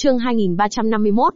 Chương 2351,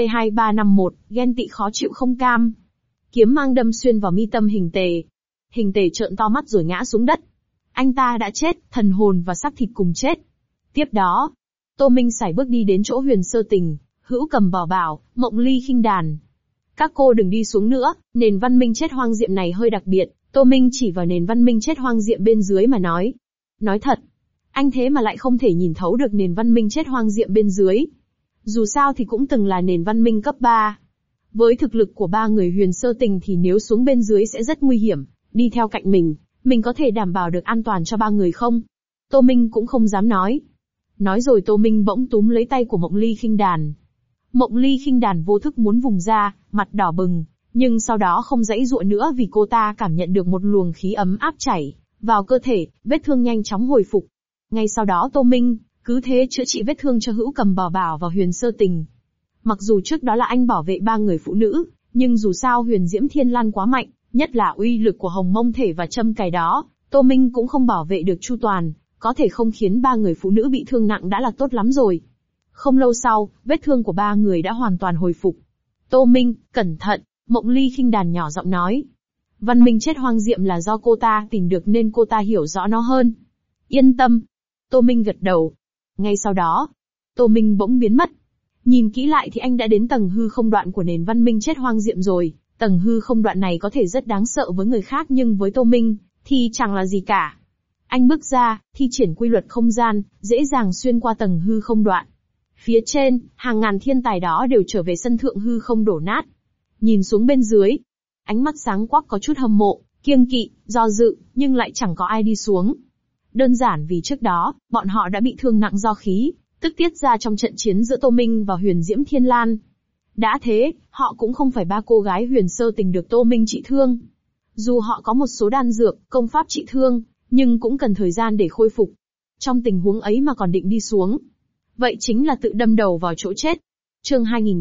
C2351, ghen tị khó chịu không cam. Kiếm mang đâm xuyên vào mi tâm Hình Tề. Hình Tề trợn to mắt rồi ngã xuống đất. Anh ta đã chết, thần hồn và xác thịt cùng chết. Tiếp đó, Tô Minh sải bước đi đến chỗ Huyền Sơ Tình, Hữu Cầm bảo, Mộng Ly khinh đàn. Các cô đừng đi xuống nữa, nền văn minh chết hoang diệm này hơi đặc biệt. Tô Minh chỉ vào nền văn minh chết hoang diệm bên dưới mà nói. Nói thật, anh thế mà lại không thể nhìn thấu được nền văn minh chết hoang diệm bên dưới. Dù sao thì cũng từng là nền văn minh cấp 3. Với thực lực của ba người Huyền Sơ Tình thì nếu xuống bên dưới sẽ rất nguy hiểm. Đi theo cạnh mình có thể đảm bảo được an toàn cho ba người không? Tô Minh cũng không dám nói. Nói rồi Tô Minh bỗng túm lấy tay của Mộng Ly khinh đàn. Mộng Ly khinh đàn vô thức muốn vùng ra, mặt đỏ bừng, nhưng sau đó không giãy giụa nữa vì cô ta cảm nhận được một luồng khí ấm áp chảy vào cơ thể, vết thương nhanh chóng hồi phục. Ngay sau đó Tô Minh cứ thế chữa trị vết thương cho Hữu Cầm Bảo và Huyền Sơ Tình. Mặc dù trước đó là anh bảo vệ ba người phụ nữ, nhưng dù sao Huyền Diễm Thiên Lan quá mạnh, nhất là uy lực của Hồng Mông Thể và châm cài đó, Tô Minh cũng không bảo vệ được chu toàn, có thể không khiến ba người phụ nữ bị thương nặng đã là tốt lắm rồi. Không lâu sau, vết thương của ba người đã hoàn toàn hồi phục. Tô Minh, cẩn thận, Mộng Ly khinh đàn nhỏ giọng nói. Văn minh chết hoang diệm là do cô ta tìm được nên cô ta hiểu rõ nó hơn. Yên tâm. Tô Minh gật đầu. Ngay sau đó, Tô Minh bỗng biến mất. Nhìn kỹ lại thì anh đã đến tầng hư không đoạn của nền văn minh chết hoang diệm rồi. Tầng hư không đoạn này có thể rất đáng sợ với người khác nhưng với Tô Minh thì chẳng là gì cả. Anh bước ra, thi triển quy luật không gian, dễ dàng xuyên qua tầng hư không đoạn. Phía trên, hàng ngàn thiên tài đó đều trở về sân thượng hư không đổ nát. Nhìn xuống bên dưới, ánh mắt sáng quắc có chút hâm mộ, kiêng kỵ, do dự, nhưng lại chẳng có ai đi xuống. Đơn giản vì trước đó, bọn họ đã bị thương nặng do khí tức tiết ra trong trận chiến giữa Tô Minh và Huyền Diễm Thiên Lan. Đã thế, họ cũng không phải ba cô gái Huyền Sơ Tình được Tô Minh trị thương. Dù họ có một số đan dược, công pháp trị thương, nhưng cũng cần thời gian để khôi phục. Trong tình huống ấy mà còn định đi xuống, vậy chính là tự đâm đầu vào chỗ chết. Chương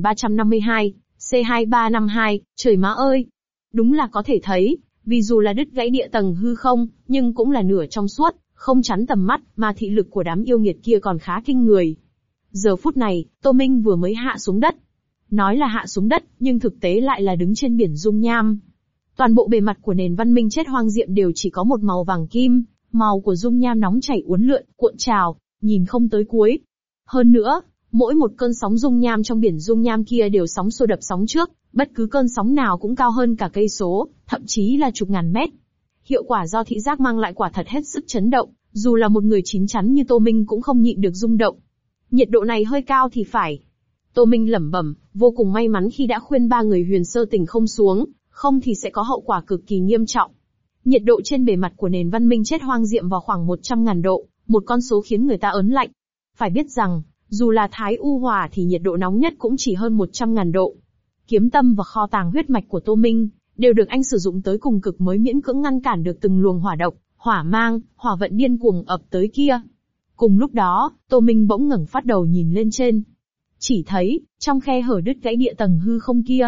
2352, C2352, trời má ơi! Đúng là có thể thấy, vì dù là đứt gãy địa tầng hư không, nhưng cũng là nửa trong suốt, không chắn tầm mắt, mà thị lực của đám yêu nghiệt kia còn khá kinh người. Giờ phút này, Tô Minh vừa mới hạ xuống đất. Nói là hạ xuống đất, nhưng thực tế lại là đứng trên biển dung nham. Toàn bộ bề mặt của nền văn minh chết hoang diệm đều chỉ có một màu vàng kim, màu của dung nham nóng chảy uốn lượn, cuộn trào, nhìn không tới cuối. Hơn nữa, mỗi một cơn sóng dung nham trong biển dung nham kia đều sóng xô đập sóng trước, bất cứ cơn sóng nào cũng cao hơn cả cây số, thậm chí là chục ngàn mét. Hiệu quả do thị giác mang lại quả thật hết sức chấn động, dù là một người chín chắn như Tô Minh cũng không nhịn được rung động. Nhiệt độ này hơi cao thì phải. Tô Minh lẩm bẩm, vô cùng may mắn khi đã khuyên ba người Huyền Sơ Tình không xuống, không thì sẽ có hậu quả cực kỳ nghiêm trọng. Nhiệt độ trên bề mặt của nền văn minh chết hoang diệm vào khoảng 100.000 độ, một con số khiến người ta ớn lạnh. Phải biết rằng, dù là Thái U Hỏa thì nhiệt độ nóng nhất cũng chỉ hơn 100.000 độ. Kiếm tâm và kho tàng huyết mạch của Tô Minh đều được anh sử dụng tới cùng cực mới miễn cưỡng ngăn cản được từng luồng hỏa độc, hỏa mang, hỏa vận điên cuồng ập tới kia. Cùng lúc đó, Tô Minh bỗng ngẩng phát đầu nhìn lên trên. Chỉ thấy, trong khe hở đứt gãy địa tầng hư không kia,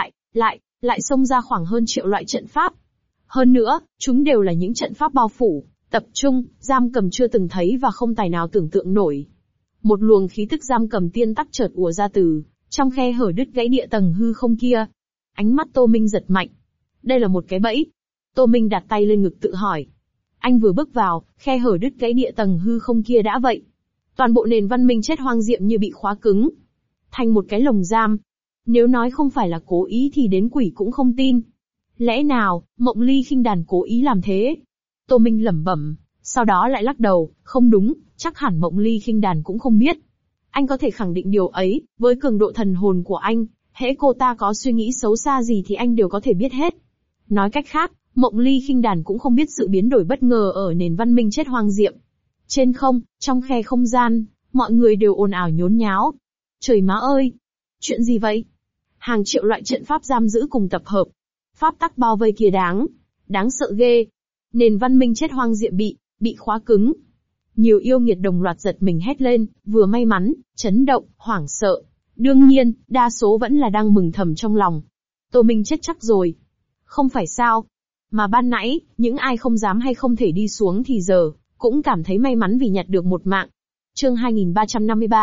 lại xông ra khoảng hơn triệu loại trận pháp. Hơn nữa, chúng đều là những trận pháp bao phủ, tập trung, giam cầm chưa từng thấy và không tài nào tưởng tượng nổi. Một luồng khí tức giam cầm tiên tắc chợt ùa ra từ trong khe hở đứt gãy địa tầng hư không kia. Ánh mắt Tô Minh giật mạnh. Đây là một cái bẫy. Tô Minh đặt tay lên ngực tự hỏi. Anh vừa bước vào, khe hở đứt gãy địa tầng hư không kia đã vậy. Toàn bộ nền văn minh chết hoang diệm như bị khóa cứng, thành một cái lồng giam. Nếu nói không phải là cố ý thì đến quỷ cũng không tin. Lẽ nào, Mộng Ly khinh đàn cố ý làm thế? Tô Minh lẩm bẩm, sau đó lại lắc đầu, không đúng, chắc hẳn Mộng Ly khinh đàn cũng không biết. Anh có thể khẳng định điều ấy, với cường độ thần hồn của anh, hễ cô ta có suy nghĩ xấu xa gì thì anh đều có thể biết hết. Nói cách khác, Mộng Ly khinh đàn cũng không biết sự biến đổi bất ngờ ở nền văn minh chết hoang diệm. Trên không, trong khe không gian, mọi người đều ồn ào nhốn nháo. Trời má ơi! Chuyện gì vậy? Hàng triệu loại trận pháp giam giữ cùng tập hợp. Pháp tắc bao vây kia đáng sợ ghê. Nền văn minh chết hoang diệm bị khóa cứng. Nhiều yêu nghiệt đồng loạt giật mình hét lên, vừa may mắn, chấn động, hoảng sợ. Đương nhiên, đa số vẫn là đang mừng thầm trong lòng. Tô Minh chết chắc rồi. Không phải sao? Mà ban nãy, những ai không dám hay không thể đi xuống thì giờ cũng cảm thấy may mắn vì nhặt được một mạng. Chương 2353,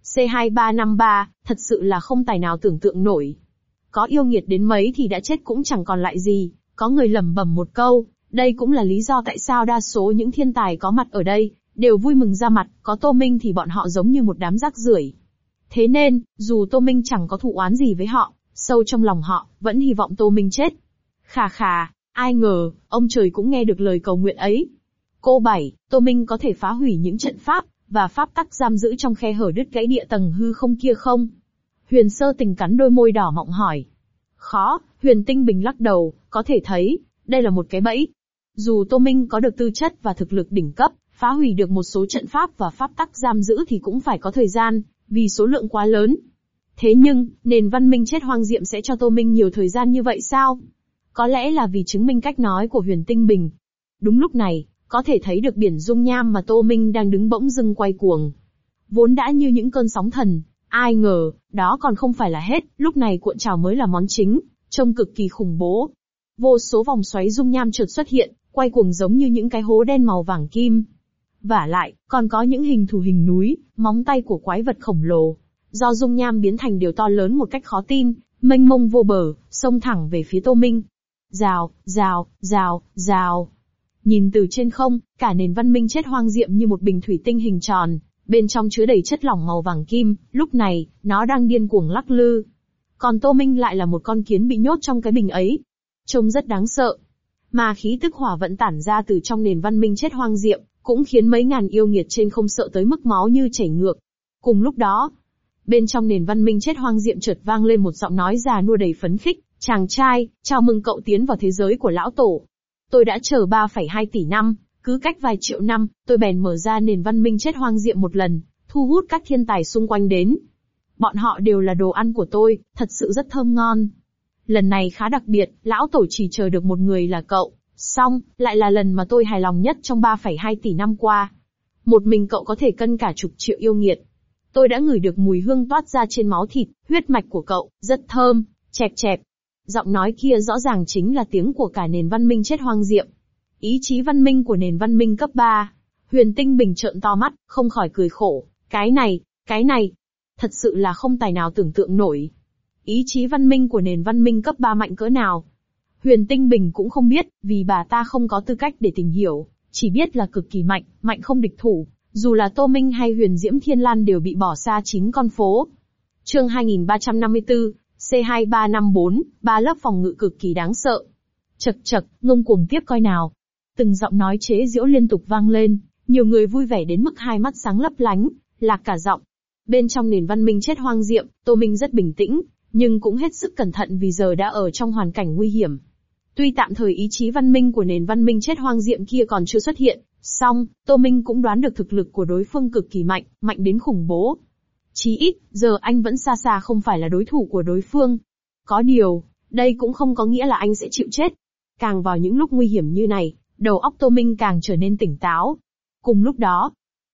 C2353, thật sự là không tài nào tưởng tượng nổi. Có yêu nghiệt đến mấy thì đã chết cũng chẳng còn lại gì, có người lẩm bẩm một câu, đây cũng là lý do tại sao đa số những thiên tài có mặt ở đây, đều vui mừng ra mặt, có Tô Minh thì bọn họ giống như một đám rác rưởi. Thế nên, dù Tô Minh chẳng có thù oán gì với họ, sâu trong lòng họ, vẫn hy vọng Tô Minh chết. Khà khà, ai ngờ, ông trời cũng nghe được lời cầu nguyện ấy. Cô 7, Tô Minh có thể phá hủy những trận pháp, và pháp tắc giam giữ trong khe hở đứt gãy địa tầng hư không kia không? Huyền Sơ Tình cắn đôi môi đỏ mọng hỏi. Khó, Huyền Tinh Bình lắc đầu, có thể thấy, đây là một cái bẫy. Dù Tô Minh có được tư chất và thực lực đỉnh cấp, phá hủy được một số trận pháp và pháp tắc giam giữ thì cũng phải có thời gian, vì số lượng quá lớn. Thế nhưng, nền văn minh chết hoang diệm sẽ cho Tô Minh nhiều thời gian như vậy sao? Có lẽ là vì chứng minh cách nói của Huyền Tinh Bình. Đúng lúc này, có thể thấy được biển dung nham mà Tô Minh đang đứng bỗng dưng quay cuồng. Vốn đã như những cơn sóng thần, ai ngờ, đó còn không phải là hết, lúc này cuộn trào mới là món chính, trông cực kỳ khủng bố. Vô số vòng xoáy dung nham chợt xuất hiện, quay cuồng giống như những cái hố đen màu vàng kim. Vả lại, còn có những hình thù hình núi, móng tay của quái vật khổng lồ. Do dung nham biến thành điều to lớn một cách khó tin, mênh mông vô bờ, xông thẳng về phía Tô Minh. Rào, rào, rào, rào. Nhìn từ trên không, cả nền văn minh chết hoang diệm như một bình thủy tinh hình tròn, bên trong chứa đầy chất lỏng màu vàng kim, lúc này, nó đang điên cuồng lắc lư. Còn Tô Minh lại là một con kiến bị nhốt trong cái bình ấy. Trông rất đáng sợ. Mà khí tức hỏa vận tản ra từ trong nền văn minh chết hoang diệm, cũng khiến mấy ngàn yêu nghiệt trên không sợ tới mức máu như chảy ngược. Cùng lúc đó, bên trong nền văn minh chết hoang diệm chợt vang lên một giọng nói già nua đầy phấn khích, chàng trai, chào mừng cậu tiến vào thế giới của lão tổ. Tôi đã chờ 3,2 tỷ năm, cứ cách vài triệu năm, tôi bèn mở ra nền văn minh chết hoang diệm một lần, thu hút các thiên tài xung quanh đến. Bọn họ đều là đồ ăn của tôi, thật sự rất thơm ngon. Lần này khá đặc biệt, lão tổ chỉ chờ được một người là cậu, xong, lại là lần mà tôi hài lòng nhất trong 3,2 tỷ năm qua. Một mình cậu có thể cân cả chục triệu yêu nghiệt. Tôi đã ngửi được mùi hương toát ra trên máu thịt, huyết mạch của cậu, rất thơm, chẹp chẹp. Giọng nói kia rõ ràng chính là tiếng của cả nền văn minh chết hoang diệm. Ý chí văn minh của nền văn minh cấp 3. Huyền Tinh Bình trợn to mắt, không khỏi cười khổ. Cái này, thật sự là không tài nào tưởng tượng nổi. Ý chí văn minh của nền văn minh cấp 3 mạnh cỡ nào? Huyền Tinh Bình cũng không biết, vì bà ta không có tư cách để tìm hiểu, chỉ biết là cực kỳ mạnh, mạnh không địch thủ. Dù là Tô Minh hay Huyền Diễm Thiên Lan đều bị bỏ xa 9 con phố. Chương 2354, C2354, 3 lớp phòng ngự cực kỳ đáng sợ. Chậc chậc, ngông cuồng tiếp coi nào. Từng giọng nói chế giễu liên tục vang lên, nhiều người vui vẻ đến mức hai mắt sáng lấp lánh, lạc cả giọng. Bên trong nền văn minh chết hoang diệm, Tô Minh rất bình tĩnh, nhưng cũng hết sức cẩn thận vì giờ đã ở trong hoàn cảnh nguy hiểm. Tuy tạm thời ý chí văn minh của nền văn minh chết hoang diệm kia còn chưa xuất hiện, song, Tô Minh cũng đoán được thực lực của đối phương cực kỳ mạnh, mạnh đến khủng bố. Chí ít, giờ anh vẫn xa xa không phải là đối thủ của đối phương. Có điều, đây cũng không có nghĩa là anh sẽ chịu chết. Càng vào những lúc nguy hiểm như này, đầu óc Tô Minh càng trở nên tỉnh táo. Cùng lúc đó,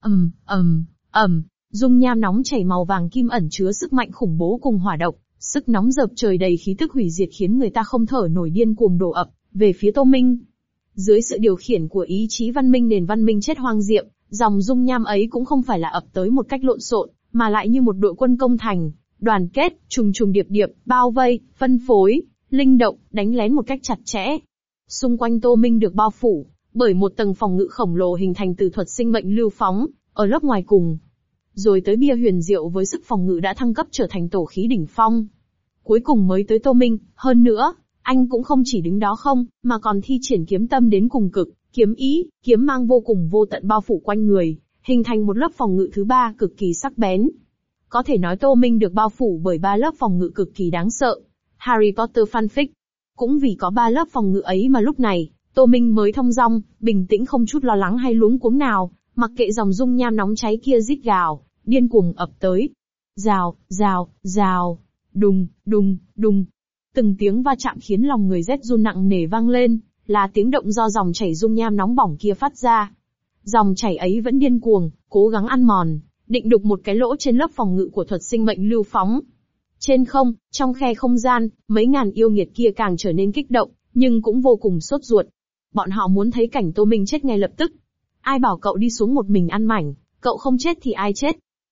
dung nham nóng chảy màu vàng kim ẩn chứa sức mạnh khủng bố cùng hỏa độc, sức nóng dập trời đầy khí tức hủy diệt khiến người ta không thở nổi điên cuồng đổ ập về phía Tô Minh. Dưới sự điều khiển của ý chí văn minh nền văn minh chết hoang diệm, dòng dung nham ấy cũng không phải là ập tới một cách lộn xộn, mà lại như một đội quân công thành, đoàn kết, trùng trùng điệp điệp, bao vây, phân phối, linh động, đánh lén một cách chặt chẽ. Xung quanh Tô Minh được bao phủ bởi một tầng phòng ngự khổng lồ hình thành từ thuật sinh mệnh lưu phóng ở lớp ngoài cùng. Rồi tới bia huyền diệu với sức phòng ngự đã thăng cấp trở thành tổ khí đỉnh phong. Cuối cùng mới tới Tô Minh, hơn nữa, anh cũng không chỉ đứng đó không, mà còn thi triển kiếm tâm đến cùng cực, kiếm ý, kiếm mang vô cùng vô tận bao phủ quanh người, hình thành một lớp phòng ngự thứ 3 cực kỳ sắc bén. Có thể nói Tô Minh được bao phủ bởi 3 lớp phòng ngự cực kỳ đáng sợ. Harry Potter fanfic. Cũng vì có 3 lớp phòng ngự ấy mà lúc này, Tô Minh mới thong dong, bình tĩnh không chút lo lắng hay luống cuống nào, mặc kệ dòng dung nham nóng cháy kia rít gào, điên cuồng ập tới. Rào, rào, rào, đùng, đùng, đùng. Từng tiếng va chạm khiến lòng người rét run nặng nề vang lên, là tiếng động do dòng chảy dung nham nóng bỏng kia phát ra. Dòng chảy ấy vẫn điên cuồng, cố gắng ăn mòn, định đục một cái lỗ trên lớp phòng ngự của thuật sinh mệnh lưu phóng. Trên không, trong khe không gian, mấy ngàn yêu nghiệt kia càng trở nên kích động, nhưng cũng vô cùng sốt ruột. Bọn họ muốn thấy cảnh Tô Minh chết ngay lập tức. Ai bảo cậu đi xuống một mình ăn mảnh, cậu không chết thì ai chết?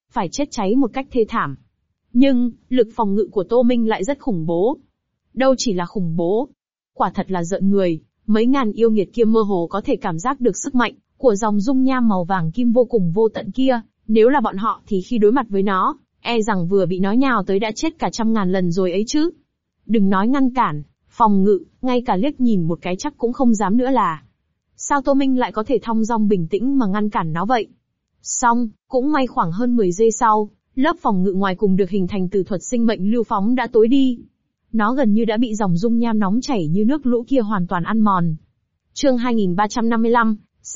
phải chết cháy một cách thê thảm. Nhưng, lực phòng ngự của Tô Minh lại rất khủng bố. Đâu chỉ là khủng bố, quả thật là rợn người, mấy ngàn yêu nghiệt kia mơ hồ có thể cảm giác được sức mạnh của dòng dung nham màu vàng kim vô cùng vô tận kia, nếu là bọn họ thì khi đối mặt với nó, e rằng vừa bị nó nhào tới đã chết cả trăm ngàn lần rồi ấy chứ. Đừng nói ngăn cản, phòng ngự, ngay cả liếc nhìn một cái chắc cũng không dám nữa là. Sao Tô Minh lại có thể thong dong bình tĩnh mà ngăn cản nó vậy? Xong, cũng may khoảng hơn 10 giây sau, lớp phòng ngự ngoài cùng được hình thành từ thuật sinh mệnh lưu phóng đã tối đi. Nó gần như đã bị dòng dung nham nóng chảy như nước lũ kia hoàn toàn ăn mòn. Chương 2355,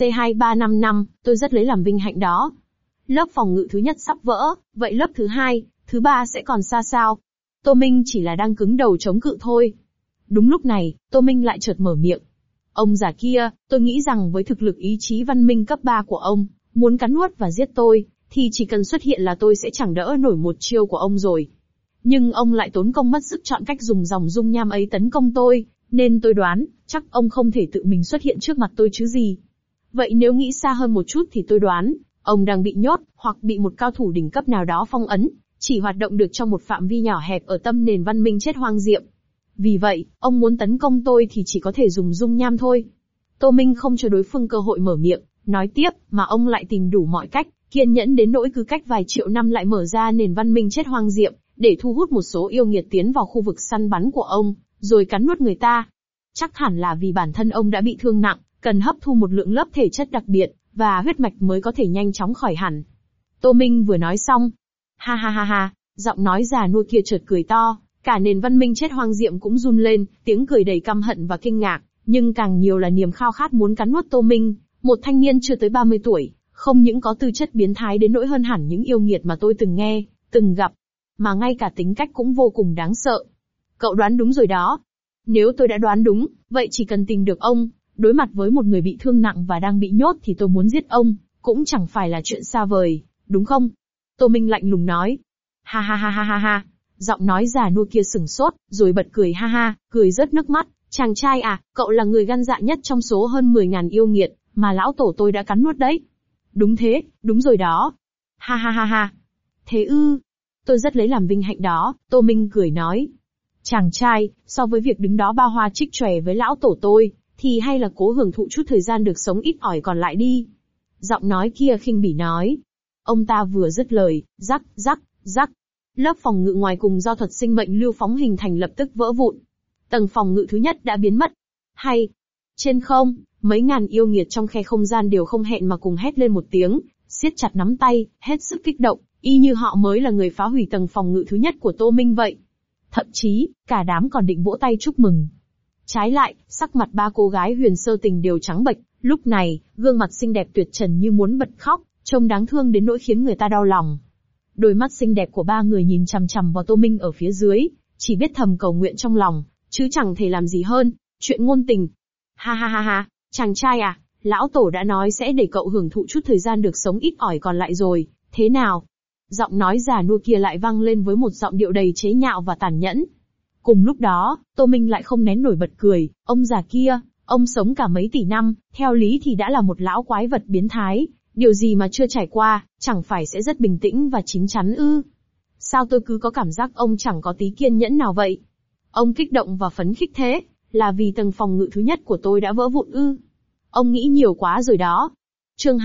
C2355, tôi rất lấy làm vinh hạnh đó. Lớp phòng ngự thứ nhất sắp vỡ, vậy lớp thứ hai, thứ ba sẽ còn xa sao? Tô Minh chỉ là đang cứng đầu chống cự thôi. Đúng lúc này, Tô Minh lại chợt mở miệng. Ông già kia, tôi nghĩ rằng với thực lực ý chí văn minh cấp 3 của ông, muốn cắn nuốt và giết tôi, thì chỉ cần xuất hiện là tôi sẽ chẳng đỡ nổi một chiêu của ông rồi. Nhưng ông lại tốn công mất sức chọn cách dùng dòng dung nham ấy tấn công tôi, nên tôi đoán, chắc ông không thể tự mình xuất hiện trước mặt tôi chứ gì. Vậy nếu nghĩ xa hơn một chút thì tôi đoán, ông đang bị nhốt, hoặc bị một cao thủ đỉnh cấp nào đó phong ấn, chỉ hoạt động được trong một phạm vi nhỏ hẹp ở tâm nền văn minh chết hoang diệm. Vì vậy, ông muốn tấn công tôi thì chỉ có thể dùng dung nham thôi. Tô Minh không cho đối phương cơ hội mở miệng, nói tiếp, mà ông lại tìm đủ mọi cách, kiên nhẫn đến nỗi cứ cách vài triệu năm lại mở ra nền văn minh chết hoang diệm, để thu hút một số yêu nghiệt tiến vào khu vực săn bắn của ông, rồi cắn nuốt người ta. Chắc hẳn là vì bản thân ông đã bị thương nặng, cần hấp thu một lượng lớp thể chất đặc biệt, và huyết mạch mới có thể nhanh chóng khỏi hẳn. Tô Minh vừa nói xong. Ha ha ha ha, giọng nói già nua kia chợt cười to, cả nền văn minh chết hoang diệm cũng run lên, tiếng cười đầy căm hận và kinh ngạc, nhưng càng nhiều là niềm khao khát muốn cắn nuốt Tô Minh, một thanh niên chưa tới 30 tuổi, không những có tư chất biến thái đến nỗi hơn hẳn những yêu nghiệt mà tôi từng nghe, từng gặp, mà ngay cả tính cách cũng vô cùng đáng sợ. Cậu đoán đúng rồi đó. Nếu tôi đã đoán đúng, vậy chỉ cần tìm được ông, đối mặt với một người bị thương nặng và đang bị nhốt thì tôi muốn giết ông, cũng chẳng phải là chuyện xa vời, đúng không? Tô Minh lạnh lùng nói. Ha ha ha ha ha ha. Giọng nói già nua kia sửng sốt, rồi bật cười ha ha, cười rớt nước mắt. Chàng trai à, cậu là người gan dạ nhất trong số hơn 10.000 yêu nghiệt, mà lão tổ tôi đã cắn nuốt đấy. Đúng thế, đúng rồi đó. Ha ha ha ha. Thế ư? Tôi rất lấy làm vinh hạnh đó, Tô Minh cười nói. Chàng trai, so với việc đứng đó ba hoa trích chòe với lão tổ tôi, thì hay là cố hưởng thụ chút thời gian được sống ít ỏi còn lại đi. Giọng nói kia khinh bỉ nói. Ông ta vừa dứt lời, rắc, rắc, rắc. Lớp phòng ngự ngoài cùng do thuật sinh mệnh lưu phóng hình thành lập tức vỡ vụn. Tầng phòng ngự thứ nhất đã biến mất. Hay. Trên không, mấy ngàn yêu nghiệt trong khe không gian đều không hẹn mà cùng hét lên một tiếng, siết chặt nắm tay, hết sức kích động, y như họ mới là người phá hủy tầng phòng ngự thứ nhất của Tô Minh vậy. Thậm chí, cả đám còn định vỗ tay chúc mừng. Trái lại, sắc mặt ba cô gái Huyền Sơ Tình đều trắng bệch, lúc này, gương mặt xinh đẹp tuyệt trần như muốn bật khóc, trông đáng thương đến nỗi khiến người ta đau lòng. Đôi mắt xinh đẹp của ba người nhìn chằm chằm vào Tô Minh ở phía dưới, chỉ biết thầm cầu nguyện trong lòng, chứ chẳng thể làm gì hơn. Chuyện ngôn tình. Ha ha ha ha, chàng trai à, lão tổ đã nói sẽ để cậu hưởng thụ chút thời gian được sống ít ỏi còn lại rồi, thế nào? Giọng nói già nua kia lại vang lên với một giọng điệu đầy chế nhạo và tàn nhẫn. Cùng lúc đó, Tô Minh lại không nén nổi bật cười, ông già kia, ông sống cả mấy tỷ năm, theo lý thì đã là một lão quái vật biến thái, điều gì mà chưa trải qua, chẳng phải sẽ rất bình tĩnh và chín chắn ư? Sao tôi cứ có cảm giác ông chẳng có tí kiên nhẫn nào vậy? Ông kích động và phấn khích thế, là vì tầng phòng ngự thứ nhất của tôi đã vỡ vụn ư? Ông nghĩ nhiều quá rồi đó. Chương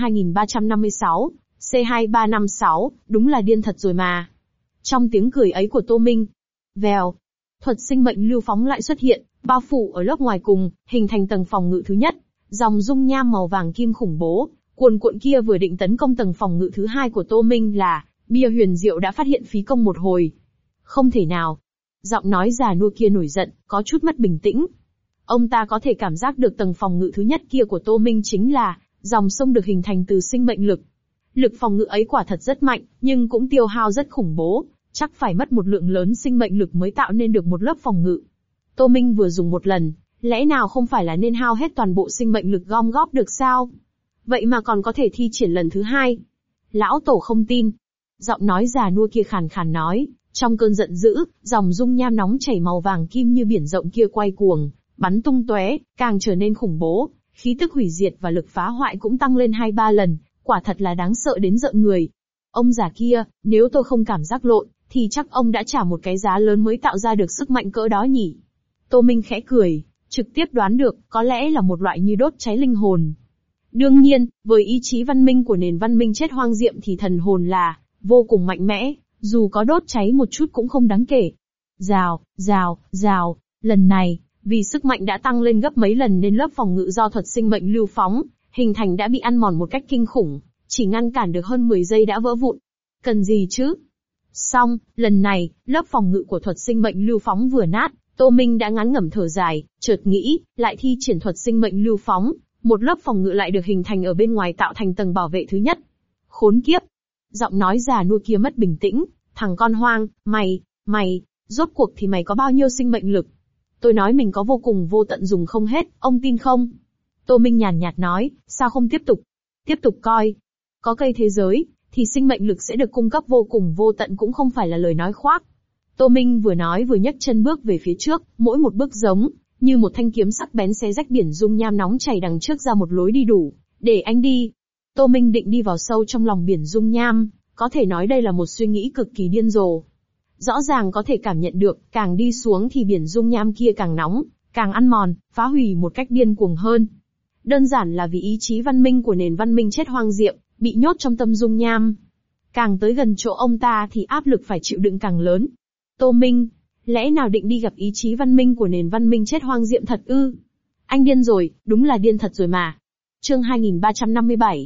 2356, C2356, đúng là điên thật rồi mà. Trong tiếng cười ấy của Tô Minh, vèo, thuật sinh mệnh lưu phóng lại xuất hiện, bao phủ ở lớp ngoài cùng, hình thành tầng phòng ngự thứ nhất. Dòng dung nham màu vàng kim khủng bố, cuồn cuộn kia vừa định tấn công tầng phòng ngự thứ hai của Tô Minh là, bia huyền diệu đã phát hiện phí công một hồi. Không thể nào. Giọng nói già nua kia nổi giận, có chút mất bình tĩnh. Ông ta có thể cảm giác được tầng phòng ngự thứ nhất kia của Tô Minh chính là, dòng sông được hình thành từ sinh mệnh lực. Lực phòng ngự ấy quả thật rất mạnh, nhưng cũng tiêu hao rất khủng bố, chắc phải mất một lượng lớn sinh mệnh lực mới tạo nên được một lớp phòng ngự. Tô Minh vừa dùng một lần, lẽ nào không phải là nên hao hết toàn bộ sinh mệnh lực gom góp được sao? Vậy mà còn có thể thi triển lần thứ hai. Lão tổ không tin. Giọng nói già nua kia khàn khàn nói, trong cơn giận dữ, dòng dung nham nóng chảy màu vàng kim như biển rộng kia quay cuồng, bắn tung tóe, càng trở nên khủng bố, khí tức hủy diệt và lực phá hoại cũng tăng lên 2-3 lần, quả thật là đáng sợ đến rợn người. Ông già kia, nếu tôi không cảm giác lộn, thì chắc ông đã trả một cái giá lớn mới tạo ra được sức mạnh cỡ đó nhỉ. Tô Minh khẽ cười, trực tiếp đoán được, có lẽ là một loại như đốt cháy linh hồn. Đương nhiên, với ý chí văn minh của nền văn minh chết hoang diệm thì thần hồn là vô cùng mạnh mẽ, dù có đốt cháy một chút cũng không đáng kể. Rào, rào, rào, lần này, vì sức mạnh đã tăng lên gấp mấy lần nên lớp phòng ngự do thuật sinh mệnh lưu phóng hình thành đã bị ăn mòn một cách kinh khủng, chỉ ngăn cản được hơn 10 giây đã vỡ vụn. Cần gì chứ? Xong, lần này, lớp phòng ngự của thuật sinh mệnh lưu phóng vừa nát, Tô Minh đã ngán ngẩm thở dài, chợt nghĩ, lại thi triển thuật sinh mệnh lưu phóng, một lớp phòng ngự lại được hình thành ở bên ngoài tạo thành tầng bảo vệ thứ nhất. Khốn kiếp! Giọng nói già nua kia mất bình tĩnh, thằng con hoang, mày, rốt cuộc thì mày có bao nhiêu sinh mệnh lực? Tôi nói mình có vô cùng vô tận dùng không hết, ông tin không? Tô Minh nhàn nhạt nói, sao không tiếp tục? Tiếp tục coi. Có cây thế giới, thì sinh mệnh lực sẽ được cung cấp vô cùng vô tận cũng không phải là lời nói khoác. Tô Minh vừa nói vừa nhấc chân bước về phía trước, mỗi một bước giống như một thanh kiếm sắc bén xé rách biển dung nham nóng chảy đằng trước ra một lối đi đủ để anh đi. Tô Minh định đi vào sâu trong lòng biển dung nham, có thể nói đây là một suy nghĩ cực kỳ điên rồ. Rõ ràng có thể cảm nhận được, càng đi xuống thì biển dung nham kia càng nóng, càng ăn mòn, phá hủy một cách điên cuồng hơn. Đơn giản là vì ý chí văn minh của nền văn minh chết hoang diệm, bị nhốt trong tâm dung nham. Càng tới gần chỗ ông ta thì áp lực phải chịu đựng càng lớn. Tô Minh, lẽ nào định đi gặp ý chí văn minh của nền văn minh chết hoang diệm thật ư? Anh điên rồi, đúng là điên thật rồi mà. Chương 2357,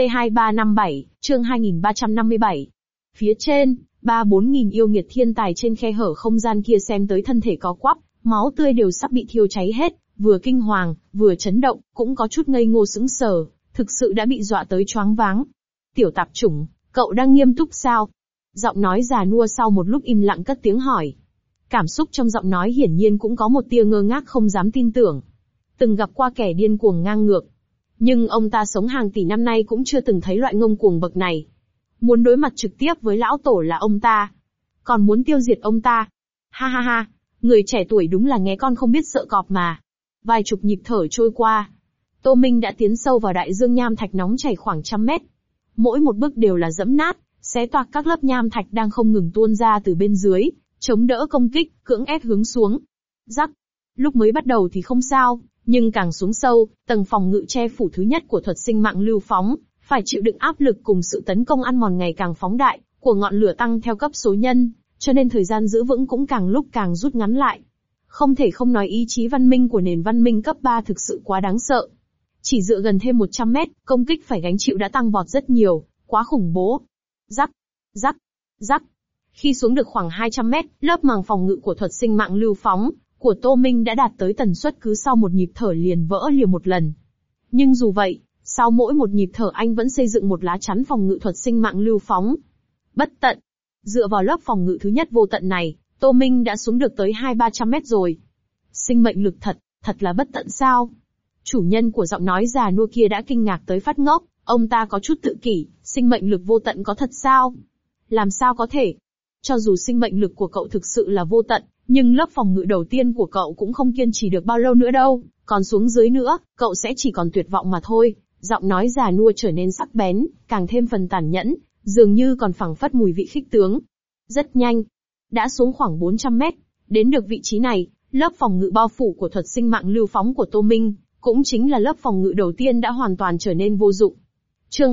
C2357, chương 2357. Phía trên, 3-4 nghìn yêu nghiệt thiên tài trên khe hở không gian kia xem tới thân thể có quắp, máu tươi đều sắp bị thiêu cháy hết, vừa kinh hoàng, vừa chấn động, cũng có chút ngây ngô sững sờ, thực sự đã bị dọa tới choáng váng. Tiểu tạp chủng, cậu đang nghiêm túc sao? Giọng nói già nua sau một lúc im lặng cất tiếng hỏi. Cảm xúc trong giọng nói hiển nhiên cũng có một tia ngơ ngác không dám tin tưởng. Từng gặp qua kẻ điên cuồng ngang ngược, nhưng ông ta sống hàng tỷ năm nay cũng chưa từng thấy loại ngông cuồng bậc này. Muốn đối mặt trực tiếp với lão tổ là ông ta, còn muốn tiêu diệt ông ta. Ha ha ha, người trẻ tuổi đúng là nghe con không biết sợ cọp mà. Vài chục nhịp thở trôi qua, Tô Minh đã tiến sâu vào đại dương nham thạch nóng chảy khoảng 100 mét. Mỗi một bước đều là dẫm nát, xé toạc các lớp nham thạch đang không ngừng tuôn ra từ bên dưới, chống đỡ công kích, cưỡng ép hướng xuống. Rắc. Lúc mới bắt đầu thì không sao, nhưng càng xuống sâu, tầng phòng ngự che phủ thứ nhất của thuật sinh mạng lưu phóng, phải chịu đựng áp lực cùng sự tấn công ăn mòn ngày càng phóng đại, của ngọn lửa tăng theo cấp số nhân, cho nên thời gian giữ vững cũng càng lúc càng rút ngắn lại. Không thể không nói ý chí văn minh của nền văn minh cấp 3 thực sự quá đáng sợ. Chỉ dựa gần thêm 100 mét, công kích phải gánh chịu đã tăng vọt rất nhiều, quá khủng bố. Rắc, rắc, rắc. Khi xuống được khoảng 200 mét, lớp màng phòng ngự của thuật sinh mạng lưu phóng của Tô Minh đã đạt tới tần suất cứ sau một nhịp thở liền vỡ lìa một lần. Nhưng dù vậy, sau mỗi một nhịp thở anh vẫn xây dựng một lá chắn phòng ngự thuật sinh mạng lưu phóng. Bất tận. Dựa vào lớp phòng ngự thứ nhất vô tận này, Tô Minh đã xuống được tới 200-300 mét rồi. Sinh mệnh lực thật là bất tận sao? Chủ nhân của giọng nói già nua kia đã kinh ngạc tới phát ngốc, ông ta có chút tự kỷ, sinh mệnh lực vô tận có thật sao? Làm sao có thể? Cho dù sinh mệnh lực của cậu thực sự là vô tận, nhưng lớp phòng ngự đầu tiên của cậu cũng không kiên trì được bao lâu nữa đâu, còn xuống dưới nữa, cậu sẽ chỉ còn tuyệt vọng mà thôi. Giọng nói già nua trở nên sắc bén, càng thêm phần tàn nhẫn, dường như còn phảng phất mùi vị khích tướng. Rất nhanh, đã xuống khoảng 400 mét, đến được vị trí này, lớp phòng ngự bao phủ của thuật sinh mạng lưu phóng của Tô Minh, cũng chính là lớp phòng ngự đầu tiên đã hoàn toàn trở nên vô dụng. Chương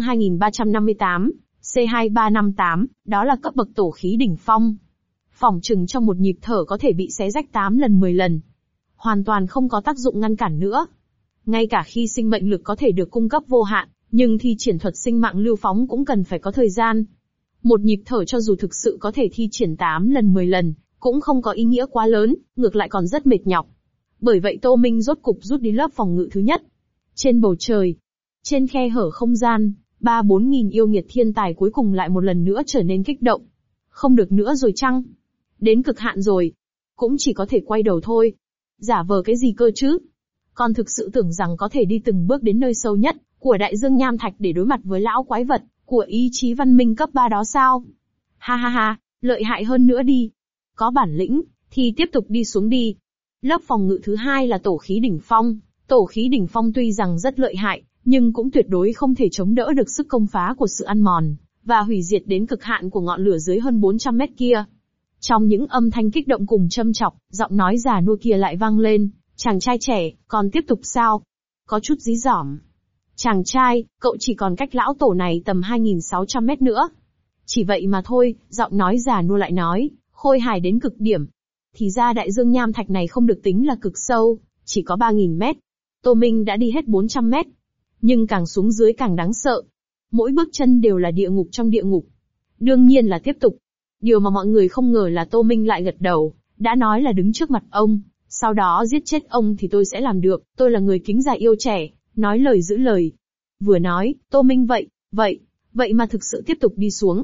2358, C2358, đó là cấp bậc tổ khí đỉnh phong. Phỏng chừng trong một nhịp thở có thể bị xé rách 8 lần 10 lần. Hoàn toàn không có tác dụng ngăn cản nữa. Ngay cả khi sinh mệnh lực có thể được cung cấp vô hạn, nhưng thi triển thuật sinh mạng lưu phóng cũng cần phải có thời gian. Một nhịp thở cho dù thực sự có thể thi triển 8 lần 10 lần, cũng không có ý nghĩa quá lớn, ngược lại còn rất mệt nhọc. Bởi vậy Tô Minh rốt cục rút đi lớp phòng ngự thứ nhất. Trên bầu trời, trên khe hở không gian, 3-4 nghìn yêu nghiệt thiên tài cuối cùng lại một lần nữa trở nên kích động. Không được nữa rồi chăng? Đến cực hạn rồi. Cũng chỉ có thể quay đầu thôi. Giả vờ cái gì cơ chứ? Còn thực sự tưởng rằng có thể đi từng bước đến nơi sâu nhất của đại dương nham thạch để đối mặt với lão quái vật của ý chí văn minh cấp 3 đó sao? Ha ha ha, lợi hại hơn nữa đi. Có bản lĩnh, thì tiếp tục đi xuống đi. Lớp phòng ngự thứ hai là tổ khí đỉnh phong. Tổ khí đỉnh phong tuy rằng rất lợi hại, nhưng cũng tuyệt đối không thể chống đỡ được sức công phá của sự ăn mòn và hủy diệt đến cực hạn của ngọn lửa dưới hơn 400 mét kia. Trong những âm thanh kích động cùng châm chọc, giọng nói già nua kia lại vang lên, chàng trai trẻ, còn tiếp tục sao? Có chút dí dỏm. Chàng trai, cậu chỉ còn cách lão tổ này tầm 2.600 mét nữa. Chỉ vậy mà thôi, giọng nói già nua lại nói, khôi hài đến cực điểm. Thì ra đại dương nham thạch này không được tính là cực sâu, chỉ có 3.000 mét. Tô Minh đã đi hết 400 mét. Nhưng càng xuống dưới càng đáng sợ. Mỗi bước chân đều là địa ngục trong địa ngục. Đương nhiên là tiếp tục. Điều mà mọi người không ngờ là Tô Minh lại gật đầu, đã nói là đứng trước mặt ông, sau đó giết chết ông thì tôi sẽ làm được, tôi là người kính già yêu trẻ, nói lời giữ lời. Vừa nói, Tô Minh vậy mà thực sự tiếp tục đi xuống.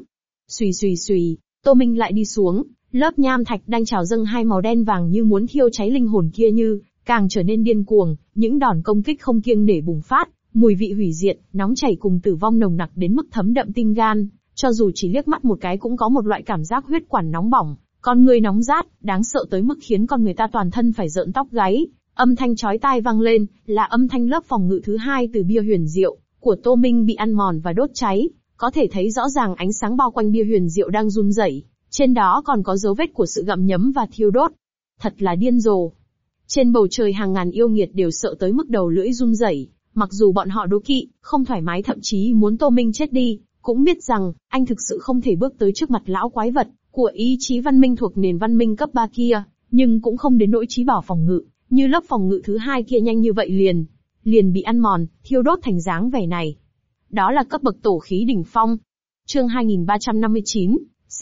Xùy, Tô Minh lại đi xuống, lớp nham thạch đang trào dâng hai màu đen vàng như muốn thiêu cháy linh hồn kia như càng trở nên điên cuồng, những đòn công kích không kiêng nể bùng phát, mùi vị hủy diệt, nóng chảy cùng tử vong nồng nặc đến mức thấm đậm tim gan, cho dù chỉ liếc mắt một cái cũng có một loại cảm giác huyết quản nóng bỏng, con người nóng rát, đáng sợ tới mức khiến con người ta toàn thân phải rợn tóc gáy. Âm thanh chói tai vang lên, là âm thanh lớp phòng ngự thứ hai từ bia huyền diệu của Tô Minh bị ăn mòn và đốt cháy, có thể thấy rõ ràng ánh sáng bao quanh bia huyền diệu đang run rẩy, trên đó còn có dấu vết của sự gặm nhấm và thiêu đốt. Thật là điên rồ. Trên bầu trời hàng ngàn yêu nghiệt đều sợ tới mức đầu lưỡi run rẩy, mặc dù bọn họ đố kỵ, không thoải mái thậm chí muốn Tô Minh chết đi, cũng biết rằng anh thực sự không thể bước tới trước mặt lão quái vật của ý chí văn minh thuộc nền văn minh cấp 3 kia, nhưng cũng không đến nỗi chí bảo phòng ngự, như lớp phòng ngự thứ hai kia nhanh như vậy liền bị ăn mòn, thiêu đốt thành dáng vẻ này. Đó là cấp bậc tổ khí đỉnh phong. Chương 2359,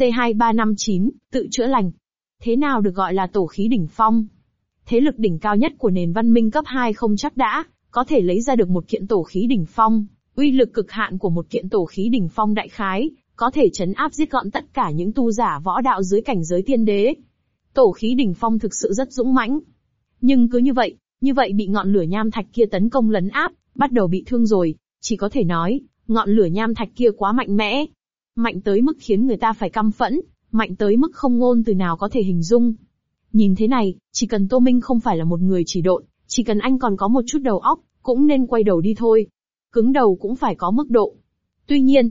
C2359, tự chữa lành. Thế nào được gọi là tổ khí đỉnh phong? Thế lực đỉnh cao nhất của nền văn minh cấp 2 không chắc đã có thể lấy ra được một kiện tổ khí đỉnh phong. Uy lực cực hạn của một kiện tổ khí đỉnh phong đại khái có thể trấn áp giết gọn tất cả những tu giả võ đạo dưới cảnh giới tiên đế. Tổ khí đỉnh phong thực sự rất dũng mãnh. Nhưng cứ như vậy bị ngọn lửa nham thạch kia tấn công lấn áp, bắt đầu bị thương rồi, chỉ có thể nói, ngọn lửa nham thạch kia quá mạnh mẽ. Mạnh tới mức khiến người ta phải căm phẫn, mạnh tới mức không ngôn từ nào có thể hình dung. Nhìn thế này, chỉ cần Tô Minh không phải là một người chỉ độn, chỉ cần anh còn có một chút đầu óc, cũng nên quay đầu đi thôi. Cứng đầu cũng phải có mức độ. Tuy nhiên,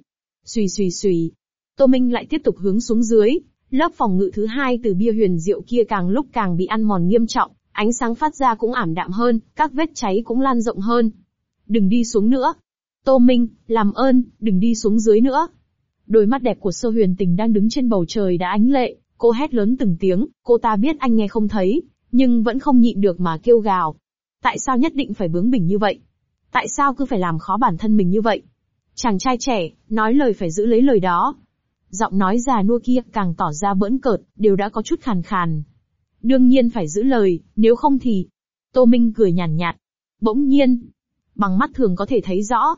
xùy, Tô Minh lại tiếp tục hướng xuống dưới, lớp phòng ngự thứ hai từ bia huyền diệu kia càng lúc càng bị ăn mòn nghiêm trọng, ánh sáng phát ra cũng ảm đạm hơn, các vết cháy cũng lan rộng hơn. Đừng đi xuống nữa. Tô Minh, làm ơn, đừng đi xuống dưới nữa. Đôi mắt đẹp của Sơ Huyền Tình đang đứng trên bầu trời đã ánh lệ, cô hét lớn từng tiếng, cô ta biết anh nghe không thấy, nhưng vẫn không nhịn được mà kêu gào. Tại sao nhất định phải bướng bỉnh như vậy? Tại sao cứ phải làm khó bản thân mình như vậy? Chàng trai trẻ, nói lời phải giữ lấy lời đó. Giọng nói già nua kia càng tỏ ra bỡn cợt, đều đã có chút khàn khàn. Đương nhiên phải giữ lời, nếu không thì... Tô Minh cười nhàn nhạt. Bỗng nhiên, bằng mắt thường có thể thấy rõ.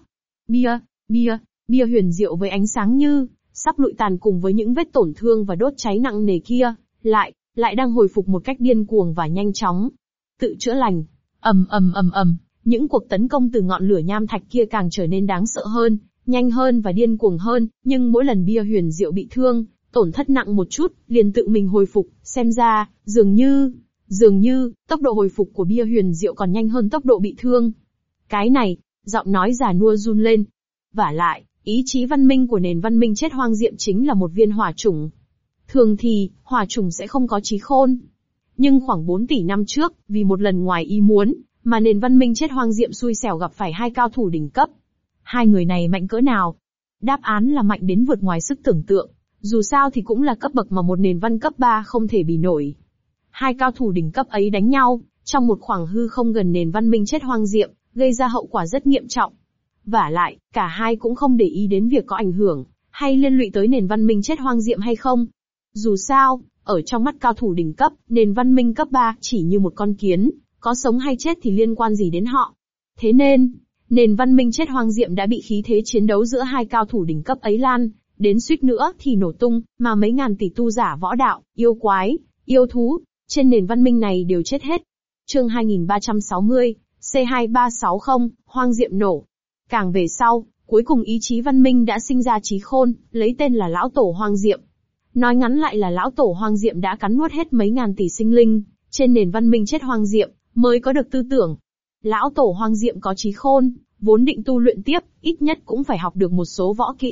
Bia huyền diệu với ánh sáng như sắp lụi tàn cùng với những vết tổn thương và đốt cháy nặng nề kia, lại đang hồi phục một cách điên cuồng và nhanh chóng. Tự chữa lành. ầm, những cuộc tấn công từ ngọn lửa nham thạch kia càng trở nên đáng sợ hơn, nhanh hơn và điên cuồng hơn, nhưng mỗi lần bia huyền diệu bị thương, tổn thất nặng một chút, liền tự mình hồi phục, xem ra, dường như, tốc độ hồi phục của bia huyền diệu còn nhanh hơn tốc độ bị thương. Cái này, giọng nói già nua run lên. Vả lại, ý chí văn minh của nền văn minh chết hoang diệm chính là một viên hỏa chủng. Thường thì, hỏa chủng sẽ không có trí khôn. Nhưng khoảng 4 tỷ năm trước, vì một lần ngoài ý muốn, mà nền văn minh chết hoang diệm xui xẻo gặp phải hai cao thủ đỉnh cấp. Hai người này mạnh cỡ nào? Đáp án là mạnh đến vượt ngoài sức tưởng tượng. Dù sao thì cũng là cấp bậc mà một nền văn cấp 3 không thể bì nổi. Hai cao thủ đỉnh cấp ấy đánh nhau, trong một khoảng hư không gần nền văn minh chết hoang diệm, gây ra hậu quả rất nghiêm trọng. Vả lại, cả hai cũng không để ý đến việc có ảnh hưởng, hay liên lụy tới nền văn minh chết hoang diệm hay không. Dù sao, ở trong mắt cao thủ đỉnh cấp, nền văn minh cấp 3 chỉ như một con kiến, có sống hay chết thì liên quan gì đến họ. Thế nên, nền văn minh chết hoang diệm đã bị khí thế chiến đấu giữa hai cao thủ đỉnh cấp ấy lan đến suýt nữa thì nổ tung, mà mấy ngàn tỷ tu giả võ đạo, yêu quái, yêu thú, trên nền văn minh này đều chết hết. Chương 2360, C2360, hoang diệm nổ. Càng về sau, cuối cùng ý chí văn minh đã sinh ra trí khôn, lấy tên là Lão Tổ Hoang Diệm. Nói ngắn lại là Lão Tổ Hoang Diệm đã cắn nuốt hết mấy ngàn tỷ sinh linh, trên nền văn minh chết hoang diệm, mới có được tư tưởng. Lão Tổ Hoang Diệm có trí khôn, vốn định tu luyện tiếp, ít nhất cũng phải học được một số võ kỹ,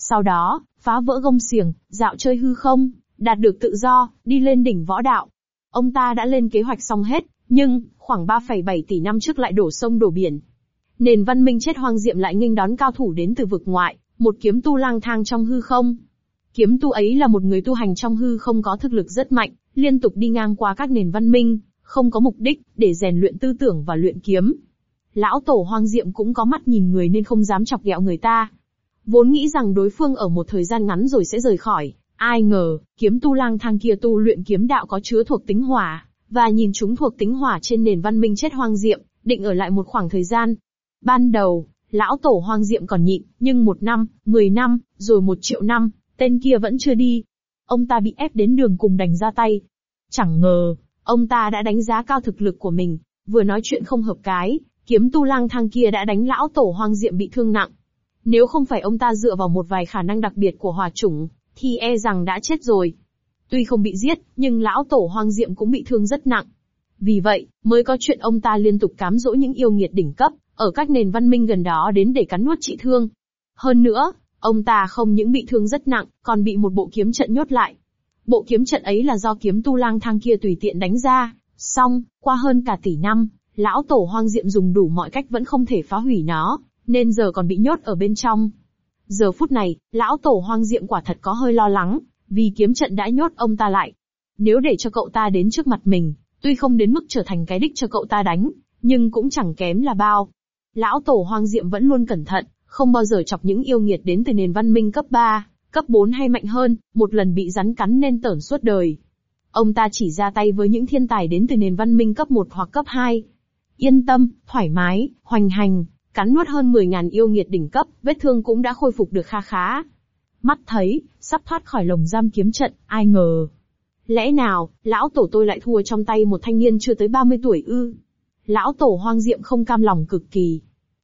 Sau đó, phá vỡ gông xiềng, dạo chơi hư không, đạt được tự do, đi lên đỉnh võ đạo. Ông ta đã lên kế hoạch xong hết, nhưng, khoảng 3,7 tỷ năm trước lại đổ sông đổ biển. Nền văn minh chết hoang diệm lại nghênh đón cao thủ đến từ vực ngoại, một kiếm tu lang thang trong hư không. Kiếm tu ấy là một người tu hành trong hư không có thực lực rất mạnh, liên tục đi ngang qua các nền văn minh, không có mục đích, để rèn luyện tư tưởng và luyện kiếm. Lão tổ hoang diệm cũng có mắt nhìn người nên không dám chọc ghẹo người ta. Vốn nghĩ rằng đối phương ở một thời gian ngắn rồi sẽ rời khỏi, ai ngờ, kiếm tu lang thang kia tu luyện kiếm đạo có chứa thuộc tính hỏa, và nhìn chúng thuộc tính hỏa trên nền văn minh chết hoang diệm, định ở lại một khoảng thời gian. Ban đầu, lão tổ hoang diệm còn nhịn, nhưng 1 năm, 10 năm, rồi 1 triệu năm, tên kia vẫn chưa đi. Ông ta bị ép đến đường cùng đành ra tay. Chẳng ngờ, ông ta đã đánh giá cao thực lực của mình, vừa nói chuyện không hợp cái, kiếm tu lang thang kia đã đánh lão tổ hoang diệm bị thương nặng. Nếu không phải ông ta dựa vào một vài khả năng đặc biệt của hỏa chủng, thì e rằng đã chết rồi. Tuy không bị giết, nhưng lão tổ hoang diệm cũng bị thương rất nặng. Vì vậy, mới có chuyện ông ta liên tục cám dỗ những yêu nghiệt đỉnh cấp, ở các nền văn minh gần đó đến để cắn nuốt trị thương. Hơn nữa, ông ta không những bị thương rất nặng, còn bị một bộ kiếm trận nhốt lại. Bộ kiếm trận ấy là do kiếm tu lang thang kia tùy tiện đánh ra, xong, qua hơn cả tỷ năm, lão tổ hoang diệm dùng đủ mọi cách vẫn không thể phá hủy nó, nên giờ còn bị nhốt ở bên trong. Giờ phút này, lão tổ hoang diệm quả thật có hơi lo lắng, vì kiếm trận đã nhốt ông ta lại. Nếu để cho cậu ta đến trước mặt mình, tuy không đến mức trở thành cái đích cho cậu ta đánh, nhưng cũng chẳng kém là bao. Lão tổ hoang diệm vẫn luôn cẩn thận, không bao giờ chọc những yêu nghiệt đến từ nền văn minh cấp 3, cấp 4 hay mạnh hơn, một lần bị rắn cắn nên tởn suốt đời. Ông ta chỉ ra tay với những thiên tài đến từ nền văn minh cấp 1 hoặc cấp 2. Yên tâm, thoải mái, hoành hành, cắn nuốt hơn 10.000 yêu nghiệt đỉnh cấp, vết thương cũng đã khôi phục được kha khá. Mắt thấy, sắp thoát khỏi lồng giam kiếm trận, ai ngờ. Lẽ nào, lão tổ tôi lại thua trong tay một thanh niên chưa tới 30 tuổi ư? Lão tổ hoang diệm không cam lòng cực kỳ.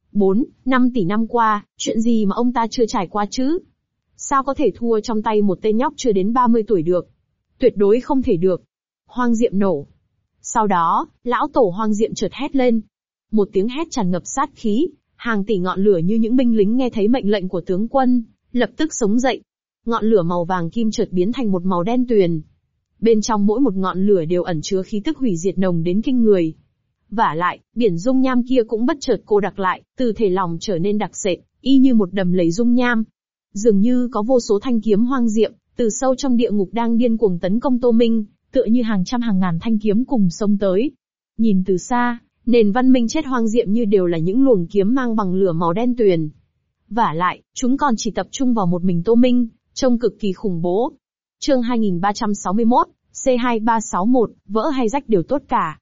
4-5 tỷ năm qua, chuyện gì mà ông ta chưa trải qua chứ? Sao có thể thua trong tay một tên nhóc chưa đến 30 tuổi được? Tuyệt đối không thể được. Hoang diệm nổ. Sau đó, lão tổ hoang diệm chợt hét lên. Một tiếng hét tràn ngập sát khí, hàng tỷ ngọn lửa như những binh lính nghe thấy mệnh lệnh của tướng quân, lập tức sống dậy. Ngọn lửa màu vàng kim chợt biến thành một màu đen tuyền. Bên trong mỗi một ngọn lửa đều ẩn chứa khí tức hủy diệt nồng đến kinh người. Vả lại, biển dung nham kia cũng bất chợt cô đặc lại, từ thể lòng trở nên đặc sệt, y như một đầm lầy dung nham. Dường như có vô số thanh kiếm hoang diệm, từ sâu trong địa ngục đang điên cuồng tấn công Tô Minh, tựa như hàng trăm hàng ngàn thanh kiếm cùng xông tới. Nhìn từ xa, nền văn minh chết hoang diệm như đều là những luồng kiếm mang bằng lửa màu đen tuyền. Vả lại, chúng còn chỉ tập trung vào một mình Tô Minh, trông cực kỳ khủng bố. Chương 2361, C2361, vỡ hay rách đều tốt cả.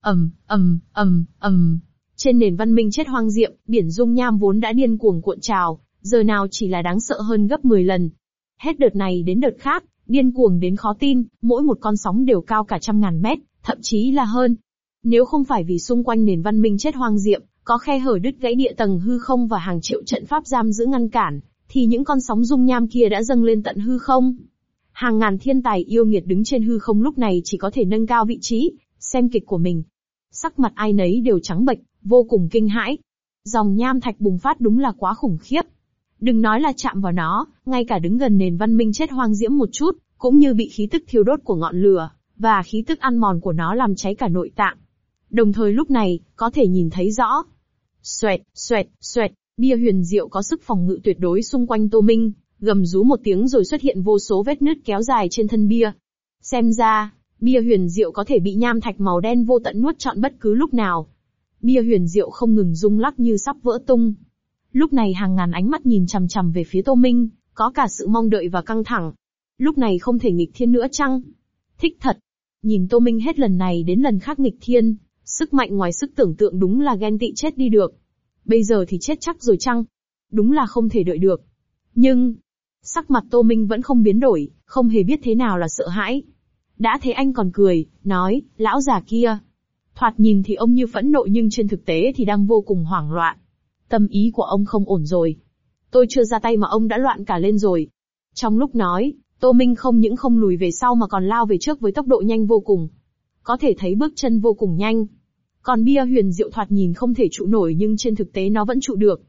Trên nền văn minh chết hoang diệm, biển dung nham vốn đã điên cuồng cuộn trào, giờ nào chỉ là đáng sợ hơn gấp 10 lần. Hết đợt này đến đợt khác, điên cuồng đến khó tin, mỗi một con sóng đều cao cả 100.000 mét, thậm chí là hơn. Nếu không phải vì xung quanh nền văn minh chết hoang diệm, có khe hở đứt gãy địa tầng hư không và hàng triệu trận pháp giam giữ ngăn cản, thì những con sóng dung nham kia đã dâng lên tận hư không. Hàng ngàn thiên tài yêu nghiệt đứng trên hư không lúc này chỉ có thể nâng cao vị trí, xem kịch của mình. Sắc mặt ai nấy đều trắng bệch, vô cùng kinh hãi. Dòng nham thạch bùng phát đúng là quá khủng khiếp. Đừng nói là chạm vào nó, ngay cả đứng gần nền văn minh chết hoang diễm một chút, cũng như bị khí tức thiêu đốt của ngọn lửa, và khí tức ăn mòn của nó làm cháy cả nội tạng. Đồng thời lúc này, có thể nhìn thấy rõ. Xoẹt, xoẹt, xoẹt, bia huyền diệu có sức phòng ngự tuyệt đối xung quanh Tô Minh, gầm rú một tiếng rồi xuất hiện vô số vết nứt kéo dài trên thân bia. Xem ra, bia huyền diệu có thể bị nham thạch màu đen vô tận nuốt trọn bất cứ lúc nào. Bia huyền diệu không ngừng rung lắc như sắp vỡ tung. Lúc này hàng ngàn ánh mắt nhìn chằm chằm về phía Tô Minh, có cả sự mong đợi và căng thẳng. Lúc này không thể nghịch thiên nữa chăng? Thích thật. Nhìn Tô Minh hết lần này đến lần khác nghịch thiên, sức mạnh ngoài sức tưởng tượng đúng là ghen tị chết đi được. Bây giờ thì chết chắc rồi chăng? Đúng là không thể đợi được. Nhưng, sắc mặt Tô Minh vẫn không biến đổi, không hề biết thế nào là sợ hãi. Đã thế anh còn cười, nói, lão già kia. Thoạt nhìn thì ông như phẫn nộ nhưng trên thực tế thì đang vô cùng hoảng loạn. Tâm ý của ông không ổn rồi. Tôi chưa ra tay mà ông đã loạn cả lên rồi. Trong lúc nói, Tô Minh không những không lùi về sau mà còn lao về trước với tốc độ nhanh vô cùng. Có thể thấy bước chân vô cùng nhanh. Còn bia huyền diệu thoạt nhìn không thể trụ nổi nhưng trên thực tế nó vẫn trụ được.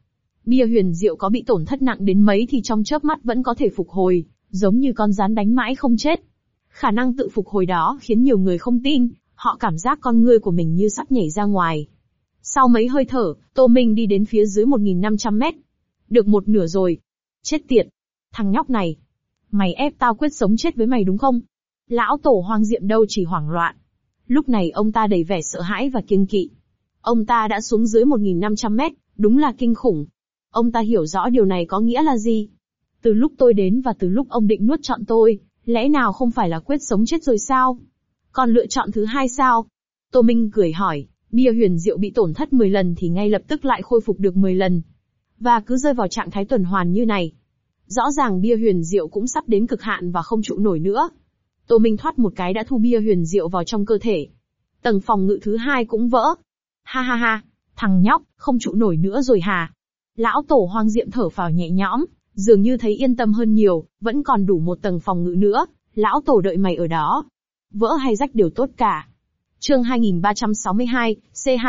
Bia huyền diệu có bị tổn thất nặng đến mấy thì trong chớp mắt vẫn có thể phục hồi, giống như con gián đánh mãi không chết. Khả năng tự phục hồi đó khiến nhiều người không tin, họ cảm giác con ngươi của mình như sắp nhảy ra ngoài. Sau mấy hơi thở, Tô Minh đi đến phía dưới 1.500 mét. Được một nửa rồi. Chết tiệt. Thằng nhóc này. Mày ép tao quyết sống chết với mày đúng không? Lão tổ Hoang Diệm đâu chỉ hoảng loạn. Lúc này ông ta đầy vẻ sợ hãi và kiêng kỵ. Ông ta đã xuống dưới 1.500 mét, đúng là kinh khủng. Ông ta hiểu rõ điều này có nghĩa là gì. Từ lúc tôi đến và từ lúc ông định nuốt trọn tôi, lẽ nào không phải là quyết sống chết rồi sao? Còn lựa chọn thứ hai sao? Tô Minh cười hỏi, bia huyền diệu bị tổn thất 10 lần thì ngay lập tức lại khôi phục được 10 lần. Và cứ rơi vào trạng thái tuần hoàn như này. Rõ ràng bia huyền diệu cũng sắp đến cực hạn và không trụ nổi nữa. Tô Minh thoát một cái đã thu bia huyền diệu vào trong cơ thể. Tầng phòng ngự thứ hai cũng vỡ. Ha ha ha, thằng nhóc, không trụ nổi nữa rồi hả? Lão tổ Hoang Diệm thở phào nhẹ nhõm, dường như thấy yên tâm hơn nhiều, vẫn còn đủ một tầng phòng ngự nữa, lão tổ đợi mày ở đó. Vỡ hay rách đều tốt cả. Chương 2362,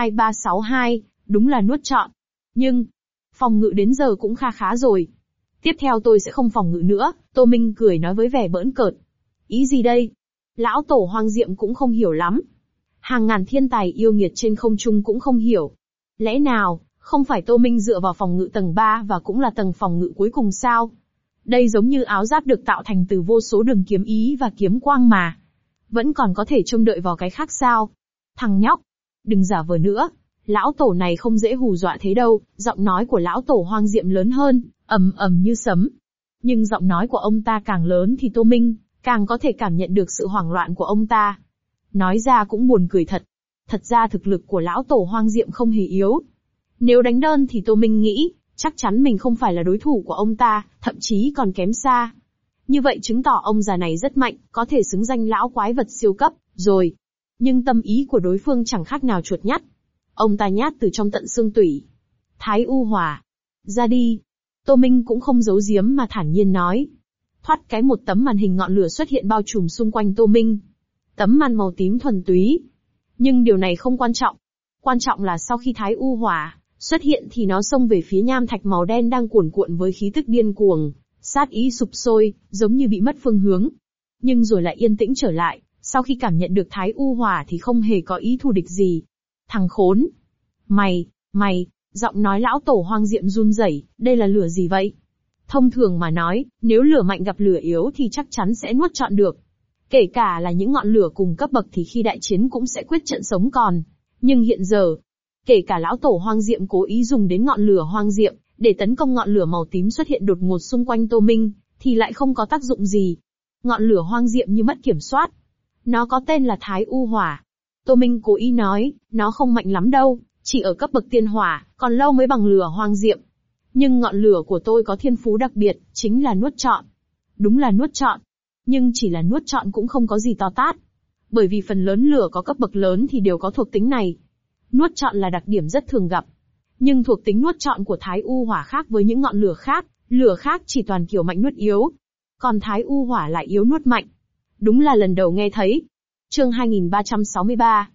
C2362, đúng là nuốt trọn. Nhưng, phòng ngự đến giờ cũng khá rồi. Tiếp theo tôi sẽ không phòng ngự nữa, Tô Minh cười nói với vẻ bỡn cợt. Ý gì đây? Lão tổ Hoang Diệm cũng không hiểu lắm. Hàng ngàn thiên tài yêu nghiệt trên không trung cũng không hiểu. Lẽ nào, không phải Tô Minh dựa vào phòng ngự tầng 3 và cũng là tầng phòng ngự cuối cùng sao? Đây giống như áo giáp được tạo thành từ vô số đường kiếm ý và kiếm quang mà. Vẫn còn có thể trông đợi vào cái khác sao? Thằng nhóc, đừng giả vờ nữa. Lão tổ này không dễ hù dọa thế đâu, giọng nói của lão tổ Hoang Diệm lớn hơn, ầm ầm như sấm. Nhưng giọng nói của ông ta càng lớn thì Tô Minh càng có thể cảm nhận được sự hoảng loạn của ông ta. Nói ra cũng buồn cười thật. Thật ra thực lực của lão tổ Hoang Diệm không hề yếu. Nếu đánh đơn thì Tô Minh nghĩ, chắc chắn mình không phải là đối thủ của ông ta, thậm chí còn kém xa. Như vậy chứng tỏ ông già này rất mạnh, có thể xứng danh lão quái vật siêu cấp, rồi. Nhưng tâm ý của đối phương chẳng khác nào chuột nhắt. Ông ta nhát từ trong tận xương tủy. Thái U Hỏa. Ra đi. Tô Minh cũng không giấu giếm mà thản nhiên nói. Thoát cái một tấm màn hình ngọn lửa xuất hiện bao trùm xung quanh Tô Minh. Tấm màn màu tím thuần túy. Nhưng điều này không quan trọng. Quan trọng là sau khi Thái U Hỏa xuất hiện thì nó xông về phía nham thạch màu đen đang cuồn cuộn với khí tức điên cuồng, sát ý sụp sôi, giống như bị mất phương hướng. Nhưng rồi lại yên tĩnh trở lại, sau khi cảm nhận được Thái U Hỏa thì không hề có ý thù địch gì. Thằng khốn! Mày, giọng nói lão tổ Hoang Diệm run rẩy, đây là lửa gì vậy? Thông thường mà nói, nếu lửa mạnh gặp lửa yếu thì chắc chắn sẽ nuốt trọn được. Kể cả là những ngọn lửa cùng cấp bậc thì khi đại chiến cũng sẽ quyết trận sống còn. Nhưng hiện giờ, kể cả lão tổ Hoang Diệm cố ý dùng đến ngọn lửa Hoang Diệm, để tấn công ngọn lửa màu tím xuất hiện đột ngột xung quanh Tô Minh, thì lại không có tác dụng gì. Ngọn lửa Hoang Diệm như mất kiểm soát. Nó có tên là Thái U Hỏa. Tô Minh cố ý nói, nó không mạnh lắm đâu, chỉ ở cấp bậc tiên hỏa, còn lâu mới bằng lửa Hoang Diệm. Nhưng ngọn lửa của tôi có thiên phú đặc biệt, chính là nuốt trọn. Đúng là nuốt trọn. Nhưng chỉ là nuốt trọn cũng không có gì to tát. Bởi vì phần lớn lửa có cấp bậc lớn thì đều có thuộc tính này. Nuốt trọn là đặc điểm rất thường gặp. Nhưng thuộc tính nuốt trọn của Thái U Hỏa khác với những ngọn lửa khác chỉ toàn kiểu mạnh nuốt yếu. Còn Thái U Hỏa lại yếu nuốt mạnh. Đúng là lần đầu nghe thấy. Chương 2363,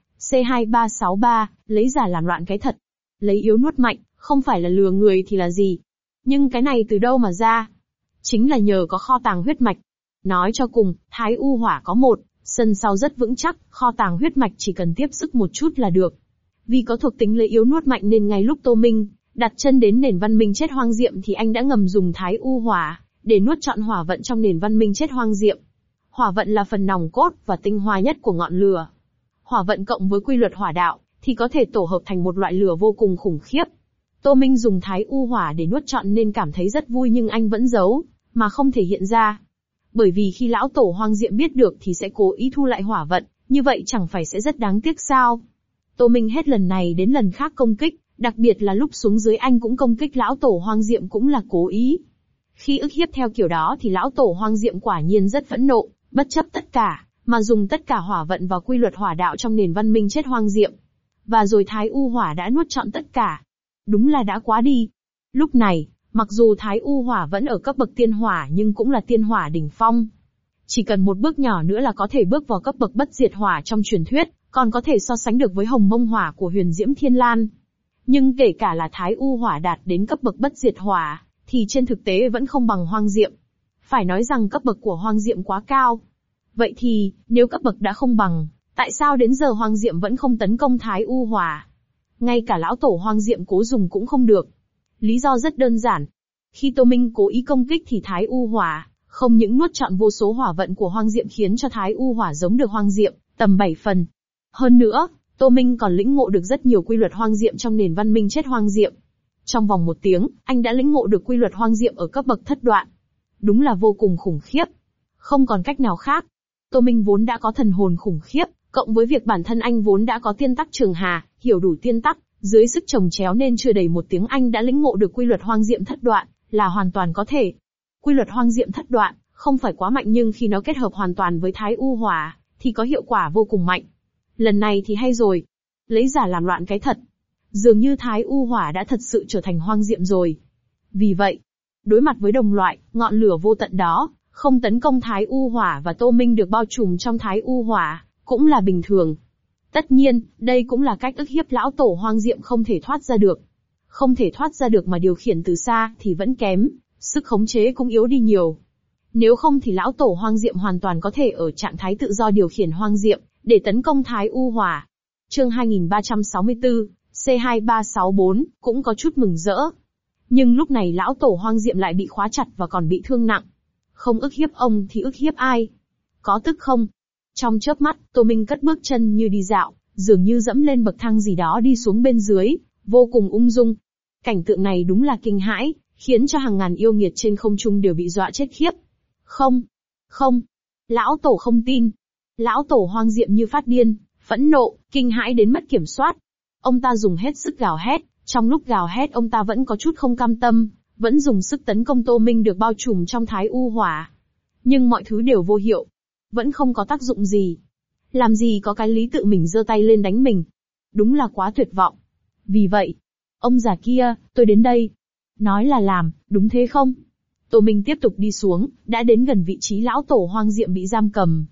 C2363, lấy giả làm loạn cái thật. Lấy yếu nuốt mạnh, không phải là lừa người thì là gì? Nhưng cái này từ đâu mà ra? Chính là nhờ có kho tàng huyết mạch. Nói cho cùng, Thái U Hỏa có một, sân sau rất vững chắc, kho tàng huyết mạch chỉ cần tiếp sức một chút là được. Vì có thuộc tính lấy yếu nuốt mạnh nên ngay lúc Tô Minh đặt chân đến nền văn minh chết hoang diệm thì anh đã ngầm dùng Thái U Hỏa để nuốt trọn hỏa vận trong nền văn minh chết hoang diệm. Hỏa vận là phần nòng cốt và tinh hoa nhất của ngọn lửa. Hỏa vận cộng với quy luật hỏa đạo thì có thể tổ hợp thành một loại lửa vô cùng khủng khiếp. Tô Minh dùng Thái U Hỏa để nuốt trọn nên cảm thấy rất vui nhưng anh vẫn giấu, mà không thể hiện ra. Bởi vì khi lão tổ Hoang Diệm biết được thì sẽ cố ý thu lại hỏa vận, như vậy chẳng phải sẽ rất đáng tiếc sao? Tô Minh hết lần này đến lần khác công kích, đặc biệt là lúc xuống dưới anh cũng công kích lão tổ Hoang Diệm cũng là cố ý. Khi ức hiếp theo kiểu đó thì lão tổ Hoang Diệm quả nhiên rất phẫn nộ, bất chấp tất cả, mà dùng tất cả hỏa vận vào quy luật hỏa đạo trong nền văn minh chết hoang diệm. Và rồi Thái U Hỏa đã nuốt trọn tất cả. Đúng là đã quá đi. Lúc này, mặc dù Thái U Hỏa vẫn ở cấp bậc tiên hỏa nhưng cũng là tiên hỏa đỉnh phong. Chỉ cần một bước nhỏ nữa là có thể bước vào cấp bậc bất diệt hỏa trong truyền thuyết, còn có thể so sánh được với Hồng Mông Hỏa của Huyền Diễm Thiên Lan. Nhưng kể cả là Thái U Hỏa đạt đến cấp bậc bất diệt hỏa, thì trên thực tế vẫn không bằng Hoang Diệm. Phải nói rằng cấp bậc của Hoang Diệm quá cao. Vậy thì, nếu cấp bậc đã không bằng, tại sao đến giờ Hoang Diệm vẫn không tấn công Thái U Hỏa? Ngay cả lão tổ Hoang Diệm cố dùng cũng không được. Lý do rất đơn giản. Khi Tô Minh cố ý công kích thì Thái U Hỏa không những nuốt trọn vô số hỏa vận của Hoang Diệm khiến cho Thái U Hỏa giống được Hoang Diệm tầm 7 phần. Hơn nữa, Tô Minh còn lĩnh ngộ được rất nhiều quy luật Hoang Diệm trong nền văn minh chết Hoang Diệm. Trong vòng 1 tiếng, anh đã lĩnh ngộ được quy luật Hoang Diệm ở cấp bậc thất đoạn. Đúng là vô cùng khủng khiếp. Không còn cách nào khác. Tô Minh vốn đã có thần hồn khủng khiếp, cộng với việc bản thân anh vốn đã có tiên tắc trường hà, hiểu đủ tiên tắc, dưới sức chồng chéo nên chưa đầy 1 tiếng anh đã lĩnh ngộ được quy luật Hoang Diệm thất đoạn, là hoàn toàn có thể. Quy luật Hoang Diệm thất đoạn, không phải quá mạnh nhưng khi nó kết hợp hoàn toàn với Thái U Hỏa, thì có hiệu quả vô cùng mạnh. Lần này thì hay rồi. Lấy giả làm loạn cái thật. Dường như Thái U Hỏa đã thật sự trở thành Hoang Diệm rồi. Vì vậy, đối mặt với đồng loại, ngọn lửa vô tận đó, không tấn công Thái U Hỏa và Tô Minh được bao trùm trong Thái U Hỏa, cũng là bình thường. Tất nhiên, đây cũng là cách ức hiếp lão tổ Hoang Diệm không thể thoát ra được. Không thể thoát ra được mà điều khiển từ xa thì vẫn kém, sức khống chế cũng yếu đi nhiều. Nếu không thì lão tổ Hoang Diệm hoàn toàn có thể ở trạng thái tự do điều khiển Hoang Diệm, để tấn công Thái U Hỏa. Chương 2364, C2364, cũng có chút mừng rỡ. Nhưng lúc này lão tổ Hoang Diệm lại bị khóa chặt và còn bị thương nặng. Không ức hiếp ông thì ức hiếp ai? Có tức không? Trong chớp mắt, Tô Minh cất bước chân như đi dạo, dường như dẫm lên bậc thang gì đó đi xuống bên dưới, vô cùng ung dung. Cảnh tượng này đúng là kinh hãi, khiến cho hàng ngàn yêu nghiệt trên không trung đều bị dọa chết khiếp. Không, không, lão tổ không tin. Lão tổ Hoang Diệm như phát điên, phẫn nộ, kinh hãi đến mất kiểm soát. Ông ta dùng hết sức gào hét, trong lúc gào hét ông ta vẫn có chút không cam tâm, vẫn dùng sức tấn công Tô Minh được bao trùm trong Thái U Hỏa. Nhưng mọi thứ đều vô hiệu, vẫn không có tác dụng gì. Làm gì có cái lý tự mình giơ tay lên đánh mình. Đúng là quá tuyệt vọng. Vì vậy, ông già kia, tôi đến đây. Nói là làm, đúng thế không? Tô Minh tiếp tục đi xuống, đã đến gần vị trí lão tổ Hoang Diệm bị giam cầm.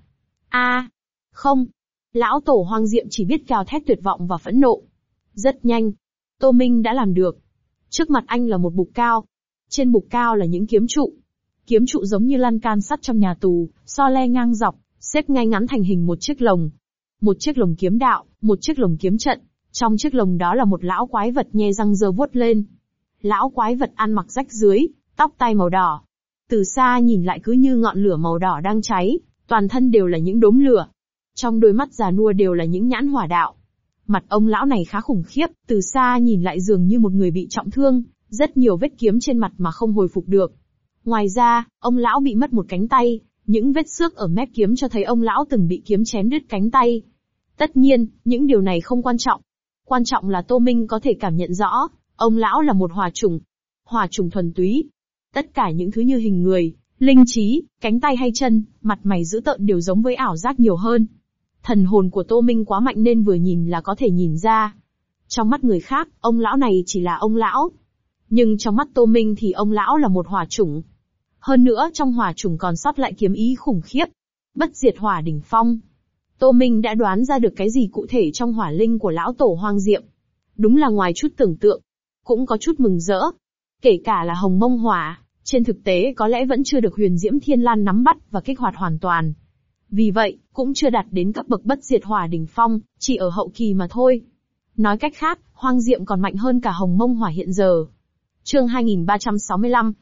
Không. Lão tổ Hoang Diệm chỉ biết gào thét tuyệt vọng và phẫn nộ. Rất nhanh, Tô Minh đã làm được. Trước mặt anh là một bục cao. Trên bục cao là những kiếm trụ. Kiếm trụ giống như lan can sắt trong nhà tù, so le ngang dọc, xếp ngay ngắn thành hình một chiếc lồng. Một chiếc lồng kiếm đạo, một chiếc lồng kiếm trận. Trong chiếc lồng đó là một lão quái vật nhe răng giơ vuốt lên. Lão quái vật ăn mặc rách rưới, tóc tai màu đỏ. Từ xa nhìn lại cứ như ngọn lửa màu đỏ đang cháy, toàn thân đều là những đốm lửa. Trong đôi mắt già nua đều là những nhãn hỏa đạo. Mặt ông lão này khá khủng khiếp, từ xa nhìn lại dường như một người bị trọng thương, rất nhiều vết kiếm trên mặt mà không hồi phục được. Ngoài ra, ông lão bị mất một cánh tay, những vết xước ở mép kiếm cho thấy ông lão từng bị kiếm chém đứt cánh tay. Tất nhiên, những điều này không quan trọng. Quan trọng là Tô Minh có thể cảm nhận rõ, ông lão là một hỏa chủng. Hỏa chủng thuần túy. Tất cả những thứ như hình người, linh trí, cánh tay hay chân, mặt mày dữ tợn đều giống với ảo giác nhiều hơn. Thần hồn của Tô Minh quá mạnh nên vừa nhìn là có thể nhìn ra. Trong mắt người khác, ông lão này chỉ là ông lão. Nhưng trong mắt Tô Minh thì ông lão là một hỏa chủng. Hơn nữa trong hỏa chủng còn sót lại kiếm ý khủng khiếp. Bất diệt hỏa đỉnh phong. Tô Minh đã đoán ra được cái gì cụ thể trong hỏa linh của lão tổ Hoang Diệm. Đúng là ngoài chút tưởng tượng. Cũng có chút mừng rỡ. Kể cả là hồng mông hỏa, trên thực tế có lẽ vẫn chưa được Huyền Diễm Thiên Lan nắm bắt và kích hoạt hoàn toàn. Vì vậy, cũng chưa đạt đến cấp bậc bất diệt hỏa đỉnh phong, chỉ ở hậu kỳ mà thôi. Nói cách khác, Hoang Diệm còn mạnh hơn cả hồng mông hỏa hiện giờ. Chương 2365,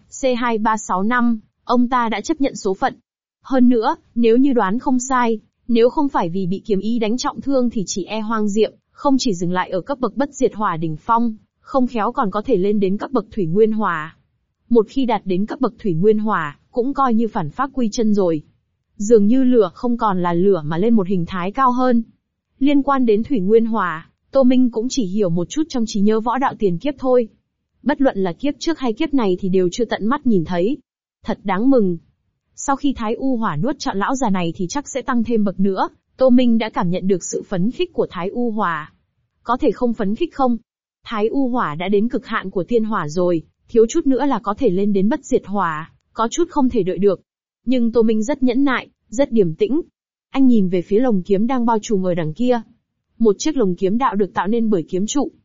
C2365, ông ta đã chấp nhận số phận. Hơn nữa, nếu như đoán không sai, nếu không phải vì bị kiếm ý đánh trọng thương thì chỉ e Hoang Diệm không chỉ dừng lại ở cấp bậc bất diệt hỏa đỉnh phong, không khéo còn có thể lên đến cấp bậc thủy nguyên hỏa. Một khi đạt đến cấp bậc thủy nguyên hỏa, cũng coi như phản pháp quy chân rồi. Dường như lửa không còn là lửa mà lên một hình thái cao hơn. Liên quan đến thủy nguyên hỏa, Tô Minh cũng chỉ hiểu một chút trong trí nhớ võ đạo tiền kiếp thôi. Bất luận là kiếp trước hay kiếp này thì đều chưa tận mắt nhìn thấy. Thật đáng mừng. Sau khi Thái U Hỏa nuốt trọn lão già này thì chắc sẽ tăng thêm bậc nữa, Tô Minh đã cảm nhận được sự phấn khích của Thái U Hỏa. Có thể không phấn khích không? Thái U Hỏa đã đến cực hạn của tiên hỏa rồi, thiếu chút nữa là có thể lên đến bất diệt hỏa, có chút không thể đợi được. Nhưng Tô Minh rất nhẫn nại, rất điềm tĩnh. Anh nhìn về phía lồng kiếm đang bao trùm ở đằng kia. Một chiếc lồng kiếm đạo được tạo nên bởi kiếm trụ.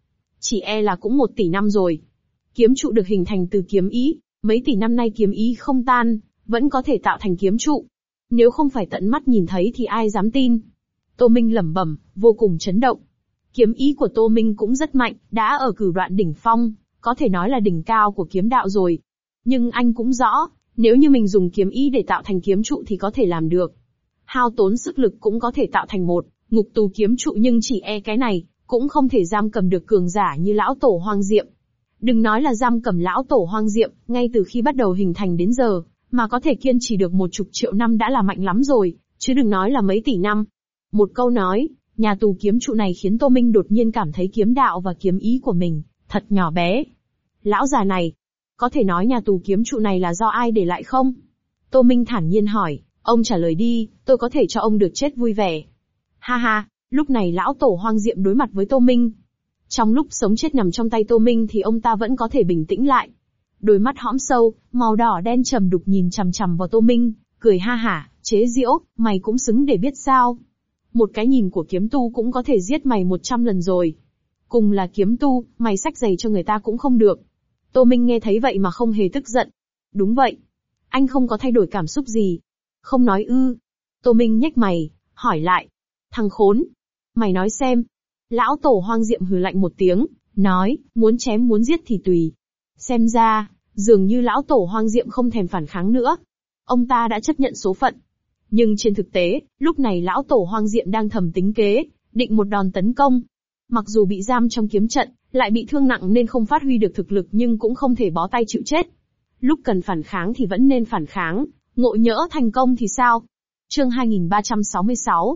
chỉ e là cũng 1 tỷ năm rồi. Kiếm trụ được hình thành từ kiếm ý, mấy tỷ năm nay kiếm ý không tan, vẫn có thể tạo thành kiếm trụ. Nếu không phải tận mắt nhìn thấy thì ai dám tin. Tô Minh lẩm bẩm, vô cùng chấn động. Kiếm ý của Tô Minh cũng rất mạnh, đã ở cửu đoạn đỉnh phong, có thể nói là đỉnh cao của kiếm đạo rồi. Nhưng anh cũng rõ, nếu như mình dùng kiếm ý để tạo thành kiếm trụ thì có thể làm được. Hao tốn sức lực cũng có thể tạo thành một ngục tù kiếm trụ, nhưng chỉ e cái này cũng không thể giam cầm được cường giả như lão tổ Hoang Diệm. Đừng nói là giam cầm lão tổ Hoang Diệm, ngay từ khi bắt đầu hình thành đến giờ, mà có thể kiên trì được 10 triệu năm đã là mạnh lắm rồi, chứ đừng nói là mấy tỷ năm. Một câu nói, nhà tù kiếm trụ này khiến Tô Minh đột nhiên cảm thấy kiếm đạo và kiếm ý của mình thật nhỏ bé. Lão già này, có thể nói nhà tù kiếm trụ này là do ai để lại không? Tô Minh thản nhiên hỏi, ông trả lời đi, tôi có thể cho ông được chết vui vẻ. Ha ha, lúc này lão tổ Hoang Diệm đối mặt với Tô Minh. Trong lúc sống chết nằm trong tay Tô Minh thì ông ta vẫn có thể bình tĩnh lại. Đôi mắt hõm sâu, màu đỏ đen trầm đục nhìn chằm chằm vào Tô Minh, cười ha hả, chế giễu, mày cũng xứng để biết sao. Một cái nhìn của kiếm tu cũng có thể giết mày 100 lần rồi. Cùng là kiếm tu, mày xách giày cho người ta cũng không được. Tô Minh nghe thấy vậy mà không hề tức giận. Đúng vậy. Anh không có thay đổi cảm xúc gì. Không nói ư. Tô Minh nhếch mày, hỏi lại. Thằng khốn. Mày nói xem. Lão tổ Hoang Diệm hừ lạnh một tiếng, nói, muốn chém muốn giết thì tùy. Xem ra, dường như lão tổ Hoang Diệm không thèm phản kháng nữa. Ông ta đã chấp nhận số phận. Nhưng trên thực tế, lúc này lão tổ Hoang Diệm đang thầm tính kế, định một đòn tấn công. Mặc dù bị giam trong kiếm trận, lại bị thương nặng nên không phát huy được thực lực, nhưng cũng không thể bó tay chịu chết. Lúc cần phản kháng thì vẫn nên phản kháng, ngộ nhỡ thành công thì sao? Chương 2366,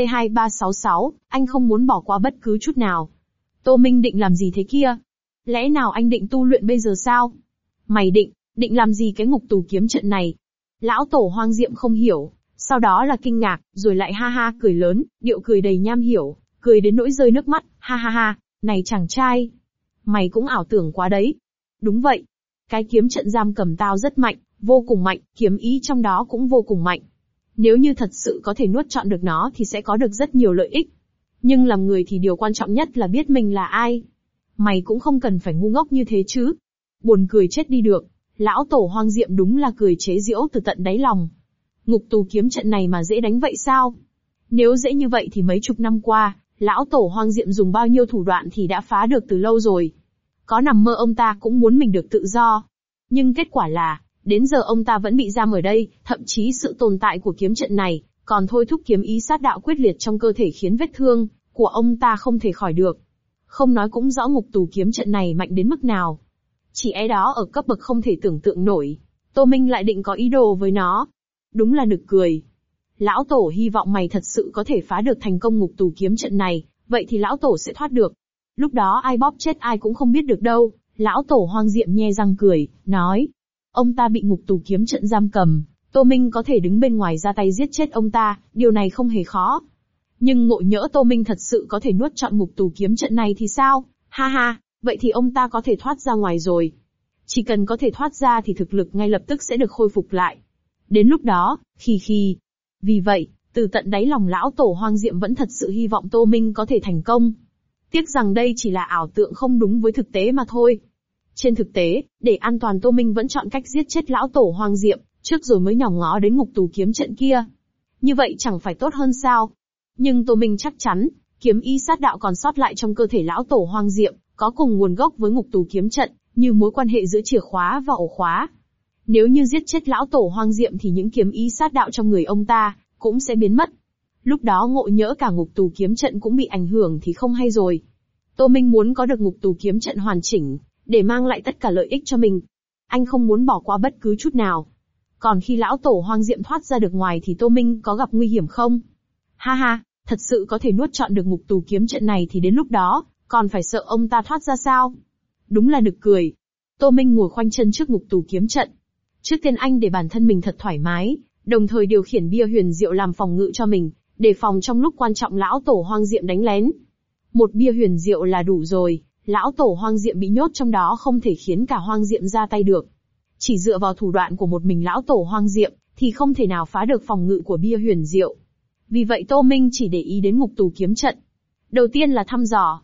C2366, anh không muốn bỏ qua bất cứ chút nào. Tô Minh định làm gì thế kia? Lẽ nào anh định tu luyện bây giờ sao? Mày định làm gì cái ngục tù kiếm trận này? Lão tổ Hoang Diệm không hiểu, sau đó là kinh ngạc, rồi lại ha ha cười lớn, điệu cười đầy nham hiểu, cười đến nỗi rơi nước mắt, ha ha ha, này chàng trai, mày cũng ảo tưởng quá đấy. Đúng vậy, cái kiếm trận giam cầm tao rất mạnh, vô cùng mạnh, kiếm ý trong đó cũng vô cùng mạnh. Nếu như thật sự có thể nuốt trọn được nó thì sẽ có được rất nhiều lợi ích. Nhưng làm người thì điều quan trọng nhất là biết mình là ai. Mày cũng không cần phải ngu ngốc như thế chứ. Buồn cười chết đi được, lão tổ Hoang Diệm đúng là cười chế giễu từ tận đáy lòng. Ngục tù kiếm trận này mà dễ đánh vậy sao? Nếu dễ như vậy thì mấy chục năm qua, lão tổ Hoang Diệm dùng bao nhiêu thủ đoạn thì đã phá được từ lâu rồi. Có nằm mơ ông ta cũng muốn mình được tự do. Nhưng kết quả là, đến giờ ông ta vẫn bị giam ở đây, thậm chí sự tồn tại của kiếm trận này, còn thôi thúc kiếm ý sát đạo quyết liệt trong cơ thể khiến vết thương của ông ta không thể khỏi được. Không nói cũng rõ ngục tù kiếm trận này mạnh đến mức nào. Chỉ é đó ở cấp bậc không thể tưởng tượng nổi. Tô Minh lại định có ý đồ với nó. Đúng là nực cười. Lão tổ hy vọng mày thật sự có thể phá được thành công ngục tù kiếm trận này, vậy thì lão tổ sẽ thoát được. Lúc đó ai bóp chết ai cũng không biết được đâu. Lão tổ Hoang Diệm nhe răng cười, nói. Ông ta bị ngục tù kiếm trận giam cầm, Tô Minh có thể đứng bên ngoài ra tay giết chết ông ta, điều này không hề khó. Nhưng ngộ nhỡ Tô Minh thật sự có thể nuốt trọn ngục tù kiếm trận này thì sao? Ha ha, vậy thì ông ta có thể thoát ra ngoài rồi. Chỉ cần có thể thoát ra thì thực lực ngay lập tức sẽ được khôi phục lại. Đến lúc đó, khi. Vì vậy, từ tận đáy lòng lão tổ Hoang Diệm vẫn thật sự hy vọng Tô Minh có thể thành công. Tiếc rằng đây chỉ là ảo tượng không đúng với thực tế mà thôi. Trên thực tế, để an toàn Tô Minh vẫn chọn cách giết chết lão tổ Hoang Diệm, trước rồi mới nhòm ngó đến ngục tù kiếm trận kia. Như vậy chẳng phải tốt hơn sao? Nhưng Tô Minh chắc chắn, kiếm ý sát đạo còn sót lại trong cơ thể lão tổ Hoang Diệm, có cùng nguồn gốc với ngục tù kiếm trận, như mối quan hệ giữa chìa khóa và ổ khóa. Nếu như giết chết lão tổ Hoang Diệm thì những kiếm ý sát đạo trong người ông ta cũng sẽ biến mất. Lúc đó ngộ nhỡ cả ngục tù kiếm trận cũng bị ảnh hưởng thì không hay rồi. Tô Minh muốn có được ngục tù kiếm trận hoàn chỉnh, để mang lại tất cả lợi ích cho mình. Anh không muốn bỏ qua bất cứ chút nào. Còn khi lão tổ Hoang Diệm thoát ra được ngoài thì Tô Minh có gặp nguy hiểm không? Ha ha, thật sự có thể nuốt trọn được ngục tù kiếm trận này thì đến lúc đó, còn phải sợ ông ta thoát ra sao? Đúng là nực cười. Tô Minh ngồi khoanh chân trước ngục tù kiếm trận. Trước tiên anh để bản thân mình thật thoải mái, đồng thời điều khiển bia huyền diệu làm phòng ngự cho mình, để phòng trong lúc quan trọng lão tổ Hoang Diệm đánh lén. Một bia huyền diệu là đủ rồi, lão tổ Hoang Diệm bị nhốt trong đó không thể khiến cả Hoang Diệm ra tay được. Chỉ dựa vào thủ đoạn của một mình lão tổ Hoang Diệm, thì không thể nào phá được phòng ngự của bia huyền diệu. Vì vậy Tô Minh chỉ để ý đến ngục tù kiếm trận. Đầu tiên là thăm dò.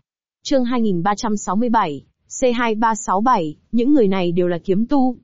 Chương 2367, C2367, những người này đều là kiếm tu.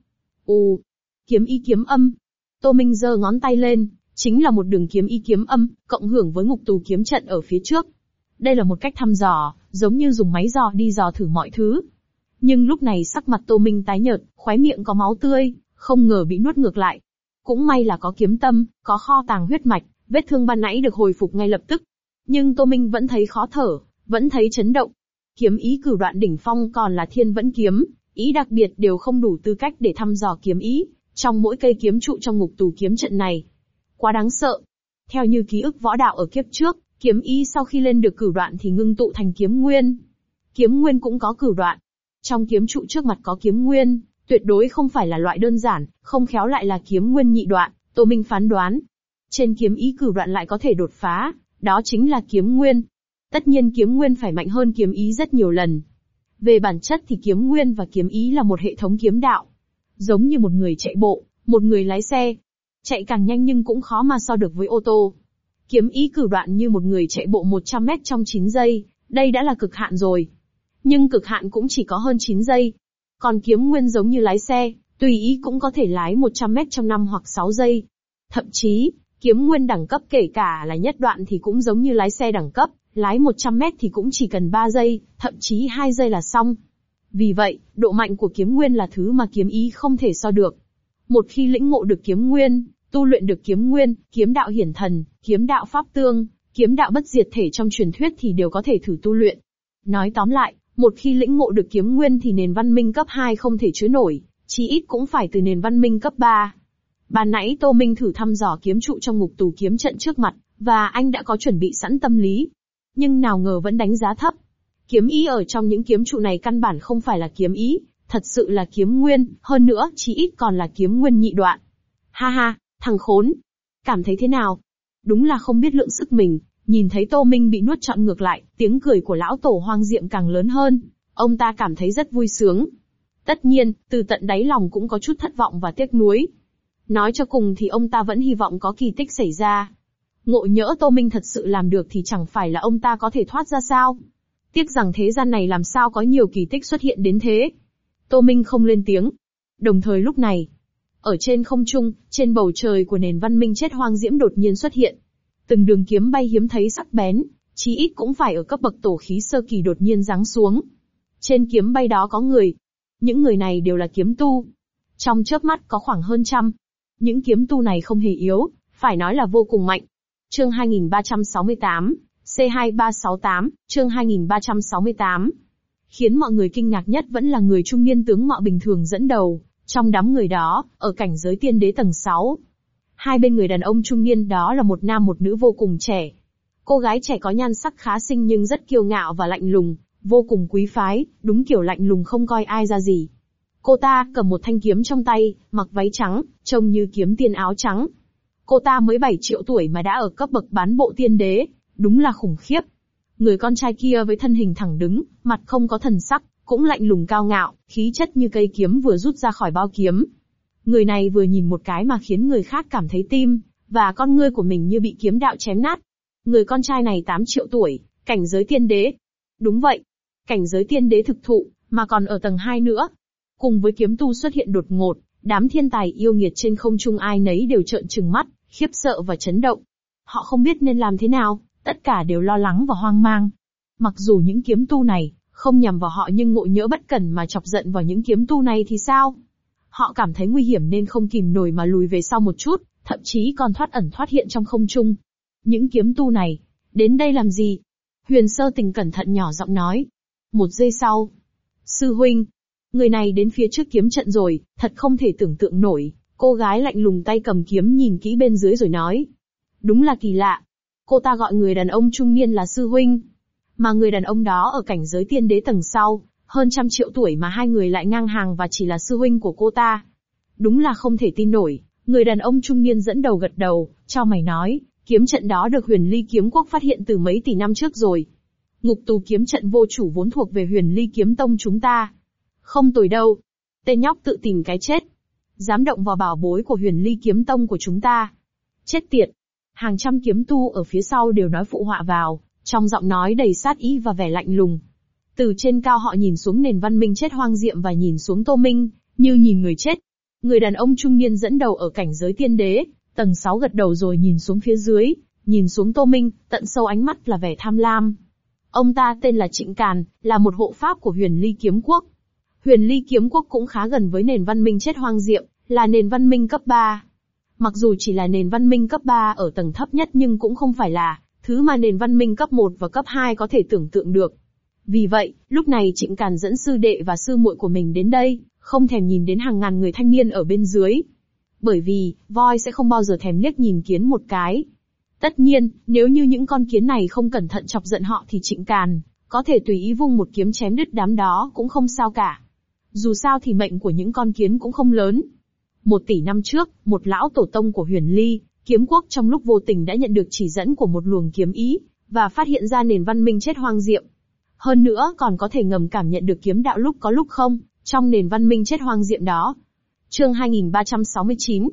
Kiếm ý kiếm âm. Tô Minh giơ ngón tay lên, chính là một đường kiếm ý kiếm âm, cộng hưởng với ngục tù kiếm trận ở phía trước. Đây là một cách thăm dò, giống như dùng máy dò đi dò thử mọi thứ. Nhưng lúc này sắc mặt Tô Minh tái nhợt, khóe miệng có máu tươi, không ngờ bị nuốt ngược lại. Cũng may là có kiếm tâm, có kho tàng huyết mạch, vết thương ban nãy được hồi phục ngay lập tức. Nhưng Tô Minh vẫn thấy khó thở, vẫn thấy chấn động. Kiếm ý cửu đoạn đỉnh phong còn là thiên vẫn kiếm, ý đặc biệt đều không đủ tư cách để thăm dò kiếm ý, trong mỗi cây kiếm trụ trong ngục tù kiếm trận này. Quá đáng sợ. Theo như ký ức võ đạo ở kiếp trước, kiếm ý sau khi lên được cửu đoạn thì ngưng tụ thành kiếm nguyên. Kiếm nguyên cũng có cửu đoạn. Trong kiếm trụ trước mặt có kiếm nguyên, tuyệt đối không phải là loại đơn giản, không khéo lại là kiếm nguyên nhị đoạn, Tô Minh phán đoán. Trên kiếm ý cửu đoạn lại có thể đột phá, đó chính là kiếm nguyên. Tất nhiên kiếm nguyên phải mạnh hơn kiếm ý rất nhiều lần. Về bản chất thì kiếm nguyên và kiếm ý là một hệ thống kiếm đạo. Giống như một người chạy bộ, một người lái xe. Chạy càng nhanh nhưng cũng khó mà so được với ô tô. Kiếm ý cửu đoạn như một người chạy bộ 100 mét trong 9 giây, đây đã là cực hạn rồi. Nhưng cực hạn cũng chỉ có hơn 9 giây. Còn kiếm nguyên giống như lái xe, tùy ý cũng có thể lái 100 mét trong 5 hoặc 6 giây. Thậm chí, kiếm nguyên đẳng cấp kể cả là nhất đoạn thì cũng giống như lái xe đẳng cấp, lái 100 mét thì cũng chỉ cần 3 giây, thậm chí 2 giây là xong. Vì vậy, độ mạnh của kiếm nguyên là thứ mà kiếm ý không thể so được. Một khi lĩnh ngộ được kiếm nguyên, tu luyện được kiếm nguyên, kiếm đạo hiển thần, kiếm đạo pháp tương, kiếm đạo bất diệt thể trong truyền thuyết thì đều có thể thử tu luyện. Nói tóm lại, một khi lĩnh ngộ được kiếm nguyên thì nền văn minh cấp 2 không thể chứa nổi, chí ít cũng phải từ nền văn minh cấp 3. Ban nãy Tô Minh thử thăm dò kiếm trụ trong ngục tù kiếm trận trước mặt, và anh đã có chuẩn bị sẵn tâm lý. Nhưng nào ngờ vẫn đánh giá thấp. Kiếm ý ở trong những kiếm trụ này căn bản không phải là kiếm ý, thật sự là kiếm nguyên, hơn nữa chí ít còn là kiếm nguyên nhị đoạn. Ha ha, thằng khốn. Cảm thấy thế nào? Đúng là không biết lượng sức mình, nhìn thấy Tô Minh bị nuốt trọn ngược lại, tiếng cười của lão tổ Hoang Diệm càng lớn hơn. Ông ta cảm thấy rất vui sướng. Tất nhiên, từ tận đáy lòng cũng có chút thất vọng và tiếc nuối. Nói cho cùng thì ông ta vẫn hy vọng có kỳ tích xảy ra. Ngộ nhỡ Tô Minh thật sự làm được thì chẳng phải là ông ta có thể thoát ra sao? Tiếc rằng thế gian này làm sao có nhiều kỳ tích xuất hiện đến thế. Tô Minh không lên tiếng. Đồng thời lúc này, ở trên không trung, trên bầu trời của nền văn minh chết hoang diễm đột nhiên xuất hiện. Từng đường kiếm bay hiếm thấy sắc bén, chí ít cũng phải ở cấp bậc tổ khí sơ kỳ đột nhiên giáng xuống. Trên kiếm bay đó có người. Những người này đều là kiếm tu. Trong chớp mắt có khoảng hơn trăm. Những kiếm tu này không hề yếu, phải nói là vô cùng mạnh. Chương 2368, C2368, chương 2368. Khiến mọi người kinh ngạc nhất vẫn là người trung niên tướng mạo bình thường dẫn đầu, trong đám người đó, ở cảnh giới tiên đế tầng 6. Hai bên người đàn ông trung niên đó là một nam một nữ vô cùng trẻ. Cô gái trẻ có nhan sắc khá xinh nhưng rất kiêu ngạo và lạnh lùng, vô cùng quý phái, đúng kiểu lạnh lùng không coi ai ra gì. Cô ta cầm một thanh kiếm trong tay, mặc váy trắng, trông như kiếm tiên áo trắng. Cô ta mới 7 triệu tuổi mà đã ở cấp bậc bán bộ tiên đế, đúng là khủng khiếp. Người con trai kia với thân hình thẳng đứng, mặt không có thần sắc, cũng lạnh lùng cao ngạo, khí chất như cây kiếm vừa rút ra khỏi bao kiếm. Người này vừa nhìn một cái mà khiến người khác cảm thấy tim và con ngươi của mình như bị kiếm đạo chém nát. Người con trai này 8 triệu tuổi, cảnh giới tiên đế. Đúng vậy, cảnh giới tiên đế thực thụ, mà còn ở tầng 2 nữa. Cùng với kiếm tu xuất hiện đột ngột, đám thiên tài yêu nghiệt trên không trung ai nấy đều trợn trừng mắt, khiếp sợ và chấn động. Họ không biết nên làm thế nào, tất cả đều lo lắng và hoang mang. Mặc dù những kiếm tu này không nhằm vào họ nhưng ngộ nhỡ bất cẩn mà chọc giận vào những kiếm tu này thì sao? Họ cảm thấy nguy hiểm nên không kìm nổi mà lùi về sau một chút, thậm chí còn thoát ẩn thoát hiện trong không trung. Những kiếm tu này, đến đây làm gì? Huyền Sơ Tình cẩn thận nhỏ giọng nói. Một giây sau. Sư huynh. Người này đến phía trước kiếm trận rồi, thật không thể tưởng tượng nổi. Cô gái lạnh lùng tay cầm kiếm nhìn kỹ bên dưới rồi nói. Đúng là kỳ lạ. Cô ta gọi người đàn ông trung niên là sư huynh. Mà người đàn ông đó ở cảnh giới tiên đế tầng sau, hơn 100 triệu tuổi mà hai người lại ngang hàng và chỉ là sư huynh của cô ta. Đúng là không thể tin nổi. Người đàn ông trung niên dẫn đầu gật đầu, chau mày nói, kiếm trận đó được Huyền Ly Kiếm Quốc phát hiện từ mấy tỷ năm trước rồi. Ngục tù kiếm trận vô chủ vốn thuộc về Huyền Ly Kiếm Tông chúng ta. Không tồi đâu. Tên nhóc tự tìm cái chết. Dám động vào bảo bối của Huyền Ly Kiếm Tông của chúng ta. Chết tiệt. Hàng trăm kiếm tu ở phía sau đều nói phụ họa vào, trong giọng nói đầy sát ý và vẻ lạnh lùng. Từ trên cao họ nhìn xuống nền văn minh chết hoang diệm và nhìn xuống Tô Minh, như nhìn người chết. Người đàn ông trung niên dẫn đầu ở cảnh giới tiên đế, tầng 6 gật đầu rồi nhìn xuống phía dưới, nhìn xuống Tô Minh, tận sâu ánh mắt là vẻ tham lam. Ông ta tên là Trịnh Càn, là một hộ pháp của Huyền Ly Kiếm Quốc. Huyền Ly Kiếm Quốc cũng khá gần với nền văn minh chết hoang diệm, là nền văn minh cấp 3. Mặc dù chỉ là nền văn minh cấp 3 ở tầng thấp nhất nhưng cũng không phải là thứ mà nền văn minh cấp 1 và cấp 2 có thể tưởng tượng được. Vì vậy, lúc này Trịnh Càn dẫn sư đệ và sư muội của mình đến đây, không thèm nhìn đến hàng ngàn người thanh niên ở bên dưới. Bởi vì, voi sẽ không bao giờ thèm liếc nhìn kiến một cái. Tất nhiên, nếu như những con kiến này không cẩn thận chọc giận họ thì Trịnh Càn có thể tùy ý vung một kiếm chém đứt đám đó cũng không sao cả. Dù sao thì mệnh của những con kiến cũng không lớn. 1 tỷ năm trước, một lão tổ tông của Huyền Ly Kiếm Quốc trong lúc vô tình đã nhận được chỉ dẫn của một luồng kiếm ý, và phát hiện ra nền văn minh chết hoang diệm. Hơn nữa còn có thể ngầm cảm nhận được kiếm đạo lúc có lúc không, trong nền văn minh chết hoang diệm đó. Chương 2369,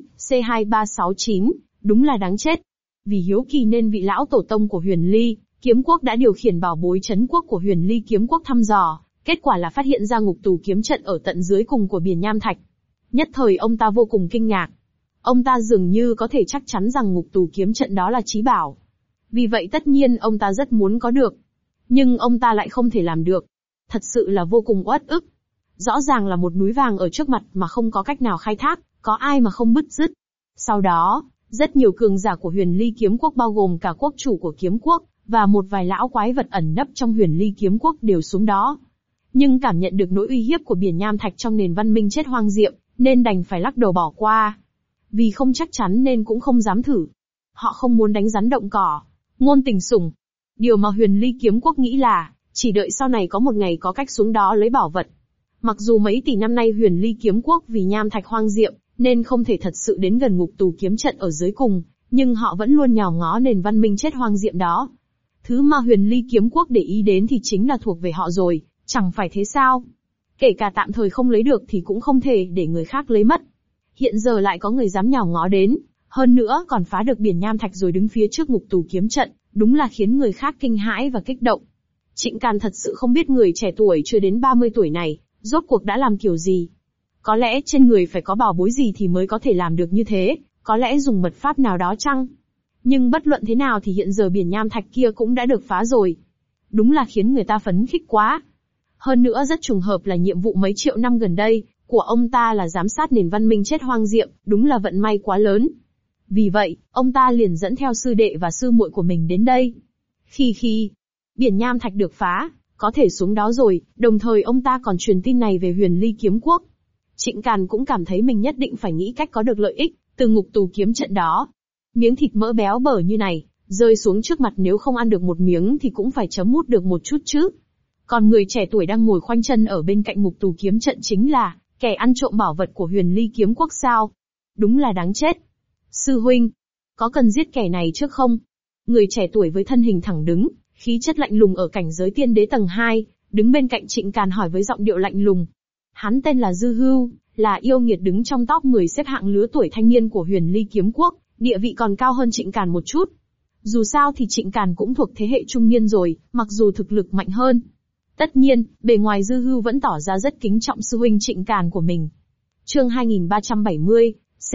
C2369, đúng là đáng chết. Vì hiếu kỳ nên vị lão tổ tông của Huyền Ly Kiếm Quốc đã điều khiển bảo bối trấn quốc của Huyền Ly Kiếm Quốc thăm dò, kết quả là phát hiện ra ngục tù kiếm trận ở tận dưới cùng của biển nham thạch. Nhất thời ông ta vô cùng kinh ngạc. Ông ta dường như có thể chắc chắn rằng ngục tù kiếm trận đó là chí bảo. Vì vậy tất nhiên ông ta rất muốn có được. Nhưng ông ta lại không thể làm được. Thật sự là vô cùng uất ức. Rõ ràng là một núi vàng ở trước mặt mà không có cách nào khai thác, có ai mà không bứt rứt. Sau đó, rất nhiều cường giả của Huyền Ly Kiếm Quốc bao gồm cả quốc chủ của Kiếm Quốc, và một vài lão quái vật ẩn nấp trong Huyền Ly Kiếm Quốc đều xuống đó. Nhưng cảm nhận được nỗi uy hiếp của biển nham thạch trong nền văn minh chết hoang diệm, nên đành phải lắc đầu bỏ qua. Vì không chắc chắn nên cũng không dám thử. Họ không muốn đánh rắn động cỏ, ngôn tình sủng. Điều mà Huyền Ly Kiếm Quốc nghĩ là, chỉ đợi sau này có một ngày có cách xuống đó lấy bảo vật. Mặc dù mấy tỷ năm nay Huyền Ly Kiếm Quốc vì nham thạch hoang diệm, nên không thể thật sự đến gần ngục tù kiếm trận ở dưới cùng, nhưng họ vẫn luôn nhòm ngó nền văn minh chết hoang diệm đó. Thứ mà Huyền Ly Kiếm Quốc để ý đến thì chính là thuộc về họ rồi, chẳng phải thế sao? Kể cả tạm thời không lấy được thì cũng không thể để người khác lấy mất. Hiện giờ lại có người dám nhòm ngó đến, hơn nữa còn phá được biển nham thạch rồi đứng phía trước ngục tù kiếm trận, đúng là khiến người khác kinh hãi và kích động. Trịnh Càn thật sự không biết người trẻ tuổi chưa đến 30 tuổi này, rốt cuộc đã làm kiểu gì. Có lẽ trên người phải có bảo bối gì thì mới có thể làm được như thế, có lẽ dùng mật pháp nào đó chăng? Nhưng bất luận thế nào thì hiện giờ biển nham thạch kia cũng đã được phá rồi. Đúng là khiến người ta phấn khích quá. Hơn nữa rất trùng hợp là nhiệm vụ mấy triệu năm gần đây, của ông ta là giám sát nền văn minh chết hoang diệm, đúng là vận may quá lớn. Vì vậy, ông ta liền dẫn theo sư đệ và sư muội của mình đến đây. Khi biển nham thạch được phá, có thể xuống đó rồi, đồng thời ông ta còn truyền tin này về Huyền Ly Kiếm Quốc. Trịnh Càn cũng cảm thấy mình nhất định phải nghĩ cách có được lợi ích từ ngục tù kiếm trận đó. Miếng thịt mỡ béo bở như này, rơi xuống trước mặt nếu không ăn được một miếng thì cũng phải chấm mút được một chút chứ. Còn người trẻ tuổi đang ngồi khoanh chân ở bên cạnh ngục tù kiếm trận chính là kẻ ăn trộm bảo vật của Huyền Ly Kiếm Quốc sao? Đúng là đáng chết. Sư huynh, có cần giết kẻ này trước không? Người trẻ tuổi với thân hình thẳng đứng, khí chất lạnh lùng ở cảnh giới tiên đế tầng 2, đứng bên cạnh Trịnh Càn hỏi với giọng điệu lạnh lùng. Hắn tên là Dư Hưu, là yêu nghiệt đứng trong top 10 xếp hạng lứa tuổi thanh niên của Huyền Ly Kiếm Quốc, địa vị còn cao hơn Trịnh Càn một chút. Dù sao thì Trịnh Càn cũng thuộc thế hệ trung niên rồi, mặc dù thực lực mạnh hơn. Tất nhiên, bề ngoài Dư Hưu vẫn tỏ ra rất kính trọng sư huynh Trịnh Càn của mình. Chương 2370,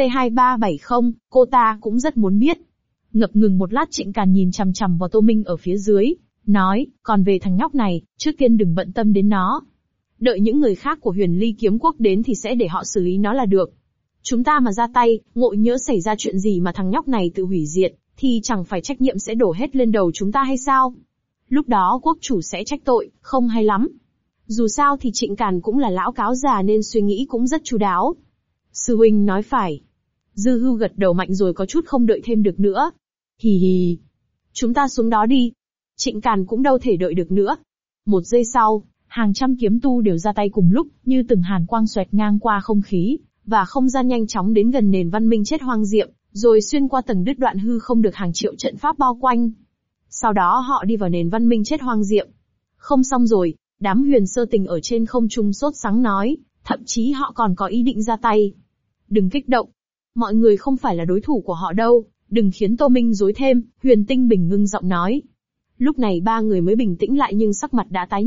C2370, cô ta cũng rất muốn biết. Ngập ngừng một lát Trịnh Càn nhìn chằm chằm vào Tô Minh ở phía dưới, nói, còn về thằng nhóc này, trước tiên đừng bận tâm đến nó. Đợi những người khác của Huyền Ly Kiếm Quốc đến thì sẽ để họ xử lý nó là được. Chúng ta mà ra tay, ngộ nhỡ xảy ra chuyện gì mà thằng nhóc này tự hủy diệt, thì chẳng phải trách nhiệm sẽ đổ hết lên đầu chúng ta hay sao? Lúc đó quốc chủ sẽ trách tội, không hay lắm. Dù sao thì Trịnh Càn cũng là lão cáo già nên suy nghĩ cũng rất chu đáo. Sư huynh nói phải. Dư Hưu gật đầu mạnh rồi có chút không đợi thêm được nữa. Hì hì. Chúng ta xuống đó đi. Trịnh Càn cũng đâu thể đợi được nữa. Một giây sau, hàng trăm kiếm tu đều ra tay cùng lúc, như từng hàn quang xoẹt ngang qua không khí, và không gian nhanh chóng đến gần nền văn minh chết hoang diệm, rồi xuyên qua tầng đứt đoạn hư không được hàng triệu trận pháp bao quanh. Sau đó họ đi vào nền văn minh chết hoang diệm. Không xong rồi, đám Huyền Sơ Tình ở trên không trung sốt sắng nói, thậm chí họ còn có ý định ra tay. Đừng kích động. Mọi người không phải là đối thủ của họ đâu, đừng khiến Tô Minh rối thêm, Huyền Tinh Bình ngưng giọng nói. Lúc này ba người mới bình tĩnh lại nhưng sắc mặt đã tái nhợt,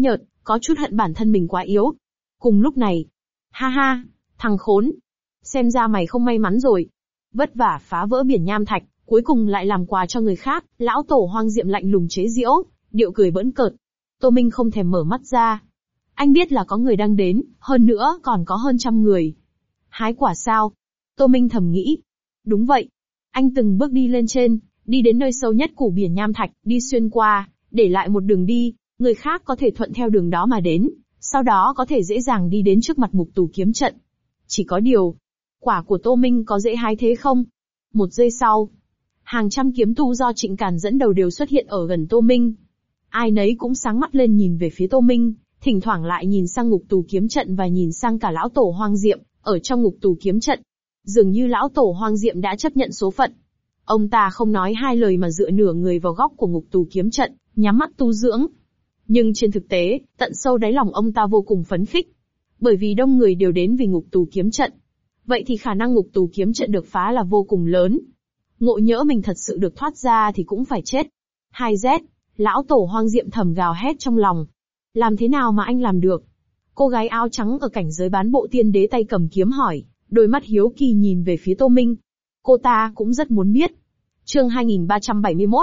có chút hận bản thân mình quá yếu. Cùng lúc này, ha ha, thằng khốn, xem ra mày không may mắn rồi. Vất vả phá vỡ biển nham thạch, cuối cùng lại làm quà cho người khác, lão tổ Hoang Diệm lạnh lùng chế giễu, điệu cười bỡn cợt. Tô Minh không thèm mở mắt ra. Anh biết là có người đang đến, hơn nữa còn có hơn trăm người. Hái quả sao? Tô Minh thầm nghĩ. Đúng vậy. Anh từng bước đi lên trên, đi đến nơi sâu nhất của biển nham thạch, đi xuyên qua, để lại một đường đi, người khác có thể thuận theo đường đó mà đến, sau đó có thể dễ dàng đi đến trước mặt ngục tù kiếm trận. Chỉ có điều, quả của Tô Minh có dễ hái thế không? Một giây sau, hàng trăm kiếm tu do Trịnh Càn dẫn đầu đều xuất hiện ở gần Tô Minh. Ai nấy cũng sáng mắt lên nhìn về phía Tô Minh, thỉnh thoảng lại nhìn sang ngục tù kiếm trận và nhìn sang cả lão tổ Hoang Diệm, ở trong ngục tù kiếm trận. Dường như lão tổ Hoang Diệm đã chấp nhận số phận. Ông ta không nói hai lời mà dựa nửa người vào góc của ngục tù kiếm trận, nhắm mắt tu dưỡng. Nhưng trên thực tế, tận sâu đáy lòng ông ta vô cùng phấn khích. Bởi vì đông người đều đến vì ngục tù kiếm trận. Vậy thì khả năng ngục tù kiếm trận được phá là vô cùng lớn. Ngộ nhỡ mình thật sự được thoát ra thì cũng phải chết. 2Z, lão tổ Hoang Diệm thầm gào hét trong lòng. Làm thế nào mà anh làm được? Cô gái áo trắng ở cảnh giới bán bộ tiên đế tay cầm kiếm hỏi, đôi mắt hiếu kỳ nhìn về phía Tô Minh. Cô ta cũng rất muốn biết. Chương 2371,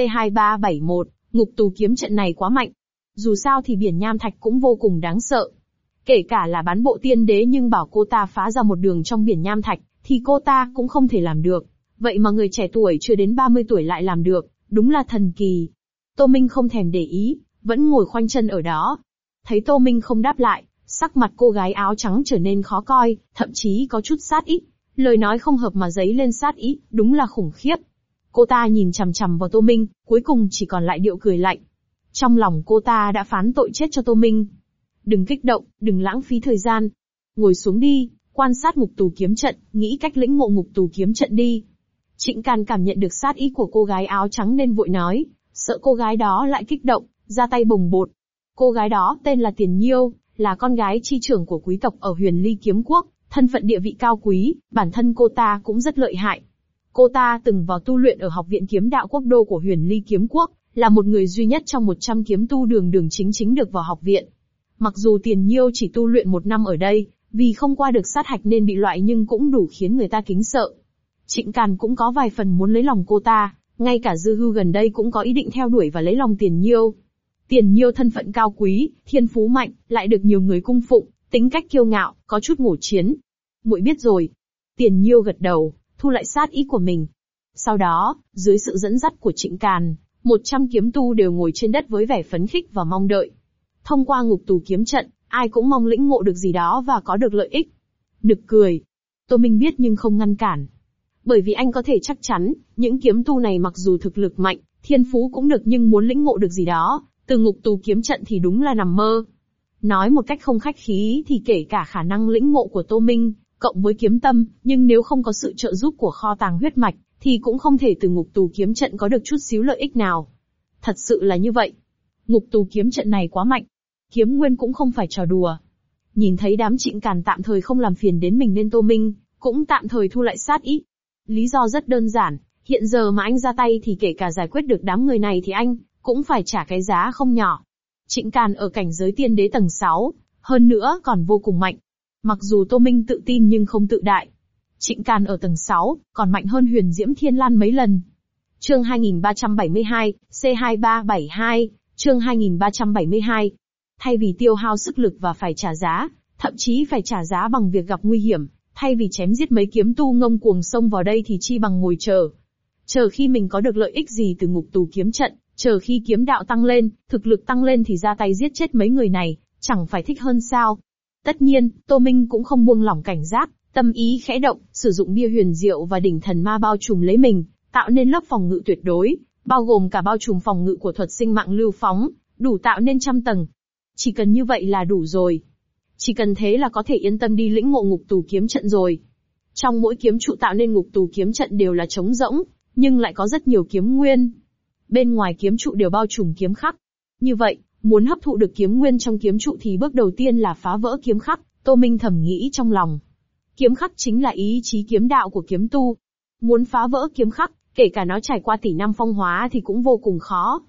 C2371, ngục tù kiếm trận này quá mạnh. Dù sao thì biển nham thạch cũng vô cùng đáng sợ. Kể cả là bán bộ tiên đế nhưng bảo cô ta phá ra một đường trong biển nham thạch, thì cô ta cũng không thể làm được. Vậy mà người trẻ tuổi chưa đến 30 tuổi lại làm được, đúng là thần kỳ. Tô Minh không thèm để ý, vẫn ngồi khoanh chân ở đó. Thấy Tô Minh không đáp lại, sắc mặt cô gái áo trắng trở nên khó coi, thậm chí có chút sát ý. Lời nói không hợp mà dấy lên sát ý, đúng là khủng khiếp. Cô ta nhìn chằm chằm vào Tô Minh, cuối cùng chỉ còn lại điệu cười lạnh. Trong lòng cô ta đã phán tội chết cho Tô Minh. Đừng kích động, đừng lãng phí thời gian. Ngồi xuống đi, quan sát ngục tù kiếm trận, nghĩ cách lĩnh ngộ ngục tù kiếm trận đi. Trịnh Càn cảm nhận được sát ý của cô gái áo trắng nên vội nói, sợ cô gái đó lại kích động, ra tay bồng bột. Cô gái đó tên là Tiền Nhiêu, là con gái chi trưởng của quý tộc ở Huyền Ly Kiếm Quốc, thân phận địa vị cao quý, bản thân cô ta cũng rất lợi hại. Cô ta từng vào tu luyện ở Học viện Kiếm Đạo Quốc đô của Huyền Ly Kiếm Quốc, là một người duy nhất trong 100 kiếm tu đường chính được vào học viện. Mặc dù Tiền Nhiêu chỉ tu luyện 1 năm ở đây, vì không qua được sát hạch nên bị loại nhưng cũng đủ khiến người ta kính sợ. Trịnh Càn cũng có vài phần muốn lấy lòng cô ta, ngay cả Dư Hưu gần đây cũng có ý định theo đuổi và lấy lòng Tiền Nhiêu. Tiền Nhiêu thân phận cao quý, thiên phú mạnh, lại được nhiều người cung phụng, tính cách kiêu ngạo, có chút ngổ chiến. Muội biết rồi. Tiền Nhiêu gật đầu, thu lại sát ý của mình. Sau đó, dưới sự dẫn dắt của Trịnh Càn, 100 kiếm tu đều ngồi trên đất với vẻ phấn khích và mong đợi. Thông qua ngục tù kiếm trận, ai cũng mong lĩnh ngộ được gì đó và có được lợi ích. Nực cười. Tô Minh biết nhưng không ngăn cản. Bởi vì anh có thể chắc chắn, những kiếm tu này mặc dù thực lực mạnh, thiên phú cũng được nhưng muốn lĩnh ngộ được gì đó, từ ngục tù kiếm trận thì đúng là nằm mơ. Nói một cách không khách khí thì kể cả khả năng lĩnh ngộ của Tô Minh, cộng với kiếm tâm, nhưng nếu không có sự trợ giúp của kho tàng huyết mạch, thì cũng không thể từ ngục tù kiếm trận có được chút xíu lợi ích nào. Thật sự là như vậy. Ngục tù kiếm trận này quá mạnh. Kiếm nguyên cũng không phải trò đùa. Nhìn thấy đám Trịnh Càn tạm thời không làm phiền đến mình nên Tô Minh cũng tạm thời thu lại sát ý. Lý do rất đơn giản, hiện giờ mà anh ra tay thì kể cả giải quyết được đám người này thì anh cũng phải trả cái giá không nhỏ. Trịnh Càn ở cảnh giới tiên đế tầng 6, hơn nữa còn vô cùng mạnh. Mặc dù Tô Minh tự tin nhưng không tự đại. Trịnh Càn ở tầng 6, còn mạnh hơn Huyền Diễm Thiên Lan mấy lần. Chương 2372, C2372, chương 2372. Thay vì tiêu hao sức lực và phải trả giá, thậm chí phải trả giá bằng việc gặp nguy hiểm, thay vì chém giết mấy kiếm tu ngông cuồng xông vào đây thì chi bằng ngồi chờ. Chờ khi mình có được lợi ích gì từ ngục tù kiếm trận, chờ khi kiếm đạo tăng lên, thực lực tăng lên thì ra tay giết chết mấy người này, chẳng phải thích hơn sao? Tất nhiên, Tô Minh cũng không buông lỏng cảnh giác, tâm ý khẽ động, sử dụng bia huyền diệu và đỉnh thần ma bao trùm lấy mình, tạo nên lớp phòng ngự tuyệt đối, bao gồm cả bao trùm phòng ngự của thuật sinh mạng lưu phóng, đủ tạo nên trăm tầng. Chỉ cần như vậy là đủ rồi. Chỉ cần thế là có thể yên tâm đi lĩnh ngộ ngục tù kiếm trận rồi. Trong mỗi kiếm trụ tạo nên ngục tù kiếm trận đều là trống rỗng, nhưng lại có rất nhiều kiếm nguyên. Bên ngoài kiếm trụ đều bao trùm kiếm khắc. Như vậy, muốn hấp thụ được kiếm nguyên trong kiếm trụ thì bước đầu tiên là phá vỡ kiếm khắc, Tô Minh thầm nghĩ trong lòng. Kiếm khắc chính là ý chí kiếm đạo của kiếm tu. Muốn phá vỡ kiếm khắc, kể cả nó trải qua tỷ năm phong hóa thì cũng vô cùng khó.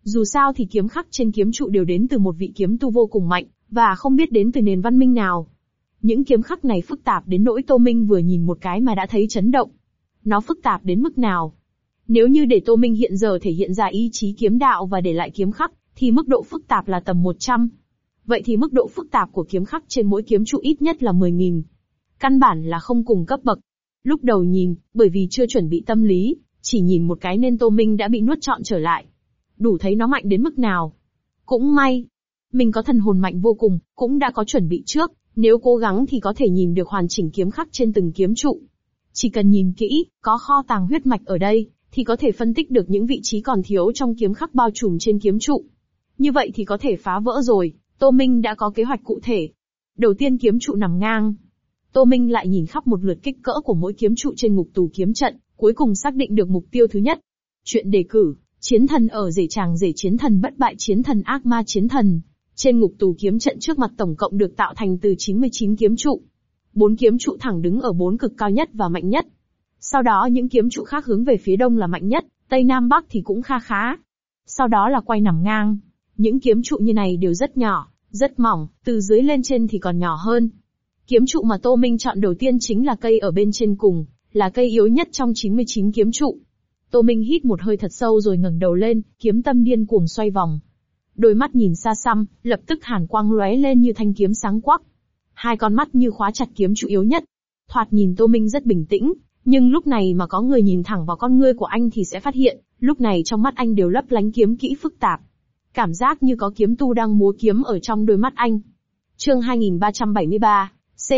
Dù sao thì kiếm khắc trên kiếm trụ đều đến từ một vị kiếm tu vô cùng mạnh, và không biết đến từ nền văn minh nào. Những kiếm khắc này phức tạp đến nỗi Tô Minh vừa nhìn một cái mà đã thấy chấn động. Nó phức tạp đến mức nào? Nếu như để Tô Minh hiện giờ thể hiện ra ý chí kiếm đạo và để lại kiếm khắc, thì mức độ phức tạp là tầm 100. Vậy thì mức độ phức tạp của kiếm khắc trên mỗi kiếm trụ ít nhất là 10.000. Căn bản là không cùng cấp bậc. Lúc đầu nhìn, bởi vì chưa chuẩn bị tâm lý, chỉ nhìn một cái nên Tô Minh đã bị nuốt trọn trở lại. Đủ thấy nó mạnh đến mức nào. Cũng may, mình có thần hồn mạnh vô cùng, cũng đã có chuẩn bị trước, nếu cố gắng thì có thể nhìn được hoàn chỉnh kiếm khắc trên từng kiếm trụ. Chỉ cần nhìn kỹ, có kho tàng huyết mạch ở đây, thì có thể phân tích được những vị trí còn thiếu trong kiếm khắc bao trùm trên kiếm trụ. Như vậy thì có thể phá vỡ rồi, Tô Minh đã có kế hoạch cụ thể. Đầu tiên kiếm trụ nằm ngang. Tô Minh lại nhìn khắp một lượt kích cỡ của mỗi kiếm trụ trên ngục tù kiếm trận, cuối cùng xác định được mục tiêu thứ nhất. Chuyện đề cử, chiến thần ở rể chàng rể chiến thần bất bại chiến thần ác ma chiến thần. Trên ngục tù kiếm trận trước mặt tổng cộng được tạo thành từ 99 kiếm trụ. 4 kiếm trụ thẳng đứng ở 4 cực cao nhất và mạnh nhất. Sau đó những kiếm trụ khác hướng về phía đông là mạnh nhất, tây nam bắc thì cũng kha khá. Sau đó là quay nằm ngang. Những kiếm trụ như này đều rất nhỏ, rất mỏng, từ dưới lên trên thì còn nhỏ hơn. Kiếm trụ mà Tô Minh chọn đầu tiên chính là cây ở bên trên cùng, là cây yếu nhất trong 99 kiếm trụ. Tô Minh hít một hơi thật sâu rồi ngẩng đầu lên, kiếm tâm điên cuồng xoay vòng. Đôi mắt nhìn xa xăm, lập tức hàn quang lóe lên như thanh kiếm sáng quắc. Hai con mắt như khóa chặt kiếm trụ yếu nhất. Thoạt nhìn Tô Minh rất bình tĩnh, nhưng lúc này mà có người nhìn thẳng vào con ngươi của anh thì sẽ phát hiện, lúc này trong mắt anh đều lấp lánh kiếm kỹ phức tạp. Cảm giác như có kiếm tu đang múa kiếm ở trong đôi mắt anh. Chương 2373,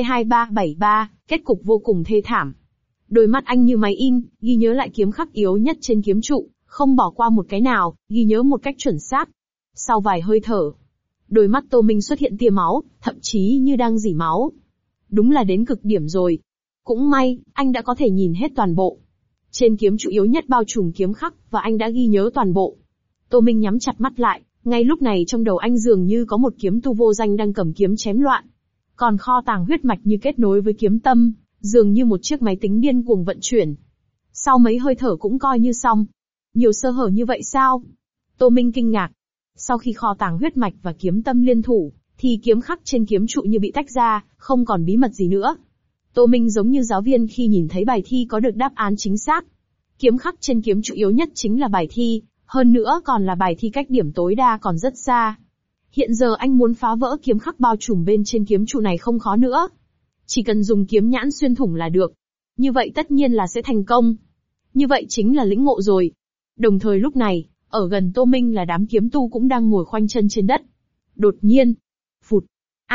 C2373, kết cục vô cùng thê thảm. Đôi mắt anh như máy in, ghi nhớ lại kiếm khắc yếu nhất trên kiếm trụ, không bỏ qua một cái nào, ghi nhớ một cách chuẩn xác. Sau vài hơi thở, đôi mắt Tô Minh xuất hiện tia máu, thậm chí như đang rỉ máu. Đúng là đến cực điểm rồi. Cũng may, anh đã có thể nhìn hết toàn bộ. Trên kiếm trụ yếu nhất bao trùm kiếm khắc và anh đã ghi nhớ toàn bộ. Tô Minh nhắm chặt mắt lại, ngay lúc này trong đầu anh dường như có một kiếm tu vô danh đang cầm kiếm chém loạn. Còn kho tàng huyết mạch như kết nối với kiếm tâm, dường như một chiếc máy tính điên cuồng vận chuyển. Sau mấy hơi thở cũng coi như xong. Nhiều sơ hở như vậy sao? Tô Minh kinh ngạc. Sau khi kho tàng huyết mạch và kiếm tâm liên thủ, thì kiếm khắc trên kiếm trụ như bị tách ra, không còn bí mật gì nữa. Tô Minh giống như giáo viên khi nhìn thấy bài thi có được đáp án chính xác. Kiếm khắc trên kiếm trụ yếu nhất chính là bài thi, hơn nữa còn là bài thi cách điểm tối đa còn rất xa. Hiện giờ anh muốn phá vỡ kiếm khắc bao trùm bên trên kiếm trụ này không khó nữa. Chỉ cần dùng kiếm nhãn xuyên thủng là được. Như vậy tất nhiên là sẽ thành công. Như vậy chính là lĩnh ngộ rồi. Đồng thời lúc này, ở gần Tô Minh là đám kiếm tu cũng đang ngồi khoanh chân trên đất. Đột nhiên, phụt,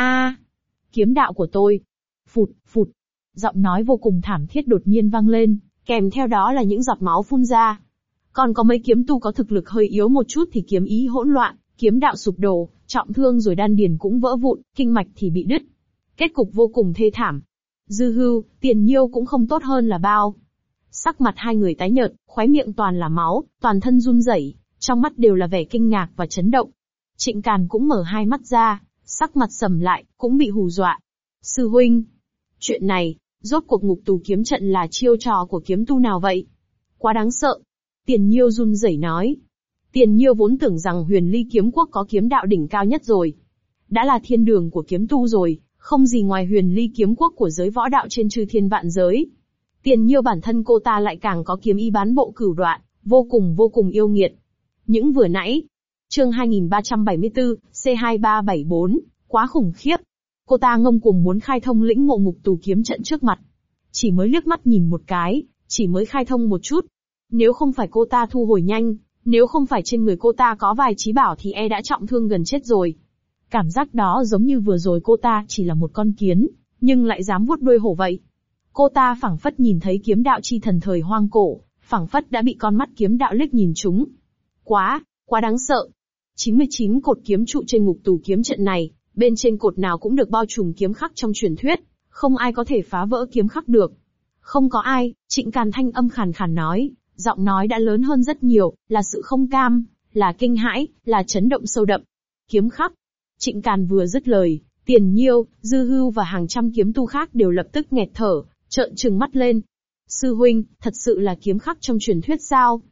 kiếm đạo của tôi, phụt, phụt. Giọng nói vô cùng thảm thiết đột nhiên vang lên, kèm theo đó là những giọt máu phun ra. Còn có mấy kiếm tu có thực lực hơi yếu một chút thì kiếm ý hỗn loạn, kiếm đạo sụp đổ, trọng thương rồi đan điền cũng vỡ vụn, kinh mạch thì bị đứt. Kết cục vô cùng thê thảm. Dư Hưu, Tiền Nhiêu cũng không tốt hơn là bao. Sắc mặt hai người tái nhợt, khóe miệng toàn là máu, toàn thân run rẩy, trong mắt đều là vẻ kinh ngạc và chấn động. Trịnh Càn cũng mở hai mắt ra, sắc mặt sầm lại, cũng bị hù dọa. Sư huynh, chuyện này, rốt cuộc ngục tù kiếm trận là chiêu trò của kiếm tu nào vậy? Quá đáng sợ. Tiền Nhiêu run rẩy nói. Tiền Nhiêu vốn tưởng rằng Huyền Ly kiếm quốc có kiếm đạo đỉnh cao nhất rồi. Đã là thiên đường của kiếm tu rồi, không gì ngoài Huyền Ly kiếm quốc của giới võ đạo trên chư thiên vạn giới. Tiền Nhiêu bản thân cô ta lại càng có kiếm ý bán bộ cửu đoạn, vô cùng yêu nghiệt. Những vừa nãy, chương 2374, C2374, quá khủng khiếp. Cô ta ngông cuồng muốn khai thông lĩnh ngộ ngục tù kiếm trận trước mặt. Chỉ mới liếc mắt nhìn một cái, chỉ mới khai thông một chút. Nếu không phải cô ta thu hồi nhanh, nếu không phải trên người cô ta có vài chí bảo thì đã trọng thương gần chết rồi. Cảm giác đó giống như vừa rồi cô ta chỉ là một con kiến, nhưng lại dám vuốt đuôi hổ vậy. Cô ta phảng phất nhìn thấy kiếm đạo chi thần thời hoang cổ, phảng phất đã bị con mắt kiếm đạo liếc nhìn trúng. Quá đáng sợ. 99 cột kiếm trụ trên ngục tù kiếm trận này, bên trên cột nào cũng được bao trùm kiếm khắc trong truyền thuyết, không ai có thể phá vỡ kiếm khắc được. Không có ai, Trịnh Càn thanh âm khàn khàn nói, giọng nói đã lớn hơn rất nhiều, là sự không cam, là kinh hãi, là chấn động sâu đậm. Kiếm khắc. Trịnh Càn vừa dứt lời, Tiền Nhiêu, Dư Hưu và hàng trăm kiếm tu khác đều lập tức nghẹt thở, trợn trừng mắt lên. Sư huynh, thật sự là kiếm khắc trong truyền thuyết sao?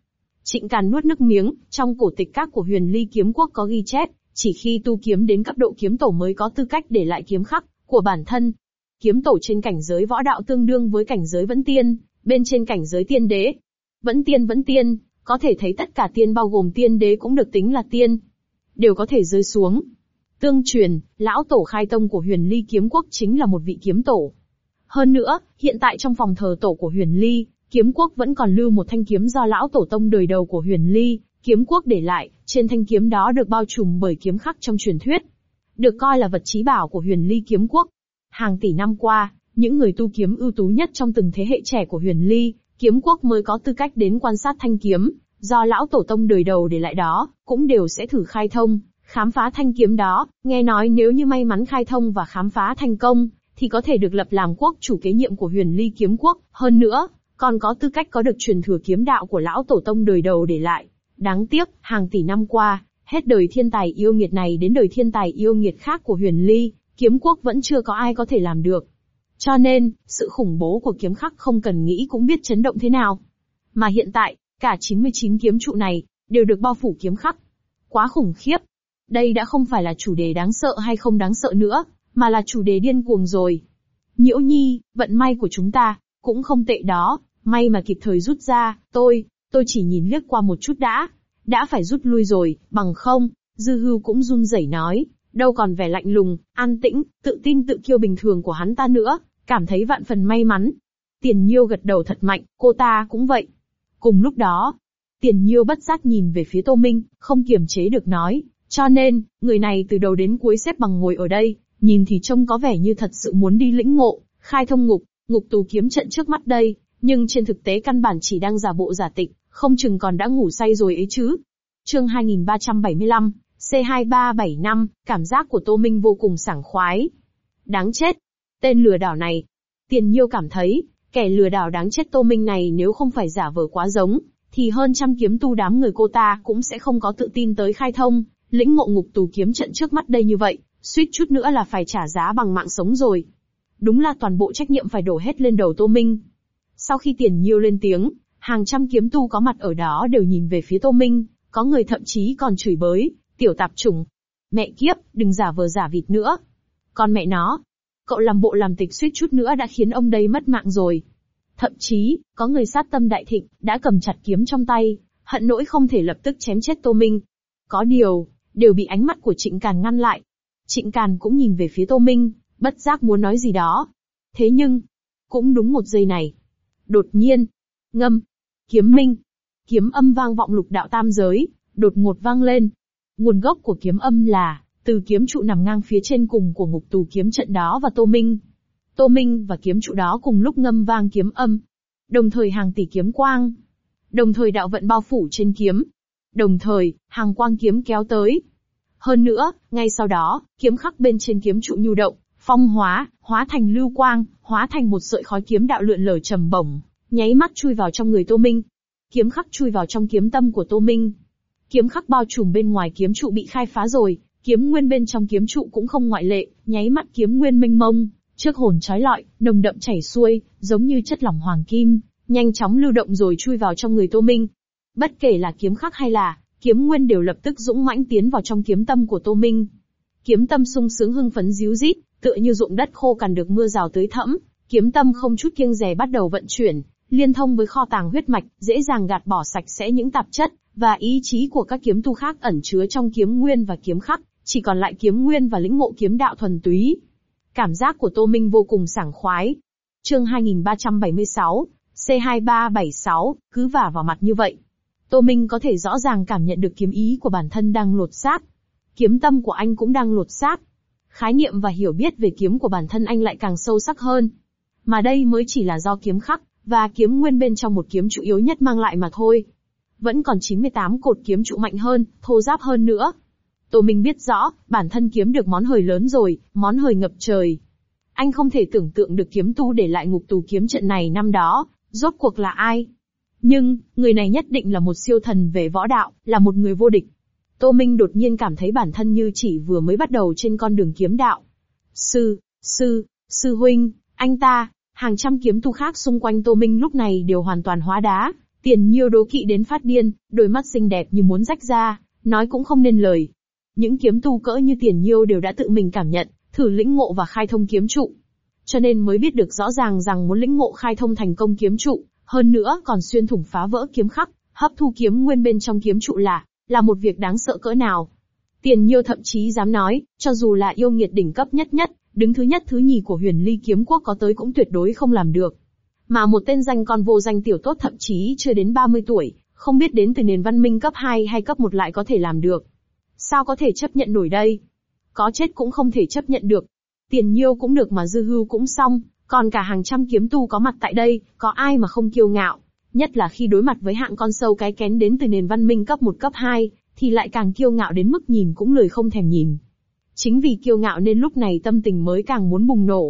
Trịnh Càn nuốt nước miếng, trong cổ tịch các của Huyền Ly kiếm quốc có ghi chép, chỉ khi tu kiếm đến cấp độ kiếm tổ mới có tư cách để lại kiếm khắc của bản thân. Kiếm tổ trên cảnh giới võ đạo tương đương với cảnh giới vẫn tiên, bên trên cảnh giới tiên đế. Vẫn tiên, có thể thấy tất cả tiên bao gồm tiên đế cũng được tính là tiên, đều có thể rơi xuống. Tương truyền, lão tổ khai tông của Huyền Ly kiếm quốc chính là một vị kiếm tổ. Hơn nữa, hiện tại trong phòng thờ tổ của Huyền Ly kiếm quốc vẫn còn lưu một thanh kiếm do lão tổ tông đời đầu của Huyền Ly kiếm quốc để lại, trên thanh kiếm đó được bao trùm bởi kiếm khắc trong truyền thuyết, được coi là vật chí bảo của Huyền Ly kiếm quốc. Hàng tỷ năm qua, những người tu kiếm ưu tú nhất trong từng thế hệ trẻ của Huyền Ly kiếm quốc mới có tư cách đến quan sát thanh kiếm do lão tổ tông đời đầu để lại đó, cũng đều sẽ thử khai thông, khám phá thanh kiếm đó. Nghe nói nếu như may mắn khai thông và khám phá thành công, thì có thể được lập làm quốc chủ kế nhiệm của Huyền Ly kiếm quốc, hơn nữa, còn có tư cách có được truyền thừa kiếm đạo của lão tổ tông đời đầu để lại. Đáng tiếc, hàng tỷ năm qua, hết đời thiên tài yêu nghiệt này đến đời thiên tài yêu nghiệt khác của Huyền Ly kiếm quốc vẫn chưa có ai có thể làm được. Cho nên, sự khủng bố của kiếm khắc không cần nghĩ cũng biết chấn động thế nào. Mà hiện tại, cả 99 kiếm trụ này, đều được bao phủ kiếm khắc. Quá khủng khiếp. Đây đã không phải là chủ đề đáng sợ hay không đáng sợ nữa, mà là chủ đề điên cuồng rồi. Nhiễu Nhi, vận may của chúng ta, cũng không tệ đó, may mà kịp thời rút ra, tôi chỉ nhìn liếc qua một chút đã phải rút lui rồi, bằng không, Dư Hưu cũng run rẩy nói, đâu còn vẻ lạnh lùng, an tĩnh, tự tin tự kiêu bình thường của hắn ta nữa, cảm thấy vạn phần may mắn. Tiền Nhiêu gật đầu thật mạnh, cô ta cũng vậy. Cùng lúc đó, Tiền Nhiêu bất giác nhìn về phía Tô Minh, không kiềm chế được nói, cho nên, người này từ đầu đến cuối xếp bằng ngồi ở đây, nhìn thì trông có vẻ như thật sự muốn đi lĩnh ngộ, khai thông ngục tù kiếm trận trước mắt đây, nhưng trên thực tế căn bản chỉ đang giả bộ giả tịch, không chừng còn đã ngủ say rồi ấy chứ. Chương 2375, C2375, cảm giác của Tô Minh vô cùng sảng khoái. Đáng chết! Tên lừa đảo này! Tiền Nhiêu cảm thấy, kẻ lừa đảo đáng chết Tô Minh này nếu không phải giả vờ quá giống, thì hơn trăm kiếm tu đám người cô ta cũng sẽ không có tự tin tới khai thông, lĩnh ngộ ngục tù kiếm trận trước mắt đây như vậy, suýt chút nữa là phải trả giá bằng mạng sống rồi. Đúng là toàn bộ trách nhiệm phải đổ hết lên đầu Tô Minh. Sau khi Tiền Nhiêu lên tiếng, hàng trăm kiếm tu có mặt ở đó đều nhìn về phía Tô Minh, có người thậm chí còn chửi bới, tiểu tạp chủng. Mẹ kiếp, đừng giả vờ giả vịt nữa. Con mẹ nó, cậu làm bộ làm tịch suýt chút nữa đã khiến ông đây mất mạng rồi. Thậm chí, có người sát tâm đại thịnh, đã cầm chặt kiếm trong tay, hận nỗi không thể lập tức chém chết Tô Minh. Có điều, đều bị ánh mắt của Trịnh Càn ngăn lại. Trịnh Càn cũng nhìn về phía Tô Minh, bất giác muốn nói gì đó. Thế nhưng, cũng đúng một giây này. Đột nhiên, ngâm, kiếm minh, kiếm âm vang vọng lục đạo tam giới, đột ngột vang lên. Nguồn gốc của kiếm âm là, từ kiếm trụ nằm ngang phía trên cùng của ngục tù kiếm trận đó và Tô Minh. Tô Minh và kiếm trụ đó cùng lúc ngâm vang kiếm âm. Đồng thời hàng tỷ kiếm quang. Đồng thời đạo vận bao phủ trên kiếm. Đồng thời, hàng quang kiếm kéo tới. Hơn nữa, ngay sau đó, kiếm khắc bên trên kiếm trụ nhu động, phong hóa thành lưu quang, hóa thành một sợi khói kiếm đạo lượn lờ trầm bổng, nháy mắt chui vào trong người Tô Minh. Kiếm khắc chui vào trong kiếm tâm của Tô Minh. Kiếm khắc bao trùm bên ngoài kiếm trụ bị khai phá rồi, kiếm nguyên bên trong kiếm trụ cũng không ngoại lệ, nháy mắt kiếm nguyên mênh mông, trước hồn chói lọi, nồng đậm chảy xuôi, giống như chất lỏng hoàng kim, nhanh chóng lưu động rồi chui vào trong người Tô Minh. Bất kể là kiếm khắc hay là kiếm nguyên đều lập tức dũng mãnh tiến vào trong kiếm tâm của Tô Minh. Kiếm tâm sung sướng hưng phấn ríu rít, tựa như ruộng đất khô cằn được mưa rào tưới thẫm, kiếm tâm không chút kiêng dè bắt đầu vận chuyển, liên thông với kho tàng huyết mạch, dễ dàng gạt bỏ sạch sẽ những tạp chất và ý chí của các kiếm tu khác ẩn chứa trong kiếm nguyên và kiếm khắc, chỉ còn lại kiếm nguyên và lĩnh ngộ kiếm đạo thuần túy. Cảm giác của Tô Minh vô cùng sảng khoái. Chương 2376, C2376, cứ vả vào mặt như vậy. Tô Minh có thể rõ ràng cảm nhận được kiếm ý của bản thân đang lột xác. Kiếm tâm của anh cũng đang lột xác. Khái niệm và hiểu biết về kiếm của bản thân anh lại càng sâu sắc hơn. Mà đây mới chỉ là do kiếm khắc và kiếm nguyên bên trong một kiếm trụ yếu nhất mang lại mà thôi. Vẫn còn 98 cột kiếm trụ mạnh hơn, thô ráp hơn nữa. Tô Minh biết rõ, bản thân kiếm được món hời lớn rồi, món hời ngập trời. Anh không thể tưởng tượng được kiếm tu để lại ngục tù kiếm trận này năm đó, rốt cuộc là ai. Nhưng, người này nhất định là một siêu thần về võ đạo, là một người vô địch. Tô Minh đột nhiên cảm thấy bản thân như chỉ vừa mới bắt đầu trên con đường kiếm đạo. Sư huynh, anh ta, hàng trăm kiếm tu khác xung quanh Tô Minh lúc này đều hoàn toàn hóa đá, Tiền Nhiêu đố kỵ đến phát điên, đôi mắt xinh đẹp như muốn rách ra, nói cũng không nên lời. Những kiếm tu cỡ như Tiền Nhiêu đều đã tự mình cảm nhận, thử lĩnh ngộ và khai thông kiếm trụ. Cho nên mới biết được rõ ràng rằng muốn lĩnh ngộ khai thông thành công kiếm trụ, hơn nữa còn xuyên thủng phá vỡ kiếm khắc, hấp thu kiếm nguyên bên trong kiếm trụ là một việc đáng sợ cỡ nào. Tiền Nhiêu thậm chí dám nói, cho dù là yêu nghiệt đỉnh cấp nhất, đứng thứ nhất thứ nhì của Huyền Ly kiếm quốc có tới cũng tuyệt đối không làm được. Mà một tên danh con vô danh tiểu tốt thậm chí chưa đến 30 tuổi, không biết đến từ nền văn minh cấp 2 hay cấp 1 lại có thể làm được. Sao có thể chấp nhận nổi đây? Có chết cũng không thể chấp nhận được. Tiền Nhiêu cũng được mà Dư Hưu cũng xong, còn cả hàng trăm kiếm tu có mặt tại đây, có ai mà không kiêu ngạo. Nhất là khi đối mặt với hạng con sâu cái kén đến từ nền văn minh cấp 1 cấp 2, thì lại càng kiêu ngạo đến mức nhìn cũng lười không thèm nhìn. Chính vì kiêu ngạo nên lúc này tâm tình mới càng muốn bùng nổ.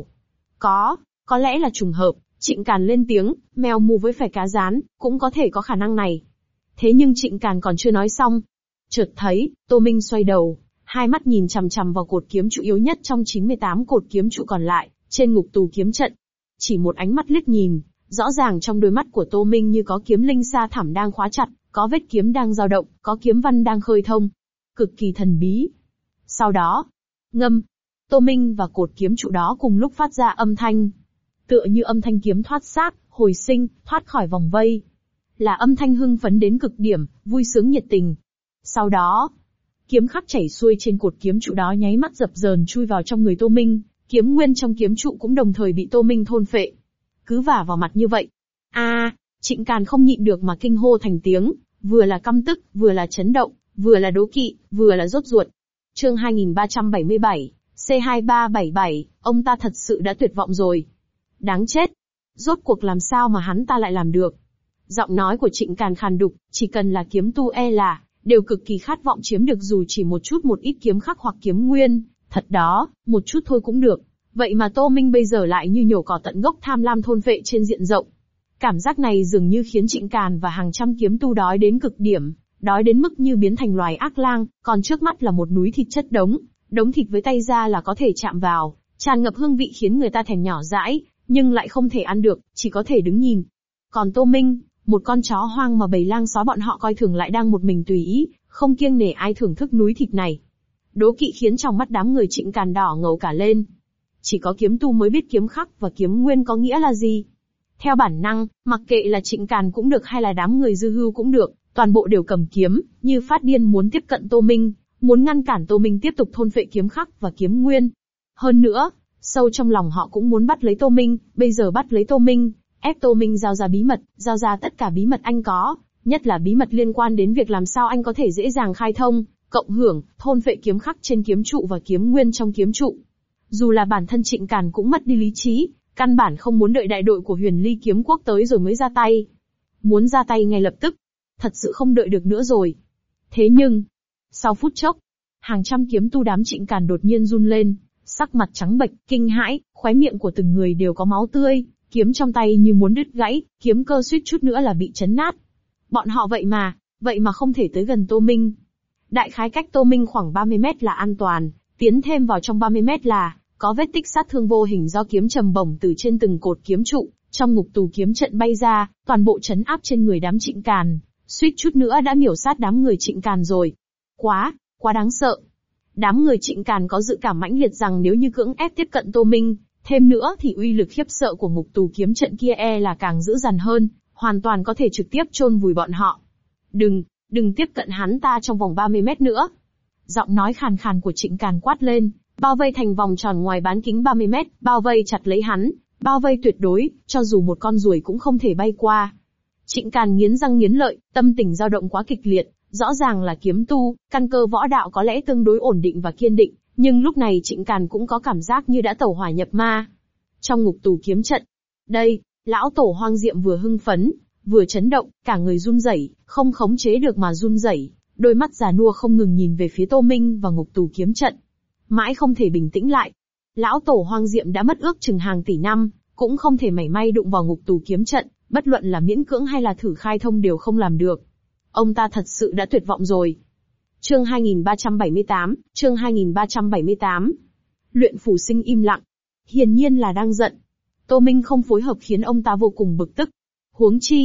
Có lẽ là trùng hợp, Trịnh Càn lên tiếng, mèo mù với phải cá rán, cũng có thể có khả năng này. Thế nhưng Trịnh Càn còn chưa nói xong. Chợt thấy, Tô Minh xoay đầu, hai mắt nhìn chằm chằm vào cột kiếm trụ yếu nhất trong 98 cột kiếm trụ còn lại, trên ngục tù kiếm trận. Chỉ một ánh mắt liếc nhìn, rõ ràng trong đôi mắt của Tô Minh như có kiếm linh sa thẳm đang khóa chặt, có vết kiếm đang dao động, có kiếm văn đang khơi thông. Cực kỳ thần bí. Sau đó, ngâm, Tô Minh và cột kiếm trụ đó cùng lúc phát ra âm thanh. Tựa như âm thanh kiếm thoát xác, hồi sinh, thoát khỏi vòng vây. Là âm thanh hưng phấn đến cực điểm, vui sướng nhiệt tình. Sau đó, kiếm khắc chảy xuôi trên cột kiếm trụ đó nháy mắt dập dờn chui vào trong người Tô Minh, kiếm nguyên trong kiếm trụ cũng đồng thời bị Tô Minh thôn phệ. Cứ vả vào mặt như vậy. Trịnh Càn không nhịn được mà kinh hô thành tiếng, vừa là căm tức, vừa là chấn động, vừa là đố kỵ, vừa là rốt ruột. Chương 2377, C2377, ông ta thật sự đã tuyệt vọng rồi. Đáng chết. Rốt cuộc làm sao mà hắn ta lại làm được? Giọng nói của Trịnh Càn khàn đục, chỉ cần là kiếm tu đều cực kỳ khát vọng chiếm được dù chỉ một ít kiếm khắc hoặc kiếm nguyên, thật đó, một chút thôi cũng được. Vậy mà Tô Minh bây giờ lại như nhổ cỏ tận gốc tham lam thôn phệ trên diện rộng. Cảm giác này dường như khiến Trịnh Càn và hàng trăm kiếm tu đói đến cực điểm, đói đến mức như biến thành loài ác lang, còn trước mắt là một núi thịt chất đống thịt với tay ra là có thể chạm vào, tràn ngập hương vị khiến người ta thèm nhỏ dãi, nhưng lại không thể ăn được, chỉ có thể đứng nhìn. Còn Tô Minh, một con chó hoang mà bầy lang sói bọn họ coi thường lại đang một mình tùy ý, không kiêng nể ai thưởng thức núi thịt này. Đố kỵ khiến trong mắt đám người Trịnh Càn đỏ ngầu cả lên. Chỉ có kiếm tu mới biết kiếm khắc và kiếm nguyên có nghĩa là gì. Theo bản năng, mặc kệ là Trịnh Càn cũng được hay là đám người Dư Hưu cũng được, toàn bộ đều cầm kiếm, như phát điên muốn tiếp cận Tô Minh, muốn ngăn cản Tô Minh tiếp tục thôn phệ kiếm khắc và kiếm nguyên. Hơn nữa, sâu trong lòng họ cũng muốn bắt lấy Tô Minh, bây giờ bắt lấy Tô Minh, ép Tô Minh giao ra bí mật, giao ra tất cả bí mật anh có, nhất là bí mật liên quan đến việc làm sao anh có thể dễ dàng khai thông, cộng hưởng, thôn phệ kiếm khắc trên kiếm trụ và kiếm nguyên trong kiếm trụ. Dù là bản thân Trịnh Càn cũng mất đi lý trí, căn bản không muốn đợi đại đội của Huyền Ly kiếm quốc tới rồi mới ra tay. Muốn ra tay ngay lập tức, thật sự không đợi được nữa rồi. Thế nhưng, sau phút chốc, hàng trăm kiếm tu đám Trịnh Càn đột nhiên run lên, sắc mặt trắng bệch, kinh hãi, khóe miệng của từng người đều có máu tươi, kiếm trong tay như muốn đứt gãy, kiếm cơ suýt chút nữa là bị chấn nát. Bọn họ vậy mà không thể tới gần Tô Minh. Đại khái cách Tô Minh khoảng 30 mét là an toàn, tiến thêm vào trong 30 mét là có vết tích sát thương vô hình do kiếm trầm bổng từ trên từng cột kiếm trụ, trong ngục tù kiếm trận bay ra, toàn bộ chấn áp trên người đám Trịnh Càn, suýt chút nữa đã miểu sát đám người Trịnh Càn rồi. Quá đáng sợ. Đám người Trịnh Càn có dự cảm mãnh liệt rằng nếu như cưỡng ép tiếp cận Tô Minh, thêm nữa thì uy lực khiếp sợ của ngục tù kiếm trận kia là càng dữ dằn hơn, hoàn toàn có thể trực tiếp chôn vùi bọn họ. Đừng tiếp cận hắn ta trong vòng 30 mét nữa. Giọng nói khàn khàn của Trịnh Càn quát lên, bao vây thành vòng tròn ngoài bán kính 30 mét, bao vây chặt lấy hắn, bao vây tuyệt đối, cho dù một con ruồi cũng không thể bay qua. Trịnh Càn nghiến răng nghiến lợi, tâm tình dao động quá kịch liệt, rõ ràng là kiếm tu, căn cơ võ đạo có lẽ tương đối ổn định và kiên định, nhưng lúc này Trịnh Càn cũng có cảm giác như đã tẩu hỏa nhập ma. Trong ngục tù kiếm trận, đây, lão tổ Hoang Diệm vừa hưng phấn, vừa chấn động, cả người run rẩy, không khống chế được mà run rẩy, đôi mắt già nua không ngừng nhìn về phía Tô Minh và ngục tù kiếm trận. Mãi không thể bình tĩnh lại. Lão tổ Hoang Diệm đã mất ước chừng hàng tỷ năm, cũng không thể mảy may đụng vào ngục tù kiếm trận, bất luận là miễn cưỡng hay là thử khai thông đều không làm được. Ông ta thật sự đã tuyệt vọng rồi. Chương 2378. Luyện Phủ Sinh im lặng. Hiển nhiên là đang giận. Tô Minh không phối hợp khiến ông ta vô cùng bực tức. Huống chi,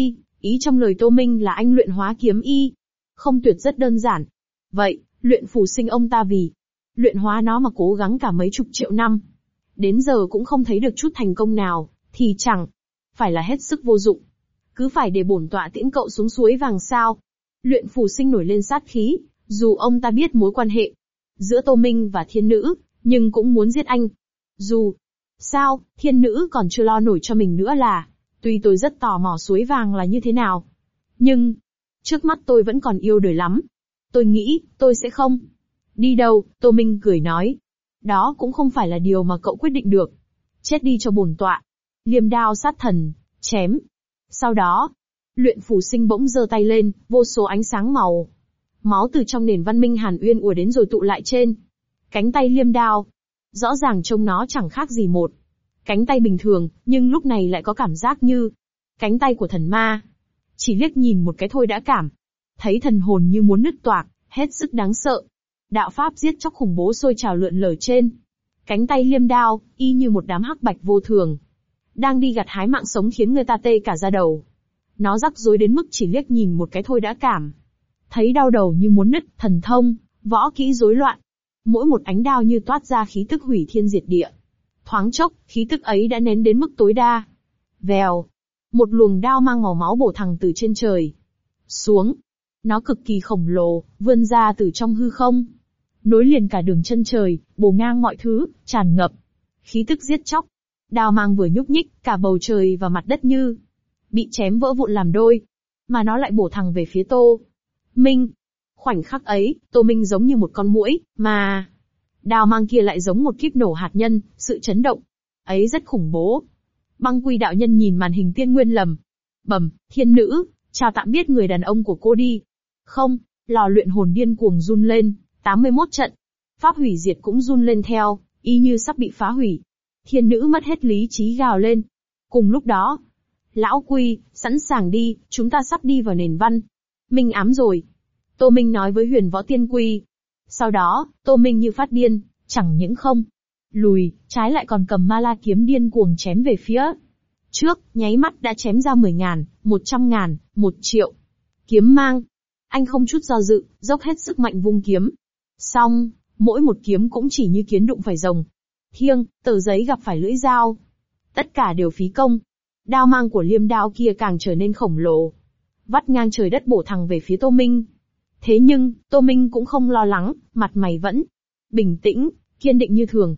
Ý trong lời Tô Minh là anh luyện hóa kiếm y. Không tuyệt rất đơn giản. Vậy, luyện phù sinh ông ta vì luyện hóa nó mà cố gắng cả mấy chục triệu năm. Đến giờ cũng không thấy được chút thành công nào, thì chẳng phải là hết sức vô dụng. Cứ phải để bổn tọa tiễn cậu xuống suối vàng sao. Luyện phù sinh nổi lên sát khí, dù ông ta biết mối quan hệ giữa Tô Minh và thiên nữ, nhưng cũng muốn giết anh. Dù sao, thiên nữ còn chưa lo nổi cho mình nữa là, tuy tôi rất tò mò suối vàng là như thế nào. Nhưng, trước mắt tôi vẫn còn yêu đời lắm. Tôi nghĩ, tôi sẽ không đi đâu, Tô Minh cười nói. Đó cũng không phải là điều mà cậu quyết định được. Chết đi cho bổn tọa. Liêm đao sát thần, chém. Sau đó, luyện phù sinh bỗng giơ tay lên, vô số ánh sáng màu máu từ trong nền văn minh Hàn Uyên ùa đến rồi tụ lại trên cánh tay liêm đao. Rõ ràng trông nó chẳng khác gì một cánh tay bình thường, nhưng lúc này lại có cảm giác như cánh tay của thần ma. Chỉ liếc nhìn một cái thôi đã cảm thấy thần hồn như muốn nứt toạc, hết sức đáng sợ. Đạo pháp giết chóc khủng bố sôi trào lượn lờ trên cánh tay liêm đao, y như một đám hắc bạch vô thường đang đi gặt hái mạng sống, khiến người ta tê cả da đầu. Nó rắc rối đến mức chỉ liếc nhìn một cái thôi đã cảm thấy đau đầu như muốn nứt. Thần thông, võ kỹ rối loạn. Mỗi một ánh đao như toát ra khí tức hủy thiên diệt địa. Thoáng chốc, khí tức ấy đã nén đến mức tối đa. Vèo. Một luồng đao mang màu máu bổ thẳng từ trên trời xuống. Nó cực kỳ khổng lồ, vươn ra từ trong hư không, nối liền cả đường chân trời, bổ ngang mọi thứ, tràn ngập khí tức giết chóc. Đao mang vừa nhúc nhích, cả bầu trời và mặt đất như bị chém vỡ vụn làm đôi, mà nó lại bổ thẳng về phía Tô Minh. Khoảnh khắc ấy, Tô Minh giống như một con muỗi, mà đao mang kia lại giống một kíp nổ hạt nhân, sự chấn động ấy rất khủng bố. Băng Quy đạo nhân nhìn màn hình tiên nguyên lầm bầm, thiên nữ, chào tạm biết người đàn ông của cô đi. Không, lò luyện hồn điên cuồng run lên, 81 trận. Pháp hủy diệt cũng run lên theo, y như sắp bị phá hủy. Thiên nữ mất hết lý trí gào lên. Cùng lúc đó, Lão Quy, sẵn sàng đi, chúng ta sắp đi vào nền văn minh ám rồi. Tô Minh nói với Huyền Võ Tiên Quy. Sau đó, Tô Minh như phát điên, chẳng những không lùi, trái lại còn cầm ma la kiếm điên cuồng chém về phía trước, nháy mắt đã chém ra 10.000, 100.000, 1 triệu kiếm mang. Anh không chút do dự, dốc hết sức mạnh vung kiếm. Xong, mỗi một kiếm cũng chỉ như kiến đụng phải rồng. Thiêng, tờ giấy gặp phải lưỡi dao. Tất cả đều phí công. Đao mang của liêm đao kia càng trở nên khổng lồ, vắt ngang trời đất bổ thẳng về phía Tô Minh. Thế nhưng, Tô Minh cũng không lo lắng, mặt mày vẫn bình tĩnh, kiên định như thường.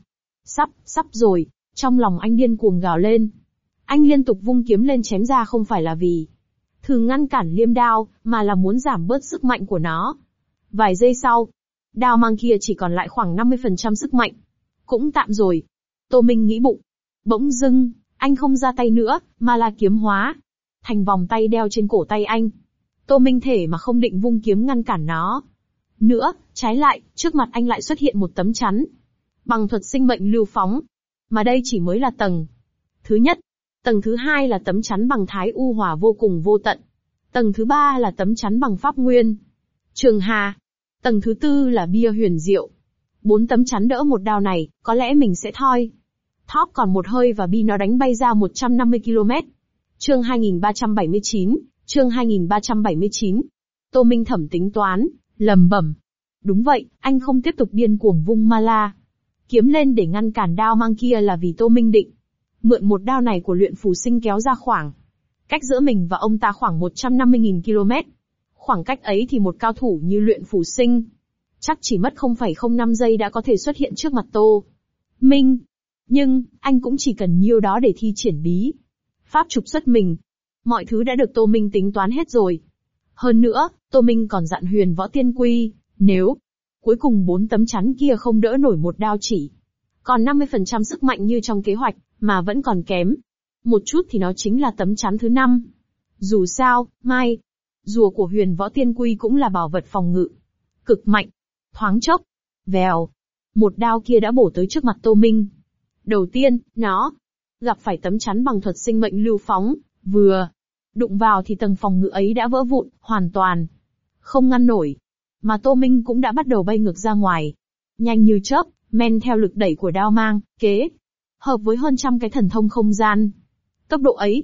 Sắp rồi, trong lòng anh điên cuồng gào lên. Anh liên tục vung kiếm lên chém ra không phải là vì thường ngăn cản liêm đao, mà là muốn giảm bớt sức mạnh của nó. Vài giây sau, đao mang kia chỉ còn lại khoảng 50% sức mạnh. Cũng tạm rồi. Tô Minh nghĩ bụng. Bỗng dưng, anh không ra tay nữa, mà là kiếm hóa thành vòng tay đeo trên cổ tay anh. Tô Minh thể mà không định vung kiếm ngăn cản nó nữa, trái lại, trước mặt anh lại xuất hiện một tấm chắn bằng thuật sinh mệnh lưu phóng. Mà đây chỉ mới là tầng thứ nhất. Tầng thứ hai là tấm chắn bằng thái u hỏa vô cùng vô tận. Tầng thứ ba là tấm chắn bằng pháp nguyên trường hà. Tầng thứ tư là bia huyền diệu. 4 tấm chắn đỡ một đao này, có lẽ mình sẽ thoi thóp còn một hơi và bi nó đánh bay ra 150 km. Chương 2379, chương 2379. Tô Minh thẩm tính toán, lầm bẩm. Đúng vậy, anh không tiếp tục điên cuồng vung ma la kiếm lên để ngăn cản đao mang kia là vì Tô Minh định mượn một đao này của luyện phù sinh kéo ra khoảng cách giữa mình và ông ta khoảng 150.000 km. Khoảng cách ấy thì một cao thủ như luyện phù sinh chắc chỉ mất 0,05 giây đã có thể xuất hiện trước mặt Tô Minh. Nhưng, anh cũng chỉ cần nhiêu đó để thi triển bí pháp trục xuất mình. Mọi thứ đã được Tô Minh tính toán hết rồi. Hơn nữa, Tô Minh còn dặn Huyền Võ Tiên Quy, nếu cuối cùng 4 tấm chắn kia không đỡ nổi một đao chỉ còn 50% sức mạnh như trong kế hoạch, mà vẫn còn kém một chút thì nó chính là tấm chắn thứ 5. Dù sao, mai rùa của Huyền Võ Tiên Quy cũng là bảo vật phòng ngự cực mạnh. Thoáng chốc, vèo, một đao kia đã bổ tới trước mặt Tô Minh. Đầu tiên, nó gặp phải tấm chắn bằng thuật sinh mệnh lưu phóng, vừa đụng vào thì tầng phòng ngự ấy đã vỡ vụn, hoàn toàn không ngăn nổi. Mà Tô Minh cũng đã bắt đầu bay ngược ra ngoài. Nhanh như chớp, men theo lực đẩy của đao mang, kế hợp với hơn trăm cái thần thông không gian. Tốc độ ấy,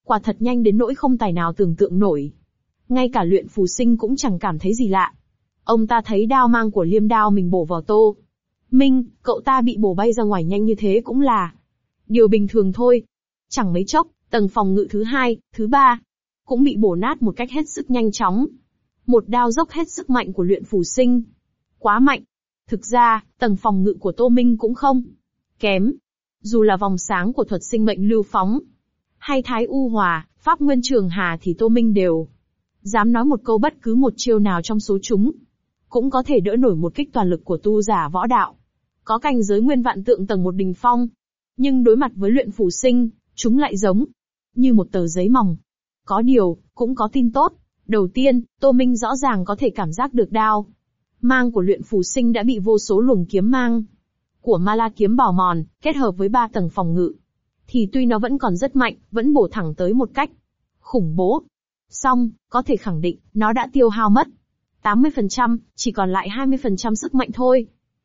Quả thật nhanh đến nỗi không tài nào tưởng tượng nổi. Ngay cả Luyện Phù Sinh cũng chẳng cảm thấy gì lạ. Ông ta thấy đao mang của liêm đao mình bổ vào Tô Minh, cậu ta bị bổ bay ra ngoài nhanh như thế cũng là điều bình thường thôi. Chẳng mấy chốc, tầng phòng ngự thứ 2, thứ 3 cũng bị bổ nát một cách hết sức nhanh chóng. Một đao dốc hết sức mạnh của Luyện Phù Sinh. Quá mạnh. Thực ra, tầng phòng ngự của Tô Minh cũng không kém. Dù là vòng sáng của thuật sinh mệnh lưu phóng, hay Thái U Hòa, Pháp Nguyên Trường Hà thì Tô Minh đều dám nói một câu bất cứ một chiêu nào trong số chúng cũng có thể đỡ nổi một kích toàn lực của tu giả võ đạo. Có cảnh giới nguyên vạn tượng tầng 1 đỉnh phong. Nhưng đối mặt với Luyện Phù Sinh, chúng lại giống như một tờ giấy mỏng. Có điều, cũng có tin tốt. Đầu tiên, Tô Minh rõ ràng có thể cảm giác được đao mang của Luyện Phù Sinh đã bị vô số luồng kiếm mang của Ma La kiếm bào mòn, kết hợp với 3 tầng phòng ngự. Thì tuy nó vẫn còn rất mạnh, vẫn bổ thẳng tới một cách khủng bố. Song, có thể khẳng định, nó đã tiêu hao mất 80%, chỉ còn lại 20% sức mạnh thôi.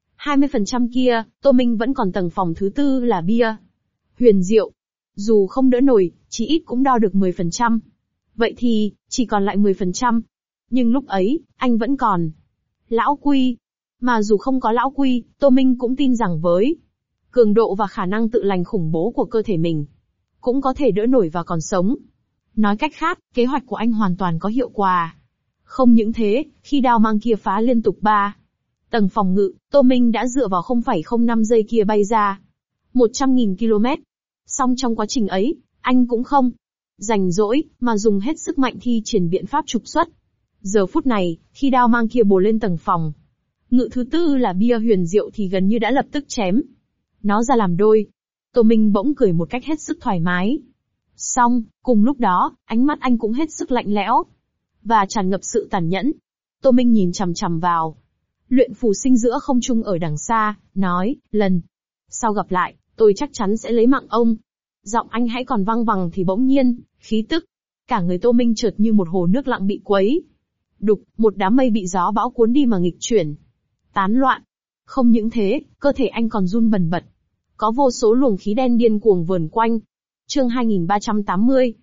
20% kia, Tô Minh vẫn còn tầng phòng thứ 4 là bia huyền diệu. Dù không đỡ nổi, chí ít cũng đo được 10%. Vậy thì, chỉ còn lại 10%. Nhưng lúc ấy, anh vẫn còn Lão Quy. Mà dù không có Lão Quy, Tô Minh cũng tin rằng với cường độ và khả năng tự lành khủng bố của cơ thể mình, cũng có thể đỡ nổi và còn sống. Nói cách khác, kế hoạch của anh hoàn toàn có hiệu quả. Không những thế, khi đao mang kia phá liên tục 3 tầng phòng ngự, Tô Minh đã dựa vào 0,05 giây kia bay ra 100.000 km. Song trong quá trình ấy, anh cũng không rảnh rỗi, mà dùng hết sức mạnh thi triển biện pháp trục xuất. Giờ phút này, khi đao mang kia bổ lên tầng phòng ngự thứ 4 là bia huyền diệu thì gần như đã lập tức chém nó ra làm đôi. Tô Minh bỗng cười một cách hết sức thoải mái. Song, cùng lúc đó, ánh mắt anh cũng hết sức lạnh lẽo và tràn ngập sự tàn nhẫn. Tô Minh nhìn chằm chằm vào Luyện Phù Sinh giữa không trung ở đằng xa, nói, lần sau gặp lại, tôi chắc chắn sẽ lấy mạng ông. Giọng anh hãy còn vang vẳng thì bỗng nhiên, khí tức cả người Tô Minh chợt như một hồ nước lặng bị quấy đục, một đám mây bị gió bão cuốn đi mà nghịch chuyển, tán loạn. Không những thế, cơ thể anh còn run bần bật. Có vô số luồng khí đen điên cuồng vờn quanh. Chương 2380,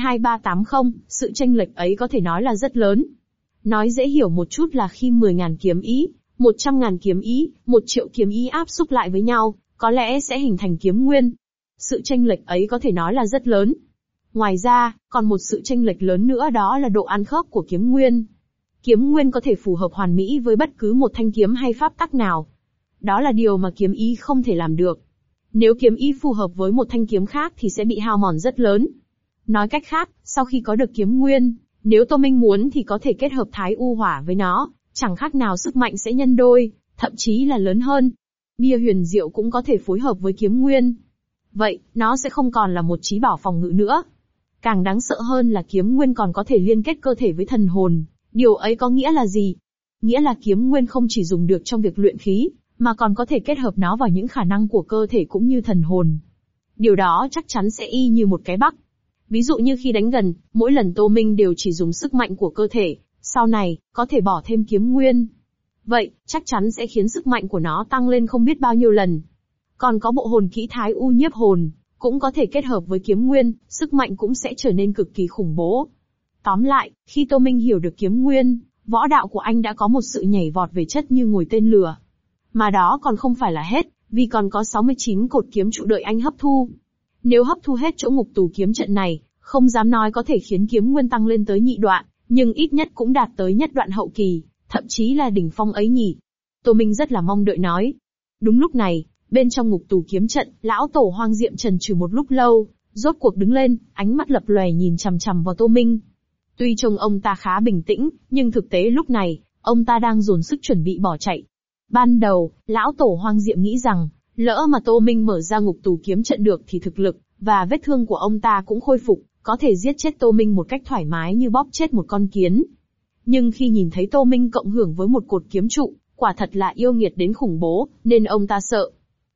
C2380, sự chênh lệch ấy có thể nói là rất lớn. Nói dễ hiểu một chút là khi 10.000 kiếm ý, 100.000 kiếm ý, 1 triệu kiếm ý áp xúc lại với nhau, có lẽ sẽ hình thành kiếm nguyên. Sự chênh lệch ấy có thể nói là rất lớn. Ngoài ra, còn một sự chênh lệch lớn nữa đó là độ ăn khớp của kiếm nguyên. Kiếm nguyên có thể phù hợp hoàn mỹ với bất cứ một thanh kiếm hay pháp tắc nào. Đó là điều mà kiếm ý không thể làm được. Nếu kiếm ý phù hợp với một thanh kiếm khác thì sẽ bị hao mòn rất lớn. Nói cách khác, sau khi có được kiếm nguyên, nếu Tô Minh muốn thì có thể kết hợp Thái U Hỏa với nó, chẳng khác nào sức mạnh sẽ nhân đôi, thậm chí là lớn hơn. Bia huyền diệu cũng có thể phối hợp với kiếm nguyên. Vậy, nó sẽ không còn là một chí bảo phòng ngự nữa. Càng đáng sợ hơn là kiếm nguyên còn có thể liên kết cơ thể với thần hồn. Điều ấy có nghĩa là gì? Nghĩa là kiếm nguyên không chỉ dùng được trong việc luyện khí, mà còn có thể kết hợp nó vào những khả năng của cơ thể cũng như thần hồn. Điều đó chắc chắn sẽ y như một cái bắc. Ví dụ như khi đánh gần, mỗi lần Tô Minh đều chỉ dùng sức mạnh của cơ thể, sau này, có thể bỏ thêm kiếm nguyên. Vậy, chắc chắn sẽ khiến sức mạnh của nó tăng lên không biết bao nhiêu lần. Còn có bộ hồn kỹ Thái U nhiếp hồn, cũng có thể kết hợp với kiếm nguyên, sức mạnh cũng sẽ trở nên cực kỳ khủng bố. Tóm lại, khi Tô Minh hiểu được kiếm nguyên, võ đạo của anh đã có một sự nhảy vọt về chất như ngồi tên lửa. Mà đó còn không phải là hết, vì còn có 69 cột kiếm trụ đợi anh hấp thu. Nếu hấp thu hết chỗ ngục tù kiếm trận này, không dám nói có thể khiến kiếm nguyên tăng lên tới nhị đoạn, nhưng ít nhất cũng đạt tới nhất đoạn hậu kỳ, thậm chí là đỉnh phong ấy nhỉ. Tô Minh rất là mong đợi nói. Đúng lúc này, bên trong ngục tù kiếm trận, lão tổ Hoang Diệm chần chừ một lúc lâu, rốt cuộc đứng lên, ánh mắt lập lòe nhìn chằm chằm vào Tô Minh. Tuy trông ông ta khá bình tĩnh, nhưng thực tế lúc này, ông ta đang dồn sức chuẩn bị bỏ chạy. Ban đầu, lão tổ Hoang Diệm nghĩ rằng, lỡ mà Tô Minh mở ra ngục tù kiếm trận được thì thực lực và vết thương của ông ta cũng khôi phục, có thể giết chết Tô Minh một cách thoải mái như bóp chết một con kiến. Nhưng khi nhìn thấy Tô Minh cộng hưởng với một cột kiếm trụ, quả thật là yêu nghiệt đến khủng bố, nên ông ta sợ.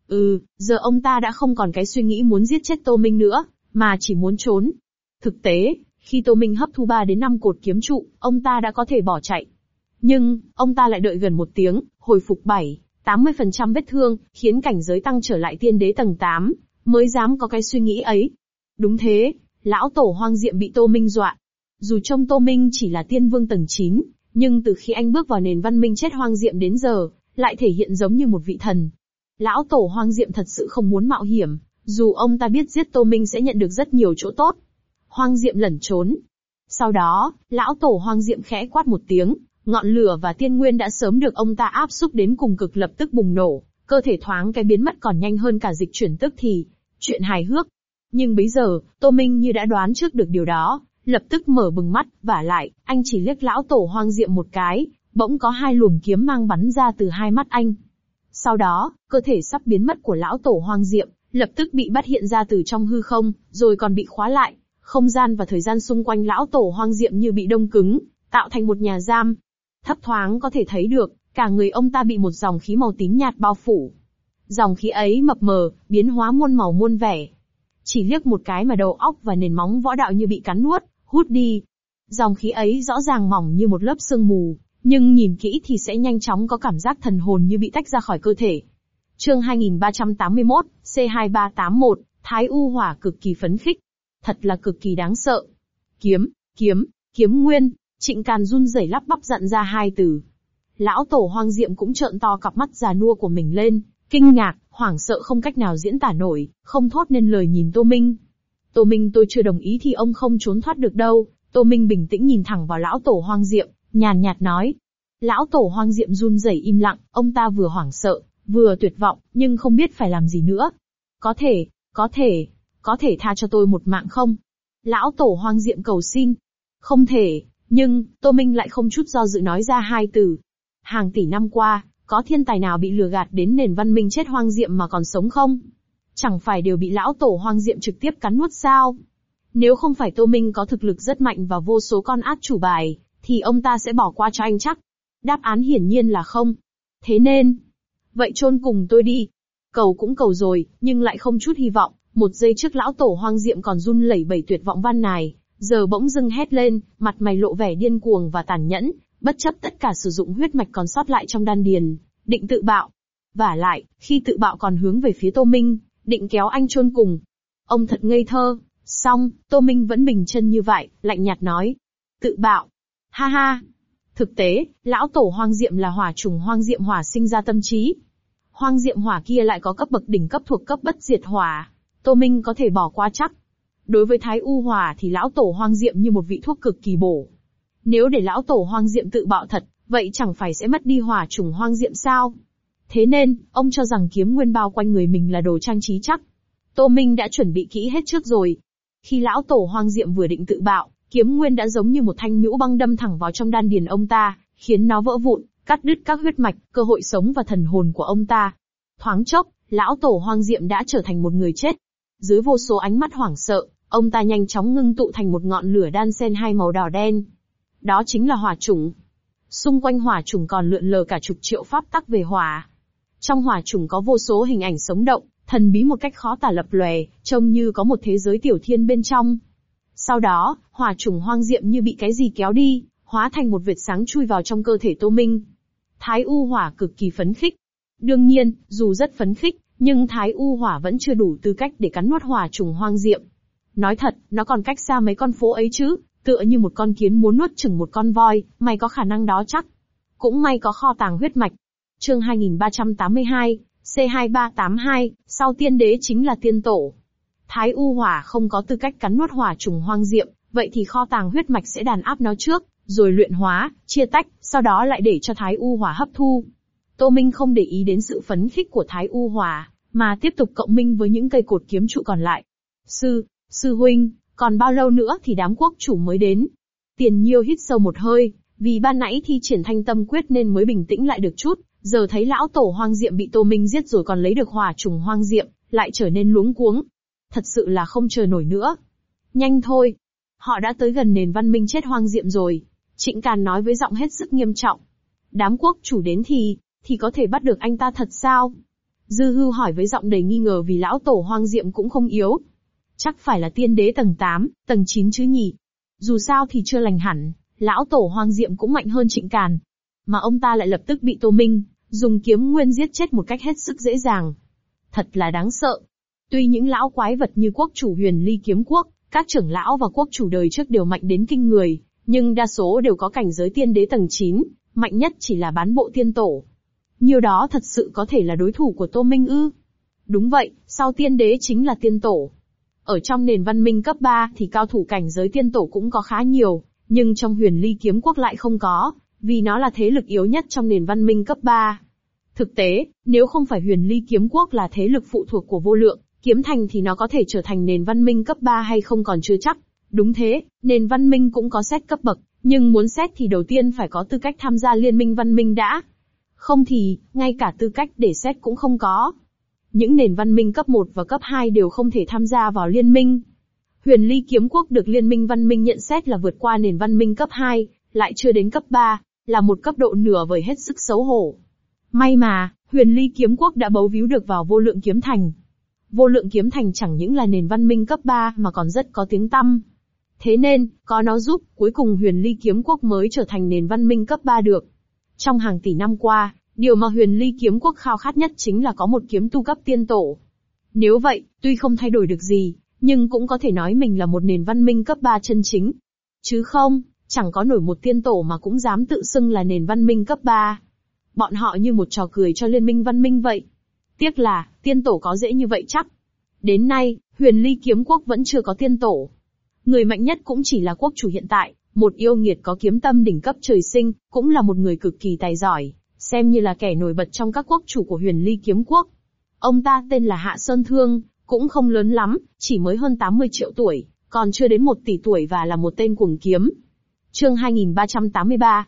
Giờ ông ta đã không còn cái suy nghĩ muốn giết chết Tô Minh nữa, mà chỉ muốn trốn. Thực tế, khi Tô Minh hấp thu 3 đến 5 cột kiếm trụ, ông ta đã có thể bỏ chạy. Nhưng, ông ta lại đợi gần 1 tiếng, hồi phục 80% vết thương, khiến cảnh giới tăng trở lại tiên đế tầng 8, mới dám có cái suy nghĩ ấy. Đúng thế, Lão tổ Hoang Diệm bị Tô Minh dọa. Dù trông Tô Minh chỉ là tiên vương tầng 9, nhưng từ khi anh bước vào nền văn minh chết Hoang Diệm đến giờ, lại thể hiện giống như một vị thần. Lão tổ Hoang Diệm thật sự không muốn mạo hiểm, dù ông ta biết giết Tô Minh sẽ nhận được rất nhiều chỗ tốt. Hoang Diệm lẩn trốn. Sau đó, lão tổ Hoang Diệm khẽ quát một tiếng, ngọn lửa và tiên nguyên đã sớm được ông ta áp xúc đến cùng cực lập tức bùng nổ, cơ thể thoáng cái biến mất còn nhanh hơn cả dịch chuyển tức thì. Chuyện hài hước. Nhưng bây giờ, Tô Minh như đã đoán trước được điều đó, lập tức mở bừng mắt, vả lại, anh chỉ liếc lão tổ Hoang Diệm một cái, bỗng có hai luồng kiếm mang bắn ra từ hai mắt anh. Sau đó, cơ thể sắp biến mất của lão tổ Hoang Diệm, lập tức bị bắt hiện ra từ trong hư không, rồi còn bị khóa lại. Không gian và thời gian xung quanh lão tổ Hoang Diệm như bị đông cứng, tạo thành một nhà giam. Thấp thoáng có thể thấy được, cả người ông ta bị một dòng khí màu tím nhạt bao phủ. Dòng khí ấy mập mờ, biến hóa muôn màu muôn vẻ. Chỉ liếc một cái mà đầu óc và nền móng võ đạo như bị cắn nuốt, hút đi. Dòng khí ấy rõ ràng mỏng như một lớp sương mù, nhưng nhìn kỹ thì sẽ nhanh chóng có cảm giác thần hồn như bị tách ra khỏi cơ thể. Chương 2381, C2381, Thái U Hỏa cực kỳ phấn khích. Thật là cực kỳ đáng sợ. Kiếm nguyên, Trịnh Càn run rẩy lắp bắp dặn ra hai từ. Lão tổ Hoang Diệm cũng trợn to cặp mắt già nua của mình lên, kinh ngạc, hoảng sợ không cách nào diễn tả nổi, không thốt nên lời nhìn Tô Minh. Tô Minh, tôi chưa đồng ý thì ông không trốn thoát được đâu. Tô Minh bình tĩnh nhìn thẳng vào lão tổ Hoang Diệm, nhàn nhạt nói. Lão tổ Hoang Diệm run rẩy im lặng, ông ta vừa hoảng sợ, vừa tuyệt vọng, nhưng không biết phải làm gì nữa. Có thể tha cho tôi một mạng không? Lão tổ Hoang Diệm cầu xin. Không thể, nhưng, Tô Minh lại không chút do dự nói ra hai từ. Hàng tỷ năm qua, có thiên tài nào bị lừa gạt đến nền văn minh chết Hoang Diệm mà còn sống không? Chẳng phải đều bị lão tổ Hoang Diệm trực tiếp cắn nuốt sao? Nếu không phải Tô Minh có thực lực rất mạnh và vô số con át chủ bài, thì ông ta sẽ bỏ qua cho anh chắc. Đáp án hiển nhiên là không. Thế nên, vậy chôn cùng tôi đi. Cầu cũng cầu rồi, nhưng lại không chút hy vọng. Một giây trước lão tổ Hoang Diệm còn run lẩy bẩy tuyệt vọng van nài, giờ bỗng dưng hét lên, mặt mày lộ vẻ điên cuồng và tàn nhẫn, bất chấp tất cả sử dụng huyết mạch còn sót lại trong đan điền, định tự bạo. Vả lại, khi tự bạo còn hướng về phía Tô Minh, định kéo anh chôn cùng. Ông thật ngây thơ. Xong, Tô Minh vẫn bình chân như vậy, lạnh nhạt nói. Tự bạo. Ha ha. Thực tế, lão tổ Hoang Diệm là hỏa trùng Hoang Diệm hỏa sinh ra tâm trí. Hoang Diệm hỏa kia lại có cấp bậc đỉnh cấp thuộc cấp bất diệt hỏa. Tô Minh có thể bỏ qua chắc. Đối với Thái U Hỏa thì lão tổ Hoang Diệm như một vị thuốc cực kỳ bổ. Nếu để lão tổ Hoang Diệm tự bạo thật, vậy chẳng phải sẽ mất đi hỏa trùng Hoang Diệm sao? Thế nên, ông cho rằng kiếm nguyên bao quanh người mình là đồ trang trí chắc. Tô Minh đã chuẩn bị kỹ hết trước rồi. Khi lão tổ Hoang Diệm vừa định tự bạo, kiếm nguyên đã giống như một thanh nhũ băng đâm thẳng vào trong đan điền ông ta, khiến nó vỡ vụn, cắt đứt các huyết mạch, cơ hội sống và thần hồn của ông ta. Thoáng chốc, lão tổ Hoang Diệm đã trở thành một người chết. Dưới vô số ánh mắt hoảng sợ, ông ta nhanh chóng ngưng tụ thành một ngọn lửa đan xen hai màu đỏ đen. Đó chính là hỏa chủng. Xung quanh hỏa chủng còn lượn lờ cả chục triệu pháp tắc về hỏa. Trong hỏa chủng có vô số hình ảnh sống động, thần bí một cách khó tả lập lòe, trông như có một thế giới tiểu thiên bên trong. Sau đó, hỏa chủng Hoang Diệm như bị cái gì kéo đi, hóa thành một vệt sáng chui vào trong cơ thể Tô Minh. Thái U Hỏa cực kỳ phấn khích. Đương nhiên, dù rất phấn khích, nhưng Thái U Hỏa vẫn chưa đủ tư cách để cắn nuốt hỏa trùng Hoang Diệm. Nói thật, nó còn cách xa mấy con phố ấy chứ, tựa như một con kiến muốn nuốt chửng một con voi, may có khả năng đó chắc. Cũng may có kho tàng huyết mạch. Chương 2382, C2382, sau tiên đế chính là tiên tổ. Thái U Hỏa không có tư cách cắn nuốt hỏa trùng Hoang Diệm, vậy thì kho tàng huyết mạch sẽ đàn áp nó trước, rồi luyện hóa, chia tách, sau đó lại để cho Thái U Hỏa hấp thu. Tô Minh không để ý đến sự phấn khích của Thái U Hỏa, mà tiếp tục cộng minh với những cây cột kiếm trụ còn lại. Sư huynh, còn bao lâu nữa thì đám quốc chủ mới đến? Tiền Nhiêu hít sâu một hơi, vì ban nãy thi triển Thanh Tâm Quyết nên mới bình tĩnh lại được chút, giờ thấy lão tổ Hoang Diệm bị Tô Minh giết rồi còn lấy được hỏa trùng Hoang Diệm, lại trở nên luống cuống. Thật sự là không chờ nổi nữa. Nhanh thôi. Họ đã tới gần nền văn minh chết Hoang Diệm rồi. Trịnh Càn nói với giọng hết sức nghiêm trọng. Đám quốc chủ đến thì có thể bắt được anh ta thật sao? Dư Hưu hỏi với giọng đầy nghi ngờ vì lão tổ Hoang Diệm cũng không yếu. Chắc phải là tiên đế tầng 8, tầng 9 chứ nhỉ? Dù sao thì chưa lành hẳn, lão tổ Hoang Diệm cũng mạnh hơn Trịnh Càn. Mà ông ta lại lập tức bị Tô Minh dùng kiếm nguyên giết chết một cách hết sức dễ dàng. Thật là đáng sợ. Tuy những lão quái vật như quốc chủ Huyền Ly Kiếm Quốc, Các trưởng lão và quốc chủ đời trước đều mạnh đến kinh người, nhưng đa số đều có cảnh giới tiên đế tầng 9, mạnh nhất chỉ là bán bộ tiên tổ. Nhiều đó thật sự có thể là đối thủ của Tô Minh ư? Đúng vậy, sau tiên đế chính là tiên tổ. Ở trong nền văn minh cấp 3 thì cao thủ cảnh giới tiên tổ cũng có khá nhiều, nhưng trong Huyền Ly Kiếm Quốc lại không có, vì nó là thế lực yếu nhất trong nền văn minh cấp 3. Thực tế, nếu không phải Huyền Ly Kiếm Quốc là thế lực phụ thuộc của Vô Lượng Kiếm Thành thì nó có thể trở thành nền văn minh cấp 3 hay không còn chưa chắc. Đúng thế, nền văn minh cũng có xét cấp bậc, nhưng muốn xét thì đầu tiên phải có tư cách tham gia liên minh văn minh đã. Không thì, ngay cả tư cách để xét cũng không có. Những nền văn minh cấp 1 và cấp 2 đều không thể tham gia vào liên minh. Huyền Ly Kiếm Quốc được liên minh văn minh nhận xét là vượt qua nền văn minh cấp 2, lại chưa đến cấp 3, là một cấp độ nửa vời hết sức xấu hổ. May mà, Huyền Ly Kiếm Quốc đã bấu víu được vào Vô Lượng Kiếm Thành. Vô Lượng Kiếm Thành chẳng những là nền văn minh cấp 3 mà còn rất có tiếng tăm. Thế nên, có nó giúp, cuối cùng Huyền Ly Kiếm Quốc mới trở thành nền văn minh cấp 3 được. Trong hàng tỷ năm qua, điều mà Huyền Ly Kiếm Quốc khao khát nhất chính là có một kiếm tu cấp tiên tổ. Nếu vậy, tuy không thay đổi được gì, nhưng cũng có thể nói mình là một nền văn minh cấp 3 chân chính. Chứ không, chẳng có nổi một tiên tổ mà cũng dám tự xưng là nền văn minh cấp 3. Bọn họ như một trò cười cho liên minh văn minh vậy. Tiếc là, tiên tổ có dễ như vậy chắc. Đến nay, Huyền Ly Kiếm Quốc vẫn chưa có tiên tổ. Người mạnh nhất cũng chỉ là quốc chủ hiện tại, một yêu nghiệt có kiếm tâm đỉnh cấp trời sinh, cũng là một người cực kỳ tài giỏi, xem như là kẻ nổi bật trong các quốc chủ của Huyền Ly Kiếm Quốc. Ông ta tên là Hạ Sơn Thương, cũng không lớn lắm, chỉ mới hơn 80 triệu tuổi, còn chưa đến 1 tỷ tuổi và là một tên cuồng kiếm. Chương 2383,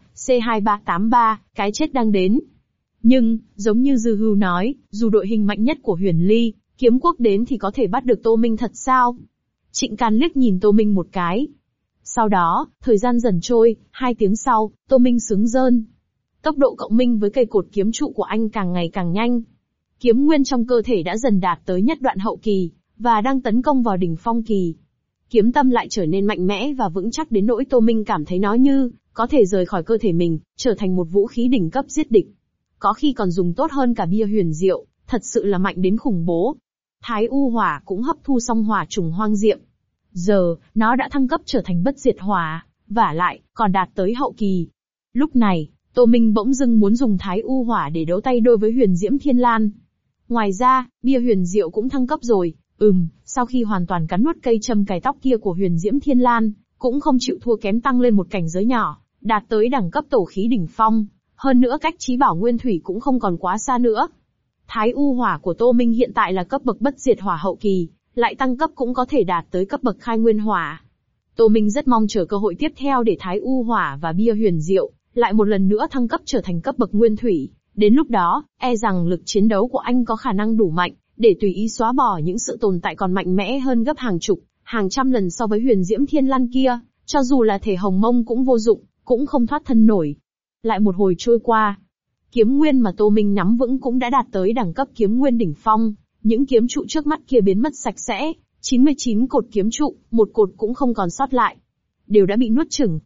C2383, cái chết đang đến. Nhưng, giống như Dư Hưu nói, dù đội hình mạnh nhất của Huyền Ly Kiếm Quốc đến thì có thể bắt được Tô Minh thật sao? Trịnh Can liếc nhìn Tô Minh một cái. Sau đó, thời gian dần trôi, 2 tiếng sau, Tô Minh sướng rơn. Tốc độ cộng minh với cây cột kiếm trụ của anh càng ngày càng nhanh. Kiếm nguyên trong cơ thể đã dần đạt tới nhất đoạn hậu kỳ, và đang tấn công vào đỉnh phong kỳ. Kiếm tâm lại trở nên mạnh mẽ và vững chắc đến nỗi Tô Minh cảm thấy nó như có thể rời khỏi cơ thể mình, trở thành một vũ khí đỉnh cấp giết địch. Có khi còn dùng tốt hơn cả bia huyền diệu, thật sự là mạnh đến khủng bố. Thái U Hỏa cũng hấp thu xong hỏa trùng hoang diệm. Giờ, nó đã thăng cấp trở thành bất diệt hỏa, vả lại, còn đạt tới hậu kỳ. Lúc này, Tô Minh bỗng dưng muốn dùng Thái U Hỏa để đấu tay đôi với Huyền Diễm Thiên Lan. Ngoài ra, bia huyền diệu cũng thăng cấp rồi. Sau khi hoàn toàn cắn nuốt cây châm cài tóc kia của Huyền Diễm Thiên Lan, cũng không chịu thua kém tăng lên một cảnh giới nhỏ, đạt tới đẳng cấp tổ khí đỉnh phong. Hơn nữa cách chí bảo nguyên thủy cũng không còn quá xa nữa. Thái U Hỏa của Tô Minh hiện tại là cấp bậc bất diệt hỏa hậu kỳ, lại tăng cấp cũng có thể đạt tới cấp bậc khai nguyên hỏa. Tô Minh rất mong chờ cơ hội tiếp theo để Thái U Hỏa và bia huyền diệu lại một lần nữa thăng cấp trở thành cấp bậc nguyên thủy. Đến lúc đó, e rằng lực chiến đấu của anh có khả năng đủ mạnh, để tùy ý xóa bỏ những sự tồn tại còn mạnh mẽ hơn gấp hàng chục, hàng trăm lần so với Huyền Diễm Thiên Lan kia, cho dù là thể hồng mông cũng vô dụng, cũng không thoát thân nổi. Lại một hồi trôi qua, kiếm nguyên mà Tô Minh nắm vững cũng đã đạt tới đẳng cấp kiếm nguyên đỉnh phong, những kiếm trụ trước mắt kia biến mất sạch sẽ, 99 cột kiếm trụ, một cột cũng không còn sót lại. Đều đã bị nuốt chửng.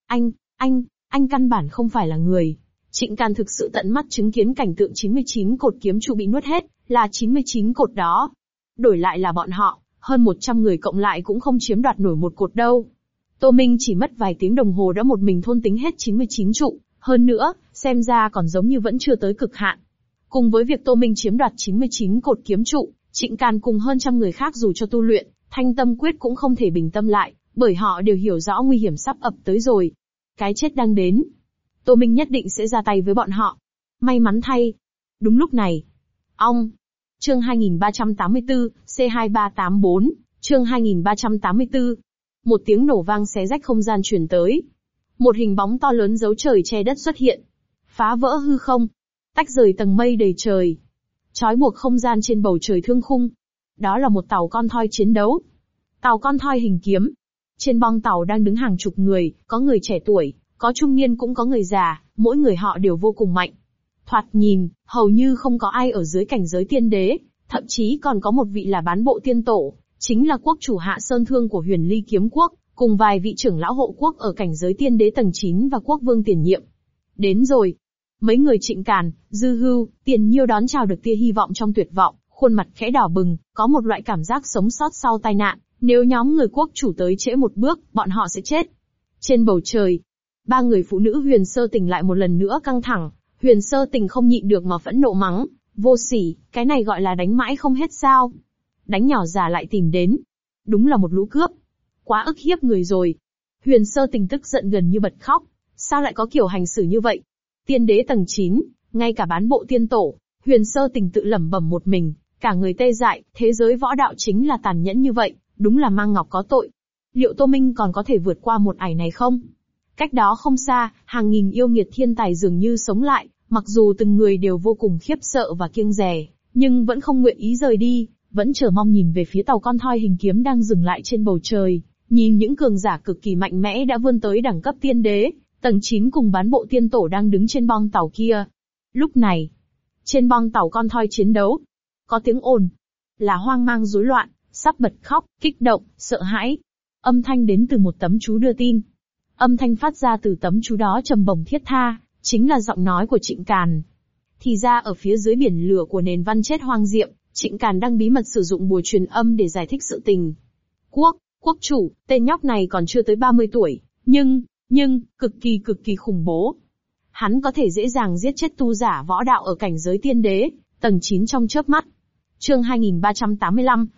Anh căn bản không phải là người. Trịnh Can thực sự tận mắt chứng kiến cảnh tượng 99 cột kiếm trụ bị nuốt hết, là 99 cột đó. Đổi lại là bọn họ, hơn 100 người cộng lại cũng không chiếm đoạt nổi một cột đâu. Tô Minh chỉ mất vài tiếng đồng hồ đã một mình thôn tính hết 99 trụ, hơn nữa, xem ra còn giống như vẫn chưa tới cực hạn. Cùng với việc Tô Minh chiếm đoạt 99 cột kiếm trụ, Trịnh Can cùng hơn trăm người khác dù cho tu luyện, Thanh Tâm Quyết cũng không thể bình tâm lại, bởi họ đều hiểu rõ nguy hiểm sắp ập tới rồi. Cái chết đang đến. Tô Minh nhất định sẽ ra tay với bọn họ. May mắn thay. Đúng lúc này. Chương 2384, C2384, chương 2384. Một tiếng nổ vang xé rách không gian truyền tới. Một hình bóng to lớn giấu trời che đất xuất hiện. Phá vỡ hư không. Tách rời tầng mây đầy trời. Trói buộc không gian trên bầu trời thương khung. Đó là một tàu con thoi chiến đấu. Tàu con thoi hình kiếm. Trên bong tàu đang đứng hàng chục người, có người trẻ tuổi, có trung niên cũng có người già, mỗi người họ đều vô cùng mạnh. Thoạt nhìn, hầu như không có ai ở dưới cảnh giới tiên đế, thậm chí còn có một vị là bán bộ tiên tổ, chính là quốc chủ Hạ Sơn Thương của Huyền Ly Kiếm Quốc, cùng vài vị trưởng lão hộ quốc ở cảnh giới tiên đế tầng 9 và quốc vương tiền nhiệm. Đến rồi. Mấy người Trịnh Càn, Dư Hưu, Tiền Nhiêu đón chào được tia hy vọng trong tuyệt vọng, khuôn mặt khẽ đỏ bừng, có một loại cảm giác sống sót sau tai nạn, Nếu nhóm người quốc chủ tới trễ một bước, bọn họ sẽ chết. Trên bầu trời, ba người phụ nữ Huyền Sơ Tình lại một lần nữa căng thẳng. Huyền Sơ Tình không nhịn được mà phẫn nộ mắng, vô sỉ, cái này gọi là đánh mãi không hết sao? Đánh nhỏ già lại tìm đến. Đúng là một lũ cướp. Quá ức hiếp người rồi. Huyền Sơ Tình tức giận gần như bật khóc. Sao lại có kiểu hành xử như vậy? Tiên đế tầng 9, ngay cả bán bộ tiên tổ. Huyền Sơ Tình tự lẩm bẩm một mình, cả người tê dại, thế giới võ đạo chính là tàn nhẫn như vậy, đúng là mang ngọc có tội. Liệu Tô Minh còn có thể vượt qua một ải này không? Cách đó không xa, hàng nghìn yêu nghiệt thiên tài dường như sống lại, mặc dù từng người đều vô cùng khiếp sợ và kiêng dè, nhưng vẫn không nguyện ý rời đi, vẫn chờ mong nhìn về phía tàu con thoi hình kiếm đang dừng lại trên bầu trời, nhìn những cường giả cực kỳ mạnh mẽ đã vươn tới đẳng cấp tiên đế, tầng 9 cùng bán bộ tiên tổ đang đứng trên bong tàu kia. Lúc này, trên bong tàu con thoi chiến đấu, có tiếng ồn, là hoang mang rối loạn, sắp bật khóc, kích động, sợ hãi. Âm thanh đến từ một tấm chú đưa tin. Âm thanh phát ra từ tấm chú đó trầm bổng thiết tha, chính là giọng nói của Trịnh Càn. Thì ra ở phía dưới biển lửa của nền văn chết hoang diệm, Trịnh Càn đang bí mật sử dụng bùa truyền âm để giải thích sự tình. Quốc chủ, tên nhóc này còn chưa tới 30 tuổi, nhưng, cực kỳ khủng bố. Hắn có thể dễ dàng giết chết tu giả võ đạo ở cảnh giới tiên đế, tầng 9 trong chớp mắt. Chương 2385,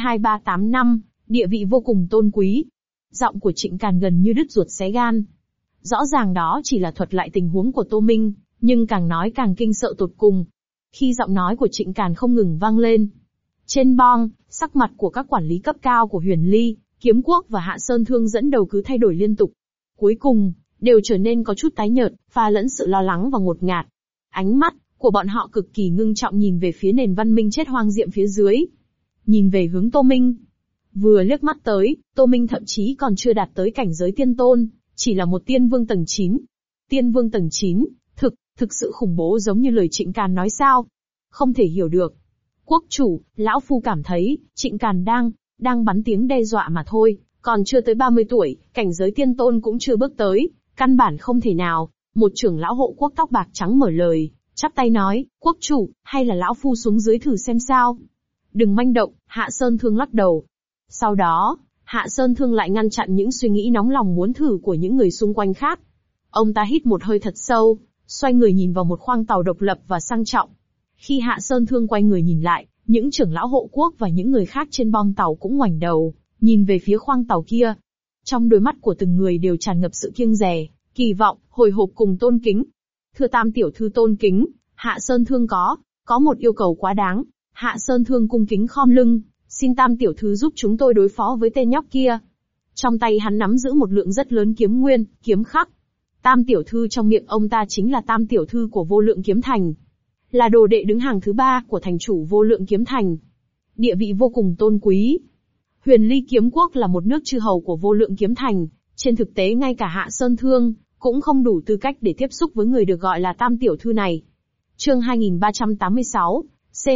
C2385, địa vị vô cùng tôn quý. Giọng của Trịnh Càn gần như đứt ruột xé gan. Rõ ràng đó chỉ là thuật lại tình huống của Tô Minh, nhưng càng nói càng kinh sợ tột cùng. Khi giọng nói của Trịnh Càn không ngừng vang lên, trên bong, sắc mặt của các quản lý cấp cao của Huyền Ly, Kiếm Quốc và Hạ Sơn Thương dẫn đầu cứ thay đổi liên tục. Cuối cùng, đều trở nên có chút tái nhợt, pha lẫn sự lo lắng và ngột ngạt. Ánh mắt của bọn họ cực kỳ ngưng trọng nhìn về phía nền văn minh chết hoang diệm phía dưới. Nhìn về hướng Tô Minh. Vừa liếc mắt tới, Tô Minh thậm chí còn chưa đạt tới cảnh giới tiên tôn, chỉ là một tiên vương tầng 9. Tiên vương tầng 9, thực sự khủng bố giống như lời Trịnh Càn nói sao? Không thể hiểu được. Quốc chủ, lão phu cảm thấy, Trịnh Càn đang bắn tiếng đe dọa mà thôi, còn chưa tới 30 tuổi, cảnh giới tiên tôn cũng chưa bước tới, căn bản không thể nào. Một trưởng lão hộ quốc tóc bạc trắng mở lời, chắp tay nói, quốc chủ, hay là lão phu xuống dưới thử xem sao? Đừng manh động, Hạ Sơn Thương lắc đầu. Sau đó, Hạ Sơn Thương lại ngăn chặn những suy nghĩ nóng lòng muốn thử của những người xung quanh khác. Ông ta hít một hơi thật sâu, xoay người nhìn vào một khoang tàu độc lập và sang trọng. Khi Hạ Sơn Thương quay người nhìn lại, những trưởng lão hộ quốc và những người khác trên bong tàu cũng ngoảnh đầu, nhìn về phía khoang tàu kia. Trong đôi mắt của từng người đều tràn ngập sự kiêng dè, kỳ vọng, hồi hộp cùng tôn kính. Thưa Tam tiểu thư tôn kính, Hạ Sơn Thương có một yêu cầu quá đáng. Hạ Sơn Thương cung kính khom lưng, xin Tam tiểu thư giúp chúng tôi đối phó với tên nhóc kia. Trong tay hắn nắm giữ một lượng rất lớn kiếm nguyên, kiếm khắc. Tam tiểu thư trong miệng ông ta chính là Tam tiểu thư của Vô Lượng Kiếm Thành, là đồ đệ đứng hàng thứ 3 của thành chủ Vô Lượng Kiếm Thành. Địa vị vô cùng tôn quý. Huyền Ly Kiếm Quốc là một nước chư hầu của Vô Lượng Kiếm Thành, trên thực tế ngay cả Hạ Sơn Thương cũng không đủ tư cách để tiếp xúc với người được gọi là Tam tiểu thư này. Chương 2386,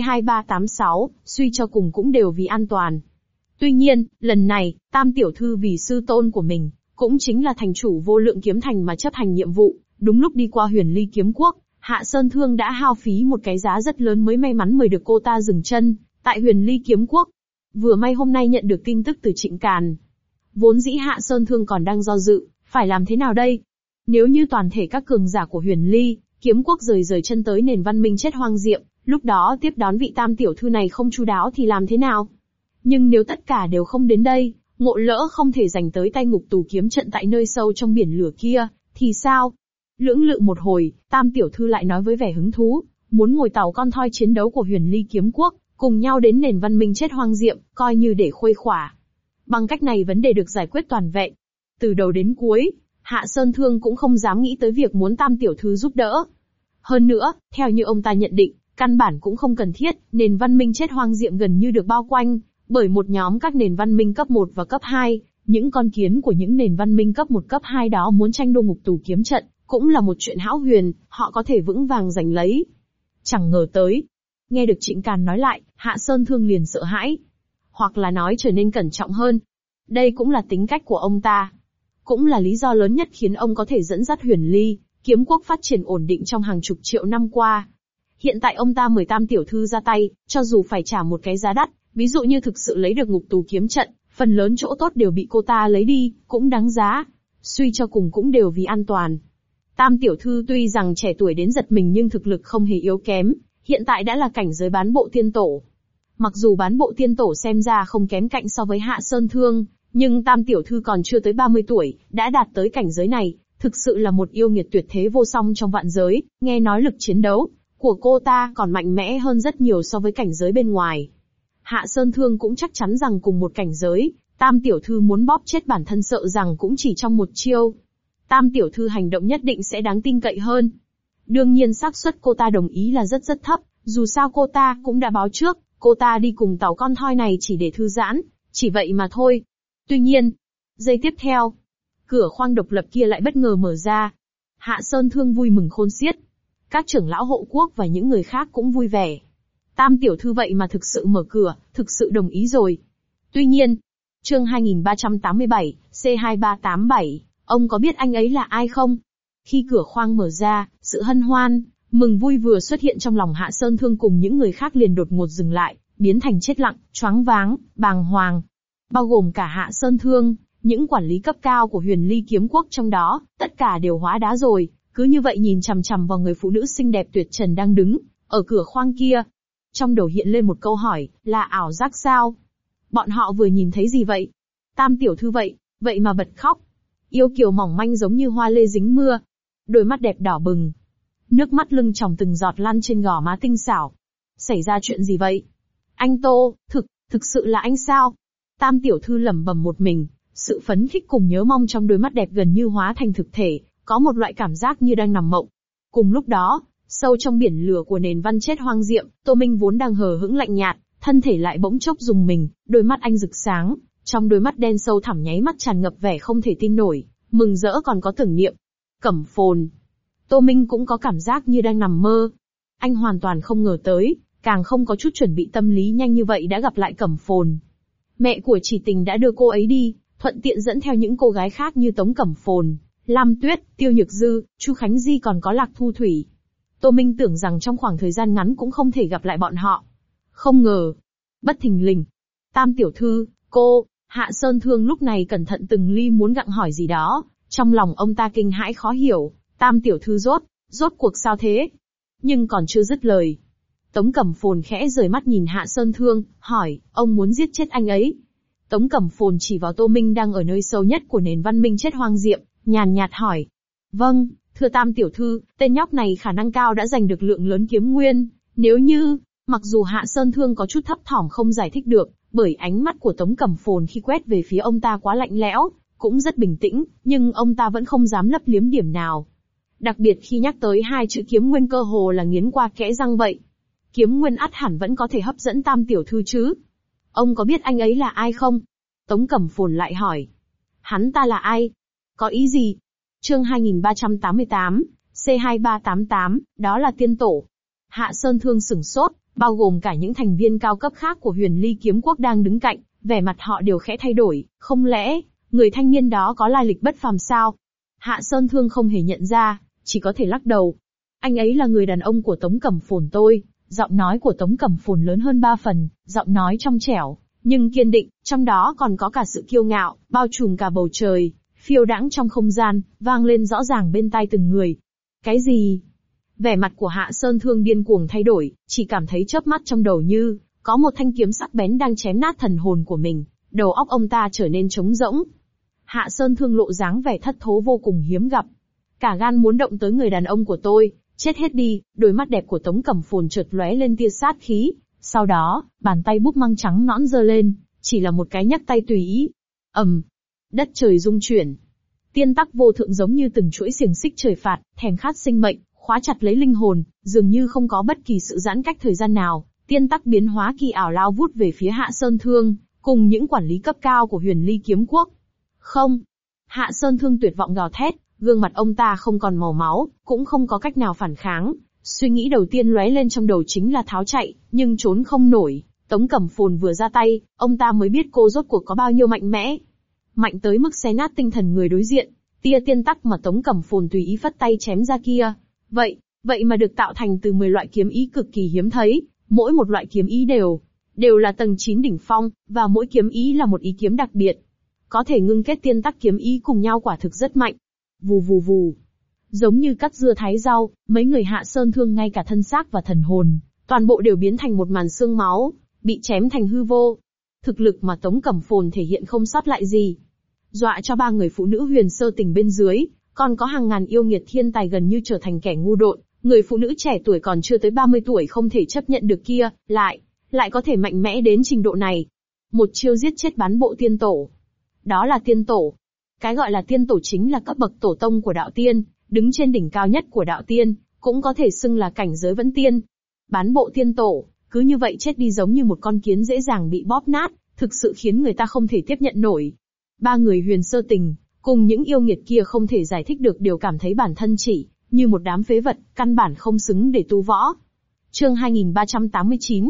C2386, suy cho cùng cũng đều vì an toàn. Tuy nhiên, lần này, Tam tiểu thư vì sư tôn của mình, cũng chính là thành chủ Vô Lượng Kiếm Thành mà chấp hành nhiệm vụ, đúng lúc đi qua Huyền Ly Kiếm Quốc, Hạ Sơn Thương đã hao phí một cái giá rất lớn mới may mắn mời được cô ta dừng chân tại Huyền Ly Kiếm Quốc. Vừa may hôm nay nhận được tin tức từ Trịnh Càn. Vốn dĩ Hạ Sơn Thương còn đang do dự, phải làm thế nào đây? Nếu như toàn thể các cường giả của Huyền Ly Kiếm Quốc rời chân tới nền văn minh chết hoang diệm, lúc đó tiếp đón vị Tam tiểu thư này không chu đáo thì làm thế nào? Nhưng nếu tất cả đều không đến đây, ngộ lỡ không thể giành tới tay ngục tù kiếm trận tại nơi sâu trong biển lửa kia, thì sao? Lưỡng lự một hồi, Tam tiểu thư lại nói với vẻ hứng thú, muốn ngồi tàu con thoi chiến đấu của Huyền Ly Kiếm Quốc, cùng nhau đến nền văn minh chết hoang diệm, coi như để khuây khỏa. Bằng cách này vấn đề được giải quyết toàn vẹn. Từ đầu đến cuối, Hạ Sơn Thương cũng không dám nghĩ tới việc muốn Tam tiểu thư giúp đỡ. Hơn nữa, theo như ông ta nhận định, căn bản cũng không cần thiết, nền văn minh chết hoang diệm gần như được bao quanh bởi một nhóm các nền văn minh cấp 1 và cấp 2, những con kiến của những nền văn minh cấp 1 cấp 2 đó muốn tranh đua ngục tù kiếm trận, cũng là một chuyện hão huyền, họ có thể vững vàng giành lấy. Chẳng ngờ tới. Nghe được Trịnh Càn nói lại, Hạ Sơn Thương liền sợ hãi. Hoặc là nói trở nên cẩn trọng hơn. Đây cũng là tính cách của ông ta. Cũng là lý do lớn nhất khiến ông có thể dẫn dắt Huyền Ly Kiếm Quốc phát triển ổn định trong hàng chục triệu năm qua. Hiện tại ông ta mời Tam tiểu thư ra tay, cho dù phải trả một cái giá đắt, ví dụ như thực sự lấy được ngục tù kiếm trận, Phần lớn chỗ tốt đều bị cô ta lấy đi, cũng đáng giá. Suy cho cùng cũng đều vì an toàn. Tam tiểu thư tuy rằng trẻ tuổi đến giật mình nhưng thực lực không hề yếu kém, hiện tại đã là cảnh giới bán bộ tiên tổ. Mặc dù bán bộ tiên tổ xem ra không kém cạnh so với Hạ Sơn Thương, nhưng Tam tiểu thư còn chưa tới 30 tuổi, đã đạt tới cảnh giới này, thực sự là một yêu nghiệt tuyệt thế vô song trong vạn giới, nghe nói lực chiến đấu của cô ta còn mạnh mẽ hơn rất nhiều so với cảnh giới bên ngoài. Hạ Sơn Thương cũng chắc chắn rằng cùng một cảnh giới, Tam tiểu thư muốn bóp chết bản thân sợ rằng cũng chỉ trong một chiêu. Tam tiểu thư hành động nhất định sẽ đáng tin cậy hơn. Đương nhiên xác suất cô ta đồng ý là rất rất thấp, dù sao cô ta cũng đã báo trước, cô ta đi cùng tàu con thoi này chỉ để thư giãn, chỉ vậy mà thôi. Tuy nhiên, giây tiếp theo, cửa khoang độc lập kia lại bất ngờ mở ra. Hạ Sơn Thương vui mừng khôn xiết. Các trưởng lão hộ quốc và những người khác cũng vui vẻ. Tam tiểu thư vậy mà thực sự mở cửa, thực sự đồng ý rồi. Tuy nhiên, chương 2387, C2387, ông có biết anh ấy là ai không? Khi cửa khoang mở ra, sự hân hoan, mừng vui vừa xuất hiện trong lòng Hạ Sơn Thương cùng những người khác liền đột ngột dừng lại, biến thành chết lặng, choáng váng, bàng hoàng. Bao gồm cả Hạ Sơn Thương, những quản lý cấp cao của Huyền Ly Kiếm Quốc trong đó, tất cả đều hóa đá rồi, cứ như vậy nhìn chằm chằm vào người phụ nữ xinh đẹp tuyệt trần đang đứng ở cửa khoang kia. Trong đầu hiện lên một câu hỏi, là ảo giác sao? Bọn họ vừa nhìn thấy gì vậy? Tam tiểu thư vậy mà bật khóc. Yêu kiều mỏng manh giống như hoa lê dính mưa. Đôi mắt đẹp đỏ bừng. Nước mắt lưng tròng từng giọt lăn trên gò má tinh xảo. Xảy ra chuyện gì vậy? Anh Tô, thực sự là anh sao? Tam tiểu thư lẩm bẩm một mình, sự phấn khích cùng nhớ mong trong đôi mắt đẹp gần như hóa thành thực thể, có một loại cảm giác như đang nằm mộng. Cùng lúc đó, sâu trong biển lửa của nền văn chết hoang diệm, Tô Minh vốn đang hờ hững lạnh nhạt, thân thể lại bỗng chốc rùng mình, đôi mắt anh rực sáng, trong đôi mắt đen sâu thẳm nháy mắt tràn ngập vẻ không thể tin nổi, mừng rỡ còn có tưởng niệm. Cẩm Phồn. Tô Minh cũng có cảm giác như đang nằm mơ. Anh hoàn toàn không ngờ tới, càng không có chút chuẩn bị tâm lý nhanh như vậy đã gặp lại Cẩm Phồn. Mẹ của Chỉ Tình đã đưa cô ấy đi, thuận tiện dẫn theo những cô gái khác như Tống Cẩm Phồn, Lam Tuyết, Tiêu Nhược Dư, Chu Khánh Di còn có Lạc Thu Thủy. Tô Minh tưởng rằng trong khoảng thời gian ngắn cũng không thể gặp lại bọn họ. Không ngờ. Bất thình lình. Tam tiểu thư, cô, Hạ Sơn Thương lúc này cẩn thận từng ly muốn gặng hỏi gì đó, trong lòng ông ta kinh hãi khó hiểu, Tam tiểu thư rốt cuộc sao thế? Nhưng còn chưa dứt lời. Tống Cẩm Phồn khẽ rời mắt nhìn Hạ Sơn Thương, hỏi, ông muốn giết chết anh ấy. Tống Cẩm Phồn chỉ vào Tô Minh đang ở nơi sâu nhất của nền văn minh chết hoang diệm, nhàn nhạt hỏi. Vâng, thưa Tam tiểu thư, tên nhóc này khả năng cao đã giành được lượng lớn kiếm nguyên, nếu như, mặc dù Hạ Sơn Thương có chút thấp thỏm không giải thích được, bởi ánh mắt của Tống Cẩm Phồn khi quét về phía ông ta quá lạnh lẽo, cũng rất bình tĩnh, nhưng ông ta vẫn không dám lấp liếm điểm nào. Đặc biệt khi nhắc tới hai chữ kiếm nguyên cơ hồ là nghiến qua kẽ răng vậy. Kiếm nguyên ắt hẳn vẫn có thể hấp dẫn Tam tiểu thư chứ. Ông có biết anh ấy là ai không? Tống Cẩm Phồn lại hỏi. Hắn ta là ai? Có ý gì? Chương 2388, C2388, đó là tiên tổ. Hạ Sơn Thương sửng sốt, bao gồm cả những thành viên cao cấp khác của Huyền Ly Kiếm Quốc đang đứng cạnh, vẻ mặt họ đều khẽ thay đổi, không lẽ, người thanh niên đó có lai lịch bất phàm sao? Hạ Sơn Thương không hề nhận ra, chỉ có thể lắc đầu. Anh ấy là người đàn ông của Tống Cẩm Phồn tôi. Giọng nói của Tống Cẩm Phồn lớn hơn 3 phần, giọng nói trong trẻo, nhưng kiên định, trong đó còn có cả sự kiêu ngạo, bao trùm cả bầu trời, phiêu đãng trong không gian, vang lên rõ ràng bên tai từng người. Cái gì? Vẻ mặt của Hạ Sơn Thương điên cuồng thay đổi, chỉ cảm thấy chớp mắt trong đầu như có một thanh kiếm sắc bén đang chém nát thần hồn của mình, đầu óc ông ta trở nên trống rỗng. Hạ Sơn Thương lộ dáng vẻ thất thố vô cùng hiếm gặp. Cả gan muốn động tới người đàn ông của tôi, chết hết đi. Đôi mắt đẹp của Tống Cẩm Phồn chợt lóe lên tia sát khí, sau đó, bàn tay búp măng trắng nõn giơ lên, chỉ là một cái nhấc tay tùy ý. Đất trời rung chuyển. Tiên tắc vô thượng giống như từng chuỗi xiềng xích trời phạt, thèm khát sinh mệnh, khóa chặt lấy linh hồn, dường như không có bất kỳ sự giãn cách thời gian nào, tiên tắc biến hóa kỳ ảo lao vút về phía Hạ Sơn Thương, cùng những quản lý cấp cao của Huyền Ly Kiếm Quốc. Không! Hạ Sơn Thương tuyệt vọng gào thét, gương mặt ông ta không còn màu máu, cũng không có cách nào phản kháng. Suy nghĩ đầu tiên lóe lên trong đầu chính là tháo chạy, nhưng trốn không nổi. Tống Cẩm Phồn vừa ra tay, ông ta mới biết cô rốt cuộc có bao nhiêu mạnh mẽ. Mạnh tới mức xé nát tinh thần người đối diện. Tia tiên tắc mà Tống Cẩm Phồn tùy ý phất tay chém ra kia. Vậy mà được tạo thành từ 10 loại kiếm ý cực kỳ hiếm thấy, mỗi một loại kiếm ý đều đều là tầng 9 đỉnh phong, và mỗi kiếm ý là một ý kiếm đặc biệt. Có thể ngưng kết tiên tắc kiếm ý cùng nhau quả thực rất mạnh. Vù vù vù. Giống như cắt dưa thái rau, mấy người Hạ Sơn Thương ngay cả thân xác và thần hồn, toàn bộ đều biến thành một màn xương máu, bị chém thành hư vô. Thực lực mà Tống Cẩm Phồn thể hiện không sót lại gì. Dọa cho ba người phụ nữ Huyền Sơ Tình bên dưới, còn có hàng ngàn yêu nghiệt thiên tài gần như trở thành kẻ ngu độn, người phụ nữ trẻ tuổi còn chưa tới 30 tuổi không thể chấp nhận được kia, lại có thể mạnh mẽ đến trình độ này. Một chiêu giết chết bán bộ tiên tổ. Đó là tiên tổ. Cái gọi là tiên tổ chính là cấp bậc tổ tông của đạo tiên, đứng trên đỉnh cao nhất của đạo tiên, cũng có thể xưng là cảnh giới vẫn tiên. Bán bộ tiên tổ, cứ như vậy chết đi giống như một con kiến dễ dàng bị bóp nát, thực sự khiến người ta không thể tiếp nhận nổi. Ba người Huyền Sơ Tình, cùng những yêu nghiệt kia không thể giải thích được đều cảm thấy bản thân chỉ như một đám phế vật, căn bản không xứng để tu võ. Chương 2389,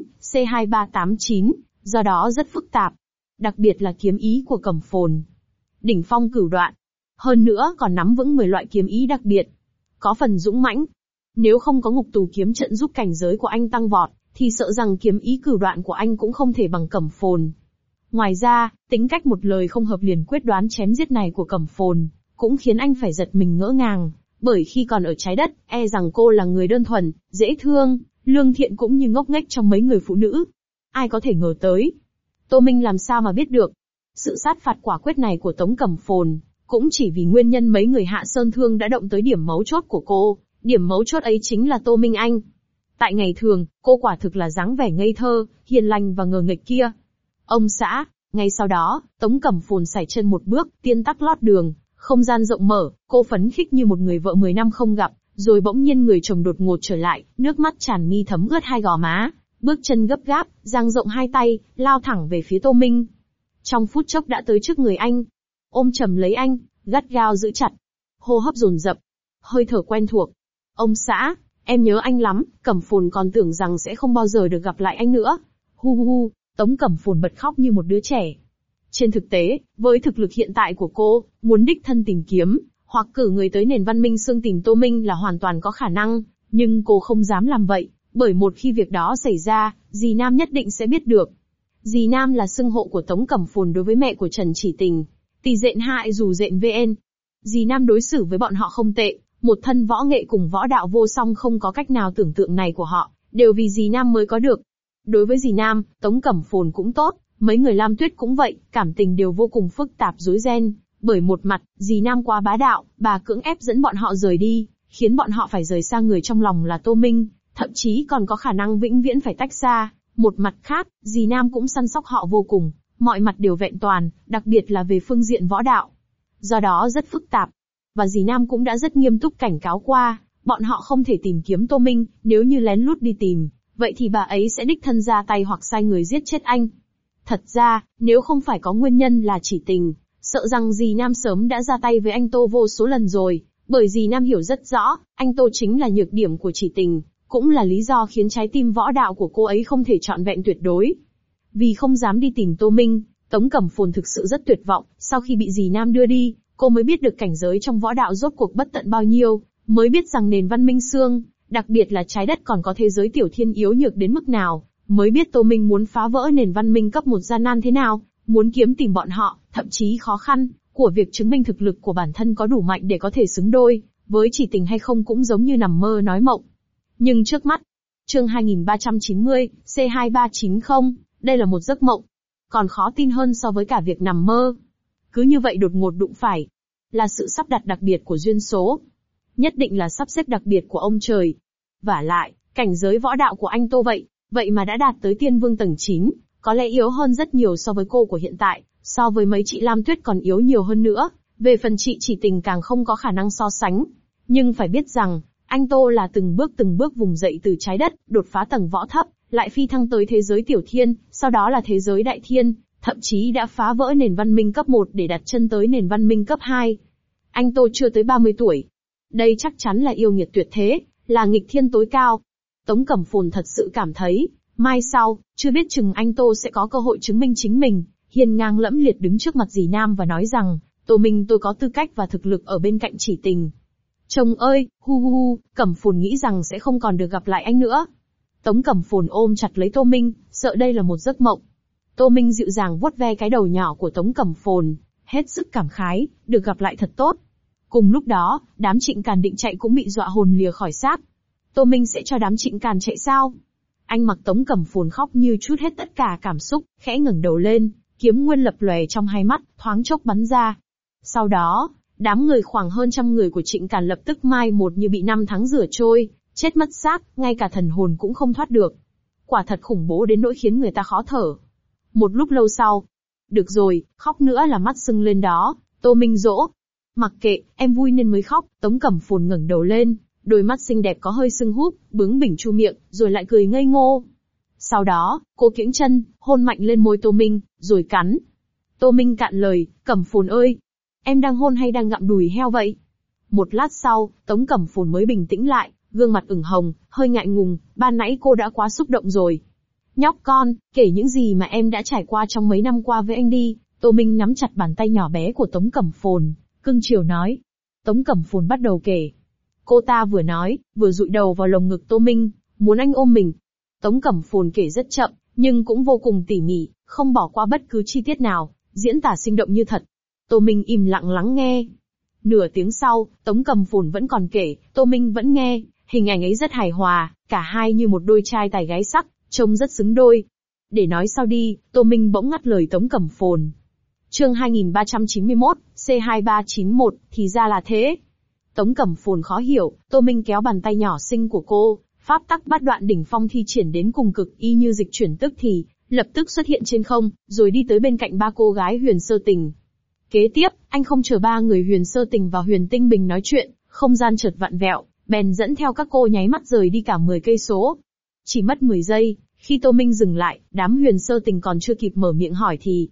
C2389, do đó rất phức tạp. Đặc biệt là kiếm ý của Cẩm Phồn. Đỉnh phong cửu đoạn. Hơn nữa còn nắm vững 10 loại kiếm ý đặc biệt. Có phần dũng mãnh. Nếu không có ngục tù kiếm trận giúp cảnh giới của anh tăng vọt, thì sợ rằng kiếm ý cửu đoạn của anh cũng không thể bằng Cẩm Phồn. Ngoài ra, tính cách một lời không hợp liền quyết đoán chém giết này của Cẩm Phồn, cũng khiến anh phải giật mình ngỡ ngàng. Bởi khi còn ở trái đất, e rằng cô là người đơn thuần, dễ thương, lương thiện cũng như ngốc nghếch trong mấy người phụ nữ. Ai có thể ngờ tới. Tô Minh làm sao mà biết được. Sự sát phạt quả quyết này của Tống Cẩm Phồn, cũng chỉ vì nguyên nhân mấy người Hạ Sơn Thương đã động tới điểm mấu chốt của cô. Điểm mấu chốt ấy chính là Tô Minh Anh. Tại ngày thường, cô quả thực là dáng vẻ ngây thơ, hiền lành và ngờ nghệch kia. Ông xã, ngay sau đó, Tống Cẩm Phồn sải chân một bước, tiên tắc lót đường, không gian rộng mở, cô phấn khích như một người vợ 10 năm không gặp, rồi bỗng nhiên người chồng đột ngột trở lại, nước mắt tràn mi thấm ướt hai gò má, bước chân gấp gáp, dang rộng hai tay, lao thẳng về phía Tô Minh. Trong phút chốc đã tới trước người anh, ôm chầm lấy anh, gắt gao giữ chặt, hô hấp dồn dập, hơi thở quen thuộc. Ông xã, em nhớ anh lắm, Cẩm Phồn còn tưởng rằng sẽ không bao giờ được gặp lại anh nữa. Hu hu hu, Tống Cẩm Phồn bật khóc như một đứa trẻ. Trên thực tế, với thực lực hiện tại của cô, muốn đích thân tìm kiếm, hoặc cử người tới nền văn minh xương tìm Tô Minh là hoàn toàn có khả năng, nhưng cô không dám làm vậy, bởi một khi việc đó xảy ra, dì Nam nhất định sẽ biết được. Dì Nam là xưng hộ của Tống Cẩm Phồn đối với mẹ của Trần Chỉ Tình, Tỳ Dện Hại dù Dện VN. Dì Nam đối xử với bọn họ không tệ, một thân võ nghệ cùng võ đạo vô song không có cách nào tưởng tượng này của họ, đều vì dì Nam mới có được. Đối với dì Nam, Tống Cẩm Phồn cũng tốt, mấy người Lam Tuyết cũng vậy, cảm tình đều vô cùng phức tạp rối ren. Bởi một mặt, dì Nam quá bá đạo, bà cưỡng ép dẫn bọn họ rời đi, khiến bọn họ phải rời xa người trong lòng là Tô Minh, thậm chí còn có khả năng vĩnh viễn phải tách xa. Một mặt khác, dì Nam cũng săn sóc họ vô cùng, mọi mặt đều vẹn toàn, đặc biệt là về phương diện võ đạo. Do đó rất phức tạp. Và dì Nam cũng đã rất nghiêm túc cảnh cáo qua, bọn họ không thể tìm kiếm Tô Minh, nếu như lén lút đi tìm, vậy thì bà ấy sẽ đích thân ra tay hoặc sai người giết chết anh. Thật ra, nếu không phải có nguyên nhân là Chỉ Tình, sợ rằng dì Nam sớm đã ra tay với anh Tô vô số lần rồi, bởi dì Nam hiểu rất rõ, anh Tô chính là nhược điểm của Chỉ Tình, cũng là lý do khiến trái tim võ đạo của cô ấy không thể trọn vẹn tuyệt đối. Vì không dám đi tìm Tô Minh, Tống Cẩm Phồn thực sự rất tuyệt vọng, sau khi bị dì Nam đưa đi, cô mới biết được cảnh giới trong võ đạo rốt cuộc bất tận bao nhiêu, mới biết rằng nền văn minh xương, đặc biệt là trái đất còn có thế giới tiểu thiên yếu nhược đến mức nào, mới biết Tô Minh muốn phá vỡ nền văn minh cấp 1 gian nan thế nào, muốn kiếm tìm bọn họ, thậm chí khó khăn của việc chứng minh thực lực của bản thân có đủ mạnh để có thể xứng đôi với Chỉ Tình hay không cũng giống như nằm mơ nói mộng. Nhưng trước mắt, chương 2390, C2390, đây là một giấc mộng. Còn khó tin hơn so với cả việc nằm mơ. Cứ như vậy đột ngột đụng phải. Là sự sắp đặt đặc biệt của duyên số. Nhất định là sắp xếp đặc biệt của ông trời. Vả lại, cảnh giới võ đạo của anh Tô vậy mà đã đạt tới tiên vương tầng 9, có lẽ yếu hơn rất nhiều so với cô của hiện tại, so với mấy chị Lam Tuyết còn yếu nhiều hơn nữa. Về phần chị Chỉ Tình càng không có khả năng so sánh. Nhưng phải biết rằng, anh Tô là từng bước vùng dậy từ trái đất, đột phá tầng võ thấp, lại phi thăng tới thế giới tiểu thiên, sau đó là thế giới đại thiên, thậm chí đã phá vỡ nền văn minh cấp 1 để đặt chân tới nền văn minh cấp 2. Anh Tô chưa tới 30 tuổi. Đây chắc chắn là yêu nghiệt tuyệt thế, là nghịch thiên tối cao. Tống Cẩm Phồn thật sự cảm thấy, mai sau, chưa biết chừng anh Tô sẽ có cơ hội chứng minh chính mình, hiên ngang lẫm liệt đứng trước mặt dì Nam và nói rằng, Tô Minh tôi có tư cách và thực lực ở bên cạnh Chỉ Tình. Chồng ơi, hu hu hu, Cẩm Phồn nghĩ rằng sẽ không còn được gặp lại anh nữa. Tống Cẩm Phồn ôm chặt lấy Tô Minh, sợ đây là một giấc mộng. Tô Minh dịu dàng vuốt ve cái đầu nhỏ của Tống Cẩm Phồn, hết sức cảm khái, được gặp lại thật tốt. Cùng lúc đó, đám Trịnh Càn định chạy cũng bị dọa hồn lìa khỏi xác. Tô Minh sẽ cho đám Trịnh Càn chạy sao? Anh mặc Tống Cẩm Phồn khóc như trút hết tất cả cảm xúc, khẽ ngẩng đầu lên, kiếm nguyên lập lòe trong hai mắt, thoáng chốc bắn ra. Sau đó, đám người khoảng hơn 100 người của Trịnh Càn lập tức mai một như bị 5 tháng rửa trôi, chết mất xác, ngay cả thần hồn cũng không thoát được. Quả thật khủng bố đến nỗi khiến người ta khó thở. Một lúc lâu sau, được rồi, khóc nữa là mắt sưng lên đó, Tô Minh dỗ. Mặc kệ, em vui nên mới khóc. Tống Cẩm Phồn ngẩng đầu lên, đôi mắt xinh đẹp có hơi sưng húp, bướng bỉnh chu miệng, rồi lại cười ngây ngô. Sau đó, cô kiễng chân, hôn mạnh lên môi Tô Minh, rồi cắn. Tô Minh cạn lời, Cẩm Phồn ơi, em đang hôn hay đang ngậm đùi heo vậy? Một lát sau, Tống Cẩm Phồn mới bình tĩnh lại, gương mặt ửng hồng, hơi ngại ngùng, ban nãy cô đã quá xúc động rồi. Nhóc con, kể những gì mà em đã trải qua trong mấy năm qua với anh đi. Tô Minh nắm chặt bàn tay nhỏ bé của Tống Cẩm Phồn, cưng chiều nói. Tống Cẩm Phồn bắt đầu kể. Cô ta vừa nói, vừa dụi đầu vào lồng ngực Tô Minh, muốn anh ôm mình. Tống Cẩm Phồn kể rất chậm, nhưng cũng vô cùng tỉ mỉ, không bỏ qua bất cứ chi tiết nào, diễn tả sinh động như thật. Tô Minh im lặng lắng nghe. Nửa tiếng sau, Tống Cẩm Phồn vẫn còn kể, Tô Minh vẫn nghe, hình ảnh ấy rất hài hòa, cả hai như một đôi trai tài gái sắc, trông rất xứng đôi. Để nói sau đi, Tô Minh bỗng ngắt lời Tống Cẩm Phồn. Chương 2391, C2391, thì ra là thế. Tống Cẩm Phồn khó hiểu, Tô Minh kéo bàn tay nhỏ xinh của cô, pháp tắc bát đoạn đỉnh phong thi triển đến cùng cực y như dịch chuyển tức thì, lập tức xuất hiện trên không, rồi đi tới bên cạnh ba cô gái Huyền Sơ Tình. Kế tiếp, anh không chờ ba người Huyền Sơ Tình và Huyền Tinh Bình nói chuyện, không gian chợt vặn vẹo, bèn dẫn theo các cô nháy mắt rời đi cả 10 cây số. Chỉ mất 10 giây, khi Tô Minh dừng lại, đám Huyền Sơ Tình còn chưa kịp mở miệng hỏi thì,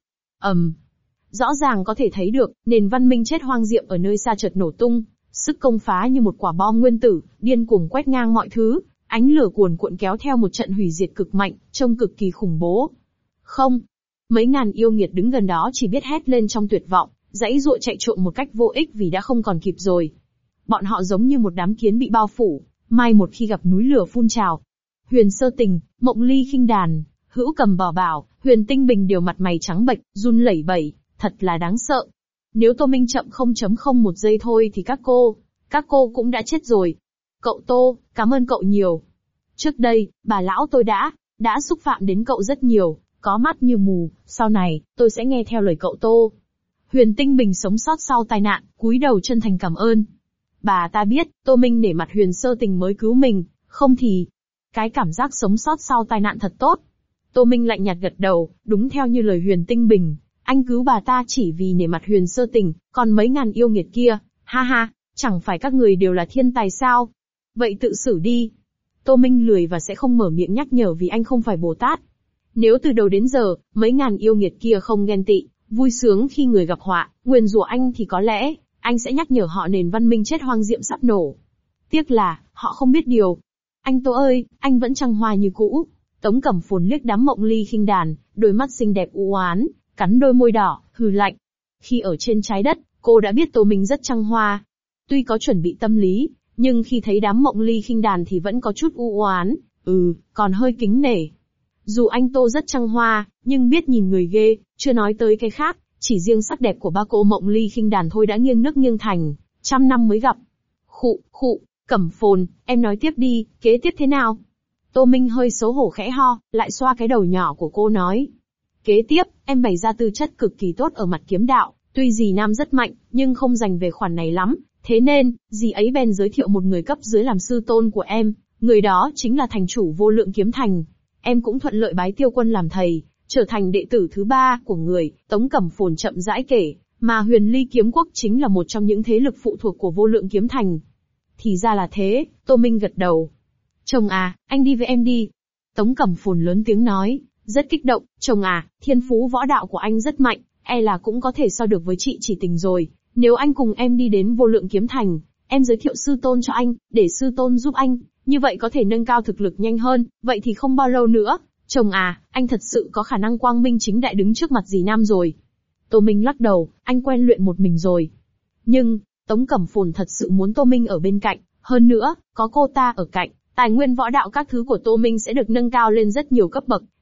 rõ ràng có thể thấy được, nền văn minh chết hoang diệm ở nơi xa chợt nổ tung, sức công phá như một quả bom nguyên tử, điên cuồng quét ngang mọi thứ, ánh lửa cuồn cuộn kéo theo một trận hủy diệt cực mạnh, trông cực kỳ khủng bố. Không, mấy ngàn yêu nghiệt đứng gần đó chỉ biết hét lên trong tuyệt vọng, giãy giụa chạy trộm một cách vô ích vì đã không còn kịp rồi. Bọn họ giống như một đám kiến bị bao phủ, mai một khi gặp núi lửa phun trào. Huyền Sơ Tình, Mộng Ly Khinh Đàn, Hữu Cầm Bảo Bảo, Huyền Tinh Bình đều mặt mày trắng bệch, run lẩy bẩy, thật là đáng sợ. Nếu Tô Minh chậm 0.01 giây thôi thì các cô cũng đã chết rồi. Cậu Tô, cảm ơn cậu nhiều. Trước đây, bà lão tôi đã xúc phạm đến cậu rất nhiều, có mắt như mù, sau này, tôi sẽ nghe theo lời cậu Tô. Huyền Tinh Bình sống sót sau tai nạn, cúi đầu chân thành cảm ơn. Bà ta biết, Tô Minh nể mặt Huyền Sơ Tình mới cứu mình, không thì... Cái cảm giác sống sót sau tai nạn thật tốt. Tô Minh lạnh nhạt gật đầu, đúng theo như lời Huyền Tinh Bình. Anh cứu bà ta chỉ vì nể mặt Huyền Sơ Tình, còn mấy ngàn yêu nghiệt kia, ha ha, chẳng phải các người đều là thiên tài sao? Vậy tự xử đi. Tô Minh lười và sẽ không mở miệng nhắc nhở vì anh không phải Bồ Tát. Nếu từ đầu đến giờ, mấy ngàn yêu nghiệt kia không ghen tị, vui sướng khi người gặp họa, nguyền rủa anh thì có lẽ, anh sẽ nhắc nhở họ nền văn minh chết hoang diệm sắp nổ. Tiếc là, họ không biết điều. Anh Tô ơi, anh vẫn trăng hoa như cũ. Tống Cẩm Phồn liếc đám Mộng Ly Khinh Đàn, đôi mắt xinh đẹp u oán, cắn đôi môi đỏ, hừ lạnh. Khi ở trên trái đất, cô đã biết Tô Minh rất trăng hoa. Tuy có chuẩn bị tâm lý, nhưng khi thấy đám Mộng Ly Khinh Đàn thì vẫn có chút u oán, còn hơi kính nể. Dù anh Tô rất trăng hoa, nhưng biết nhìn người ghê, chưa nói tới cái khác, chỉ riêng sắc đẹp của ba cô Mộng Ly Khinh Đàn thôi đã nghiêng nước nghiêng thành, 100 năm mới gặp. Khụ, Cẩm Phồn, em nói tiếp đi, kế tiếp thế nào? Tô Minh hơi xấu hổ khẽ ho, lại xoa cái đầu nhỏ của cô nói. Kế tiếp, em bày ra tư chất cực kỳ tốt ở mặt kiếm đạo, tuy dì Nam rất mạnh, nhưng không dành về khoản này lắm, thế nên, dì ấy bèn giới thiệu một người cấp dưới làm sư tôn của em, người đó chính là thành chủ Vô Lượng Kiếm Thành. Em cũng thuận lợi bái Tiêu Quân làm thầy, trở thành đệ tử thứ 3 của người. Tống Cẩm Phồn chậm rãi kể, mà Huyền Ly Kiếm Quốc chính là một trong những thế lực phụ thuộc của Vô Lượng Kiếm Thành. Thì ra là thế, Tô Minh gật đầu. Chồng à, anh đi với em đi. Tống Cẩm Phồn lớn tiếng nói, rất kích động, chồng à, thiên phú võ đạo của anh rất mạnh, e là cũng có thể so được với chị Chỉ Tình rồi. Nếu anh cùng em đi đến Vô Lượng Kiếm Thành, em giới thiệu sư tôn cho anh, để sư tôn giúp anh, như vậy có thể nâng cao thực lực nhanh hơn, vậy thì không bao lâu nữa, chồng à, anh thật sự có khả năng quang minh chính đại đứng trước mặt dì Nam rồi. Tô Minh lắc đầu, anh quen luyện một mình rồi. Nhưng, Tống Cẩm Phồn thật sự muốn Tô Minh ở bên cạnh, hơn nữa, có cô ta ở cạnh, tài nguyên võ đạo các thứ của Tô Minh sẽ được nâng cao lên rất nhiều cấp bậc,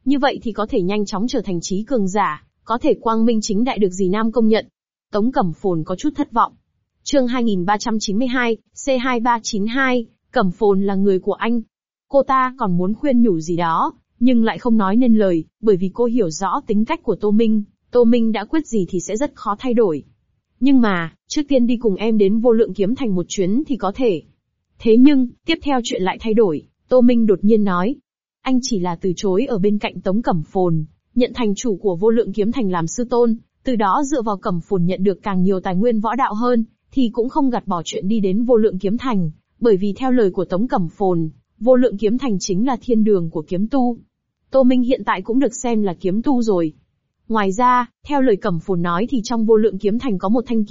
Như vậy thì có thể nhanh chóng trở thành trí cường giả, có thể quang minh chính đại được dì Nam công nhận. Tống Cẩm Phồn có chút thất vọng. Chương 2392, C2392, Cẩm Phồn là người của anh. Cô ta còn muốn khuyên nhủ gì đó, nhưng lại không nói nên lời, bởi vì cô hiểu rõ tính cách của Tô Minh. Tô Minh đã quyết gì thì sẽ rất khó thay đổi. Nhưng mà, trước tiên đi cùng em đến Vô Lượng Kiếm Thành một chuyến thì có thể. Thế nhưng, tiếp theo chuyện lại thay đổi. Tô Minh đột nhiên nói. Anh chỉ là từ chối ở bên cạnh Tống Cẩm Phồn, nhận thành chủ của Vô Lượng Kiếm Thành làm sư tôn, từ đó dựa vào Cẩm Phồn nhận được càng nhiều tài nguyên võ đạo hơn, thì cũng không gạt bỏ chuyện đi đến Vô Lượng Kiếm Thành, bởi vì theo lời của Tống Cẩm Phồn, Vô Lượng Kiếm Thành chính là thiên đường của kiếm tu. Tô Minh hiện tại cũng được xem là kiếm tu rồi. Ngoài ra, theo lời Cẩm Phồn nói thì trong Vô Lượng Kiếm Thành có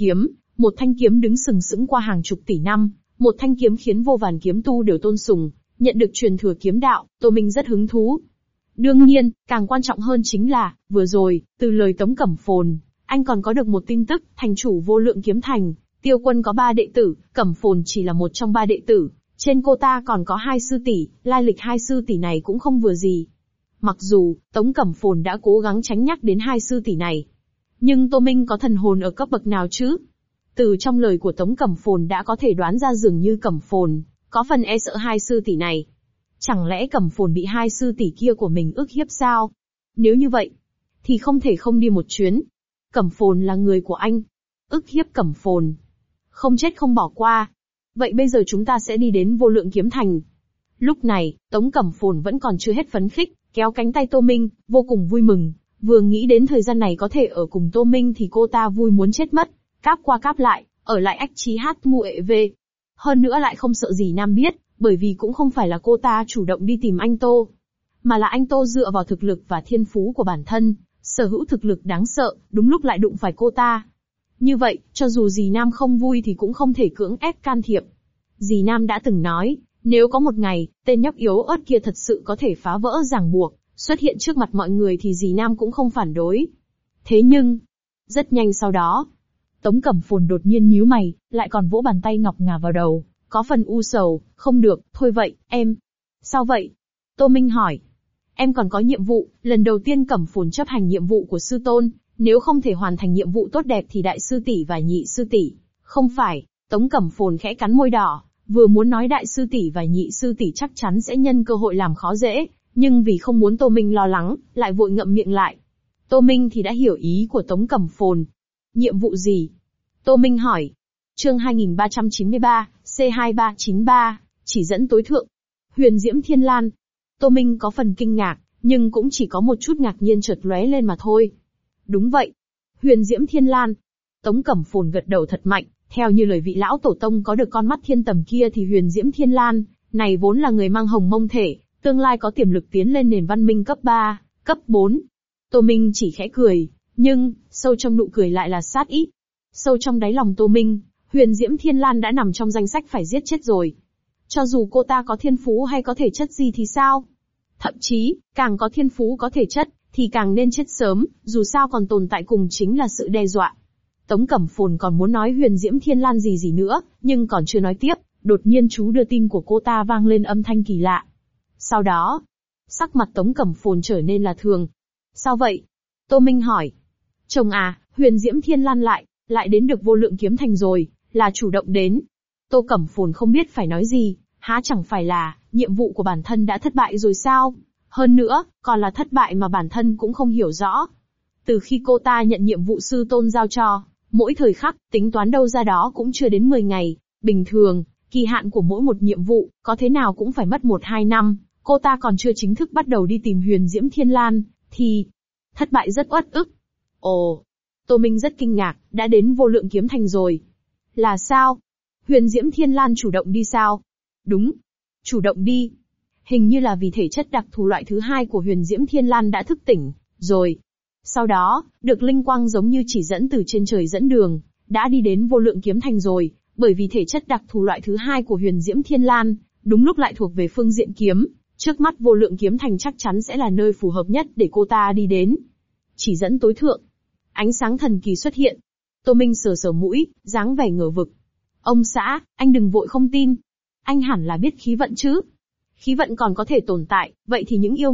một thanh kiếm đứng sừng sững qua hàng chục tỷ năm, một thanh kiếm khiến vô vàn kiếm tu đều tôn sùng, nhận được truyền thừa kiếm đạo, Tô Minh rất hứng thú. Đương nhiên, càng quan trọng hơn chính là, vừa rồi, từ lời Tống Cẩm Phồn, anh còn có được một tin tức, thành chủ Vô Lượng Kiếm Thành, Tiêu Quân có 3 đệ tử, Cẩm Phồn chỉ là một trong 3 đệ tử, trên cô ta còn có 2 sư tỷ, lai lịch 2 sư tỷ này cũng không vừa gì. Mặc dù, Tống Cẩm Phồn đã cố gắng tránh nhắc đến 2 sư tỷ này, nhưng Tô Minh có thần hồn ở cấp bậc nào chứ? Từ trong lời của Tống Cẩm Phồn đã có thể đoán ra dường như Cẩm Phồn có phần e sợ 2 sư tỷ này. Chẳng lẽ Cẩm Phồn bị 2 sư tỷ kia của mình ức hiếp sao? Nếu như vậy, thì không thể không đi một chuyến. Cẩm Phồn là người của anh. Ức hiếp Cẩm Phồn. Không chết không bỏ qua. Vậy bây giờ chúng ta sẽ đi đến Vô Lượng Kiếm Thành. Lúc này, Tống Cẩm Phồn vẫn còn chưa hết phấn khích, kéo cánh tay Tô Minh, vô cùng vui mừng. Vừa nghĩ đến thời gian này có thể ở cùng Tô Minh thì cô ta vui muốn chết mất. Cáp qua cáp lại, ở lại ách chí hát mu ệ về. Hơn nữa lại không sợ gì Nam biết, bởi vì cũng không phải là cô ta chủ động đi tìm anh Tô. Mà là anh Tô dựa vào thực lực và thiên phú của bản thân, sở hữu thực lực đáng sợ, đúng lúc lại đụng phải cô ta. Như vậy, cho dù dì Nam không vui thì cũng không thể cưỡng ép can thiệp. Dì Nam đã từng nói, nếu có một ngày, tên nhóc yếu ớt kia thật sự có thể phá vỡ ràng buộc, xuất hiện trước mặt mọi người thì dì Nam cũng không phản đối. Thế nhưng, rất nhanh sau đó, Tống Cẩm Phồn đột nhiên nhíu mày, lại còn vỗ bàn tay ngọc ngà vào đầu, có phần u sầu, không được, thôi vậy, em. Sao vậy? Tô Minh hỏi. Em còn có nhiệm vụ, lần đầu tiên Cẩm Phồn chấp hành nhiệm vụ của sư tôn, nếu không thể hoàn thành nhiệm vụ tốt đẹp thì đại sư tỷ và nhị sư tỷ. Không phải, Tống Cẩm Phồn khẽ cắn môi đỏ, vừa muốn nói đại sư tỷ và nhị sư tỷ chắc chắn sẽ nhân cơ hội làm khó dễ, nhưng vì không muốn Tô Minh lo lắng, lại vội ngậm miệng lại. Tô Minh thì đã hiểu ý của Tống Cẩm Phồn. Nhiệm vụ gì? Tô Minh hỏi. Chương 2393, C2393, chỉ dẫn tối thượng. Huyền Diễm Thiên Lan. Tô Minh có phần kinh ngạc, nhưng cũng chỉ có một chút ngạc nhiên chợt lóe lên mà thôi. Đúng vậy. Huyền Diễm Thiên Lan. Tống Cẩm Phồn gật đầu thật mạnh, theo như lời vị lão tổ tông có được con mắt thiên tầm kia thì Huyền Diễm Thiên Lan, này vốn là người mang hồng mông thể, tương lai có tiềm lực tiến lên nền văn minh cấp 3, cấp 4. Tô Minh chỉ khẽ cười, nhưng, sâu trong nụ cười lại là sát ý. Sâu trong đáy lòng Tô Minh, Huyền Diễm Thiên Lan đã nằm trong danh sách phải giết chết rồi. Cho dù cô ta có thiên phú hay có thể chất gì thì sao? Thậm chí, càng có thiên phú có thể chất, thì càng nên chết sớm, dù sao còn tồn tại cùng chính là sự đe dọa. Tống Cẩm Phồn còn muốn nói Huyền Diễm Thiên Lan gì nữa, nhưng còn chưa nói tiếp, đột nhiên chú đưa tin của cô ta vang lên âm thanh kỳ lạ. Sau đó, sắc mặt Tống Cẩm Phồn trở nên là thường. Sao vậy? Tô Minh hỏi. Chồng à, Huyền Diễm Thiên Lan lại đến được Vô Lượng Kiếm Thành rồi, là chủ động đến. Tô Cẩm Phồn không biết phải nói gì, há chẳng phải là, nhiệm vụ của bản thân đã thất bại rồi sao? Hơn nữa, còn là thất bại mà bản thân cũng không hiểu rõ. Từ khi cô ta nhận nhiệm vụ sư tôn giao cho, mỗi thời khắc, tính toán đâu ra đó cũng chưa đến 10 ngày. Bình thường, kỳ hạn của mỗi một nhiệm vụ, có thế nào cũng phải mất 1-2 năm, cô ta còn chưa chính thức bắt đầu đi tìm Huyền Diễm Thiên Lan, thì thất bại rất uất ức. Ồ, Tô Minh rất kinh ngạc, đã đến Vô Lượng Kiếm Thành rồi. Là sao? Huyền Diễm Thiên Lan chủ động đi sao? Đúng, chủ động đi. Hình như là vì thể chất đặc thù loại thứ 2 của Huyền Diễm Thiên Lan đã thức tỉnh, rồi. Sau đó, được linh quang giống như chỉ dẫn từ trên trời dẫn đường, đã đi đến Vô Lượng Kiếm Thành rồi, bởi vì thể chất đặc thù loại thứ 2 của Huyền Diễm Thiên Lan, đúng lúc lại thuộc về phương diện kiếm, trước mắt Vô Lượng Kiếm Thành chắc chắn sẽ là nơi phù hợp nhất để cô ta đi đến. Chỉ dẫn tối thượng. Ánh sáng thần kỳ xuất hiện. Tô Minh sờ sờ mũi, dáng vẻ ngờ vực. Ông xã, anh đừng vội không tin. Anh hẳn là biết khí vận chứ. Khí vận còn có thể tồn tại, vậy thì những yêu nghiệt,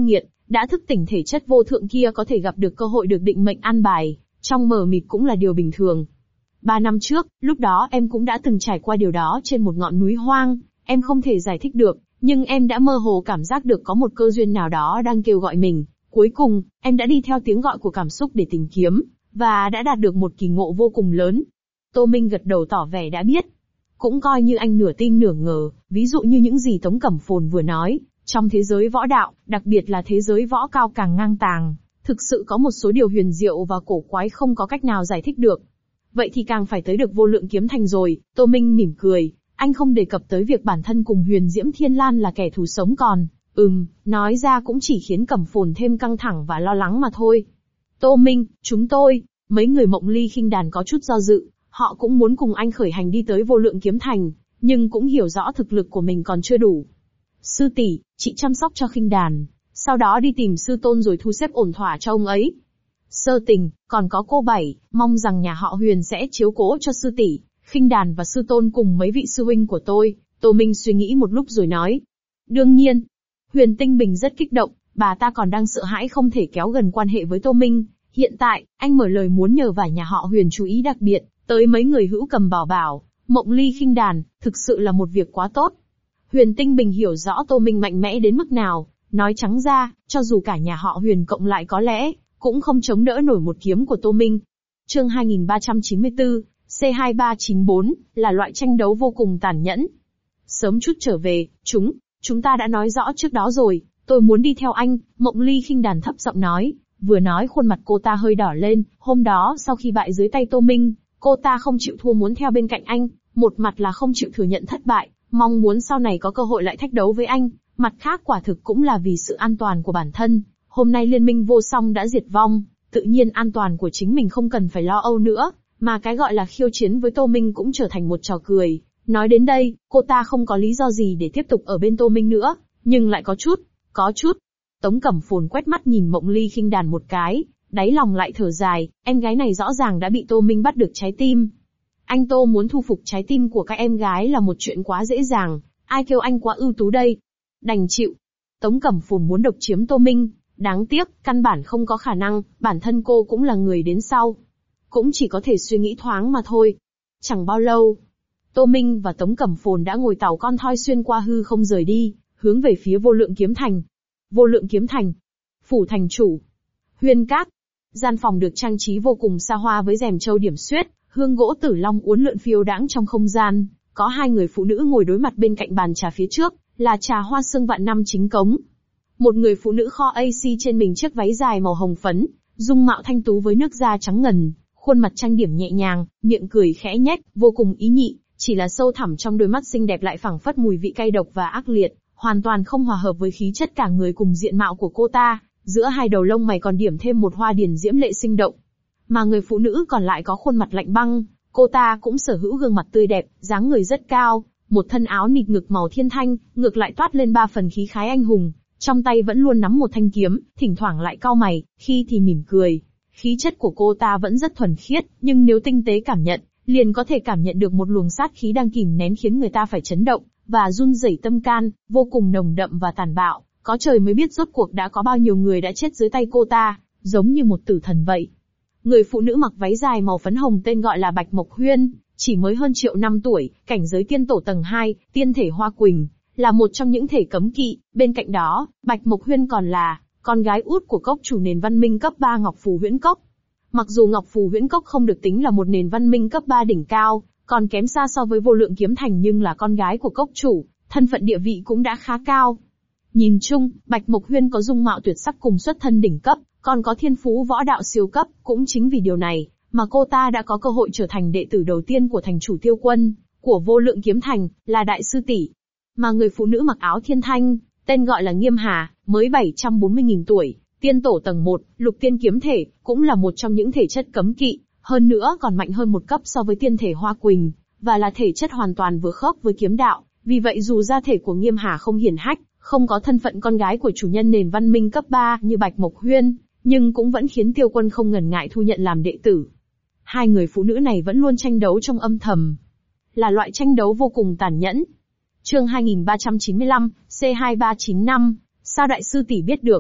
đã thức tỉnh thể chất vô thượng kia có thể gặp được cơ hội được định mệnh an bài, trong mờ mịt cũng là điều bình thường. 3 năm trước, lúc đó em cũng đã từng trải qua điều đó trên một ngọn núi hoang, em không thể giải thích được, nhưng em đã mơ hồ cảm giác được có một cơ duyên nào đó đang kêu gọi mình. Cuối cùng, em đã đi theo tiếng gọi của cảm xúc để tìm kiếm, và đã đạt được một kỳ ngộ vô cùng lớn. Tô Minh gật đầu tỏ vẻ đã biết. Cũng coi như anh nửa tin nửa ngờ, ví dụ như những gì Tống Cẩm Phồn vừa nói, trong thế giới võ đạo, đặc biệt là thế giới võ cao càng ngang tàng, thực sự có một số điều huyền diệu và cổ quái không có cách nào giải thích được. Vậy thì càng phải tới được Vô Lượng Kiếm Thành rồi, Tô Minh mỉm cười, anh không đề cập tới việc bản thân cùng Huyền Diễm Thiên Lan là kẻ thù sống còn. Nói ra cũng chỉ khiến Cẩm Phồn thêm căng thẳng và lo lắng mà thôi. Tô Minh, chúng tôi, mấy người Mộng Ly Khinh Đàn có chút do dự, họ cũng muốn cùng anh khởi hành đi tới Vô Lượng Kiếm Thành, nhưng cũng hiểu rõ thực lực của mình còn chưa đủ. Sư tỷ, chị chăm sóc cho Khinh Đàn, sau đó đi tìm sư tôn rồi thu xếp ổn thỏa cho ông ấy. Sơ Tình, còn có cô Bảy, mong rằng nhà họ Huyền sẽ chiếu cố cho sư tỷ, Khinh Đàn và sư tôn cùng mấy vị sư huynh của tôi. Tô Minh suy nghĩ một lúc rồi nói. Đương nhiên. Huyền Tinh Bình rất kích động, bà ta còn đang sợ hãi không thể kéo gần quan hệ với Tô Minh. Hiện tại, anh mở lời muốn nhờ vả nhà họ Huyền chú ý đặc biệt, tới mấy người hữu cầm bảo bảo, Mộng Ly Khinh Đàn, thực sự là một việc quá tốt. Huyền Tinh Bình hiểu rõ Tô Minh mạnh mẽ đến mức nào, nói trắng ra, cho dù cả nhà họ Huyền cộng lại có lẽ, cũng không chống đỡ nổi một kiếm của Tô Minh. Chương 2394, C2394, là loại tranh đấu vô cùng tàn nhẫn. Sớm chút trở về, chúng ta đã nói rõ trước đó rồi, tôi muốn đi theo anh, Mộng Ly Khinh Đàn thấp giọng nói, vừa nói khuôn mặt cô ta hơi đỏ lên, hôm đó sau khi bại dưới tay Tô Minh, cô ta không chịu thua muốn theo bên cạnh anh, một mặt là không chịu thừa nhận thất bại, mong muốn sau này có cơ hội lại thách đấu với anh, mặt khác quả thực cũng là vì sự an toàn của bản thân. Hôm nay liên minh vô song đã diệt vong, tự nhiên an toàn của chính mình không cần phải lo âu nữa, mà cái gọi là khiêu chiến với Tô Minh cũng trở thành một trò cười. Nói đến đây, cô ta không có lý do gì để tiếp tục ở bên Tô Minh nữa, nhưng lại có chút. Tống Cẩm Phồn quét mắt nhìn Mộng Ly Khinh Đàn một cái, đáy lòng lại thở dài, em gái này rõ ràng đã bị Tô Minh bắt được trái tim. Anh Tô muốn thu phục trái tim của các em gái là một chuyện quá dễ dàng, ai kêu anh quá ưu tú đây. Đành chịu. Tống Cẩm Phồn muốn độc chiếm Tô Minh, đáng tiếc, căn bản không có khả năng, bản thân cô cũng là người đến sau. Cũng chỉ có thể suy nghĩ thoáng mà thôi. Chẳng bao lâu, Tô Minh và Tống Cẩm Phồn đã ngồi tàu con thoi xuyên qua hư không rời đi, hướng về phía Vô Lượng Kiếm Thành. Vô Lượng Kiếm Thành. Phủ thành chủ. Huyên Các. Gian phòng được trang trí vô cùng xa hoa với rèm châu điểm xuyết, hương gỗ tử long uốn lượn phiêu đãng trong không gian. Có hai người phụ nữ ngồi đối mặt bên cạnh bàn trà phía trước, là trà hoa sương vạn năm chính cống. Một người phụ nữ kho AC trên mình chiếc váy dài màu hồng phấn, dung mạo thanh tú với nước da trắng ngần, khuôn mặt trang điểm nhẹ nhàng, miệng cười khẽ nhếch, vô cùng ý nhị, chỉ là sâu thẳm trong đôi mắt xinh đẹp lại phảng phất mùi vị cay độc và ác liệt, hoàn toàn không hòa hợp với khí chất cả người cùng diện mạo của cô ta, giữa hai đầu lông mày còn điểm thêm một hoa điển diễm lệ sinh động. Mà người phụ nữ còn lại có khuôn mặt lạnh băng, cô ta cũng sở hữu gương mặt tươi đẹp, dáng người rất cao, một thân áo nịt ngực màu thiên thanh, ngược lại toát lên 3 phần khí khái anh hùng, trong tay vẫn luôn nắm một thanh kiếm, thỉnh thoảng lại cau mày, khi thì mỉm cười. Khí chất của cô ta vẫn rất thuần khiết, nhưng nếu tinh tế cảm nhận, liền có thể cảm nhận được một luồng sát khí đang kìm nén khiến người ta phải chấn động, và run rẩy tâm can, vô cùng nồng đậm và tàn bạo, có trời mới biết rốt cuộc đã có bao nhiêu người đã chết dưới tay cô ta, giống như một tử thần vậy. Người phụ nữ mặc váy dài màu phấn hồng tên gọi là Bạch Mộc Huyên, chỉ mới hơn 1.000.000 năm tuổi, cảnh giới tiên tổ tầng 2, tiên thể Hoa Quỳnh, là một trong những thể cấm kỵ. Bên cạnh đó, Bạch Mộc Huyên còn là con gái út của cốc chủ nền văn minh cấp 3 Ngọc Phù Huyễn Cốc. Mặc dù Ngọc Phù Huyễn Cốc không được tính là một nền văn minh cấp 3 đỉnh cao, còn kém xa so với Vô Lượng Kiếm Thành, nhưng là con gái của cốc chủ, thân phận địa vị cũng đã khá cao. Nhìn chung, Bạch Mộc Huyên có dung mạo tuyệt sắc cùng xuất thân đỉnh cấp, còn có thiên phú võ đạo siêu cấp, cũng chính vì điều này mà cô ta đã có cơ hội trở thành đệ tử đầu tiên của thành chủ Tiêu Quân của Vô Lượng Kiếm Thành, là đại sư tỷ. Mà người phụ nữ mặc áo thiên thanh, tên gọi là Nghiêm Hà, mới 740.000 tuổi, tiên tổ tầng 1, lục tiên kiếm thể, cũng là một trong những thể chất cấm kỵ, hơn nữa còn mạnh hơn một cấp so với tiên thể Hoa Quỳnh, và là thể chất hoàn toàn vừa khớp với kiếm đạo. Vì vậy dù gia thể của Nghiêm Hà không hiển hách, không có thân phận con gái của chủ nhân nền văn minh cấp 3 như Bạch Mộc Huyên, nhưng cũng vẫn khiến Tiêu Quân không ngần ngại thu nhận làm đệ tử. Hai người phụ nữ này vẫn luôn tranh đấu trong âm thầm, là loại tranh đấu vô cùng tàn nhẫn. Chương 2395, C2395, sao đại sư tỷ biết được?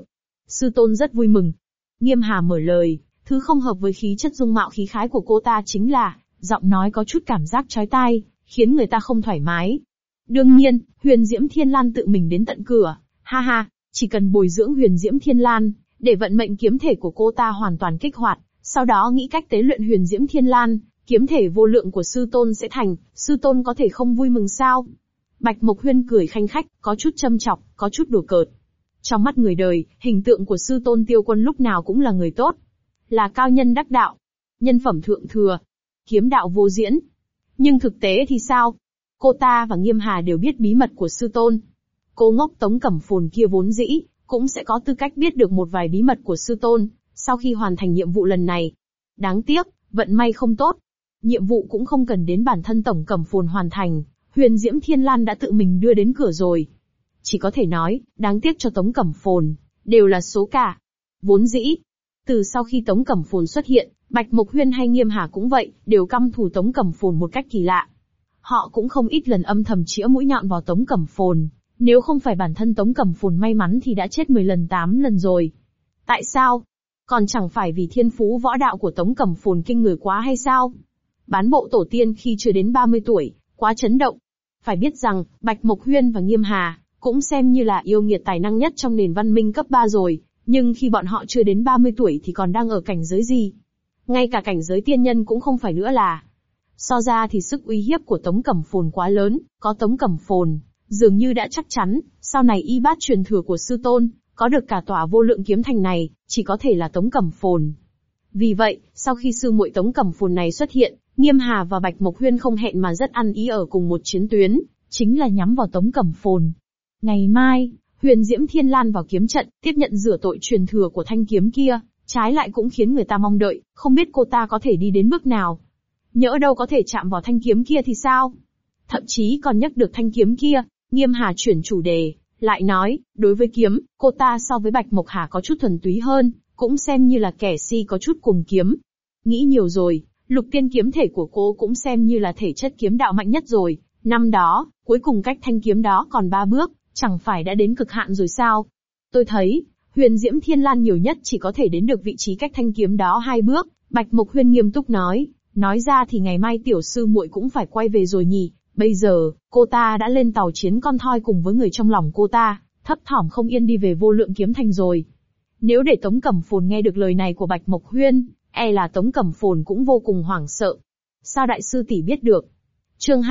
Sư tôn rất vui mừng. Nghiêm Hà mở lời, thứ không hợp với khí chất dung mạo khí khái của cô ta chính là, giọng nói có chút cảm giác chói tai, khiến người ta không thoải mái. Đương nhiên, Huyền Diễm Thiên Lan tự mình đến tận cửa, ha ha, chỉ cần bồi dưỡng Huyền Diễm Thiên Lan, để vận mệnh kiếm thể của cô ta hoàn toàn kích hoạt, sau đó nghĩ cách tế luyện Huyền Diễm Thiên Lan, kiếm thể vô lượng của sư tôn sẽ thành, sư tôn có thể không vui mừng sao? Bạch Mộc Huyên cười khanh khách, có chút châm chọc, có chút đùa cợt. Trong mắt người đời, hình tượng của sư tôn Tiêu Quân lúc nào cũng là người tốt, là cao nhân đắc đạo, nhân phẩm thượng thừa, kiếm đạo vô diễn. Nhưng thực tế thì sao? Cô ta và Nghiêm Hà đều biết bí mật của sư tôn. Cô ngốc Tống Cẩm Phồn kia vốn dĩ cũng sẽ có tư cách biết được một vài bí mật của sư tôn, sau khi hoàn thành nhiệm vụ lần này. Đáng tiếc, vận may không tốt. Nhiệm vụ cũng không cần đến bản thân Tống Cẩm Phồn hoàn thành, Huyền Diễm Thiên Lan đã tự mình đưa đến cửa rồi. Chỉ có thể nói, đáng tiếc cho Tống Cẩm Phồn, đều là số cả. Vốn dĩ, từ sau khi Tống Cẩm Phồn xuất hiện, Bạch Mộc Huyên hay Nghiêm Hà cũng vậy, đều căm thù Tống Cẩm Phồn một cách kỳ lạ. Họ cũng không ít lần âm thầm chĩa mũi nhọn vào Tống Cẩm Phồn, nếu không phải bản thân Tống Cẩm Phồn may mắn thì đã chết 10 lần 8 lần rồi. Tại sao? Còn chẳng phải vì thiên phú võ đạo của Tống Cẩm Phồn kinh người quá hay sao? Bán bộ tổ tiên khi chưa đến 30 tuổi, quá chấn động. Phải biết rằng, Bạch Mộc Huyên và Nghiêm Hà cũng xem như là yêu nghiệt tài năng nhất trong nền văn minh cấp 3 rồi, nhưng khi bọn họ chưa đến 30 tuổi thì còn đang ở cảnh giới gì? Ngay cả cảnh giới tiên nhân cũng không phải nữa là. So ra thì sức uy hiếp của Tống Cẩm Phồn quá lớn, có Tống Cẩm Phồn, dường như đã chắc chắn, sau này y bát truyền thừa của sư tôn, có được cả tòa vô lượng kiếm thành này, chỉ có thể là Tống Cẩm Phồn. Vì vậy, sau khi sư muội Tống Cẩm Phồn này xuất hiện, Nghiêm Hà và Bạch Mộc Huyên không hẹn mà rất ăn ý ở cùng một chiến tuyến, chính là nhắm vào Tống Cẩm Phồn. Ngày mai, Huyền Diễm Thiên Lan vào kiếm trận, tiếp nhận rửa tội truyền thừa của thanh kiếm kia, trái lại cũng khiến người ta mong đợi, không biết cô ta có thể đi đến bước nào. Nhỡ đâu có thể chạm vào thanh kiếm kia thì sao? Thậm chí còn nhắc được thanh kiếm kia, Nghiêm Hà chuyển chủ đề, lại nói, đối với kiếm, cô ta so với Bạch Mộc Hà có chút thuần túy hơn, cũng xem như là kẻ si có chút cùng kiếm. Nghĩ nhiều rồi, lục tiên kiếm thể của cô cũng xem như là thể chất kiếm đạo mạnh nhất rồi, năm đó, cuối cùng cách thanh kiếm đó còn 3 bước, chẳng phải đã đến cực hạn rồi sao? Tôi thấy, Huyền Diễm Thiên Lan nhiều nhất chỉ có thể đến được vị trí cách thanh kiếm đó 2 bước, Bạch Mộc Huyên nghiêm túc nói ra thì ngày mai tiểu sư muội cũng phải quay về rồi nhỉ, bây giờ, cô ta đã lên tàu chiến con thoi cùng với người trong lòng cô ta, thấp thỏm không yên đi về vô lượng kiếm thành rồi. Nếu để Tống Cẩm Phồn nghe được lời này của Bạch Mộc Huyên, e là Tống Cẩm Phồn cũng vô cùng hoảng sợ. Sao đại sư tỷ biết được? Chương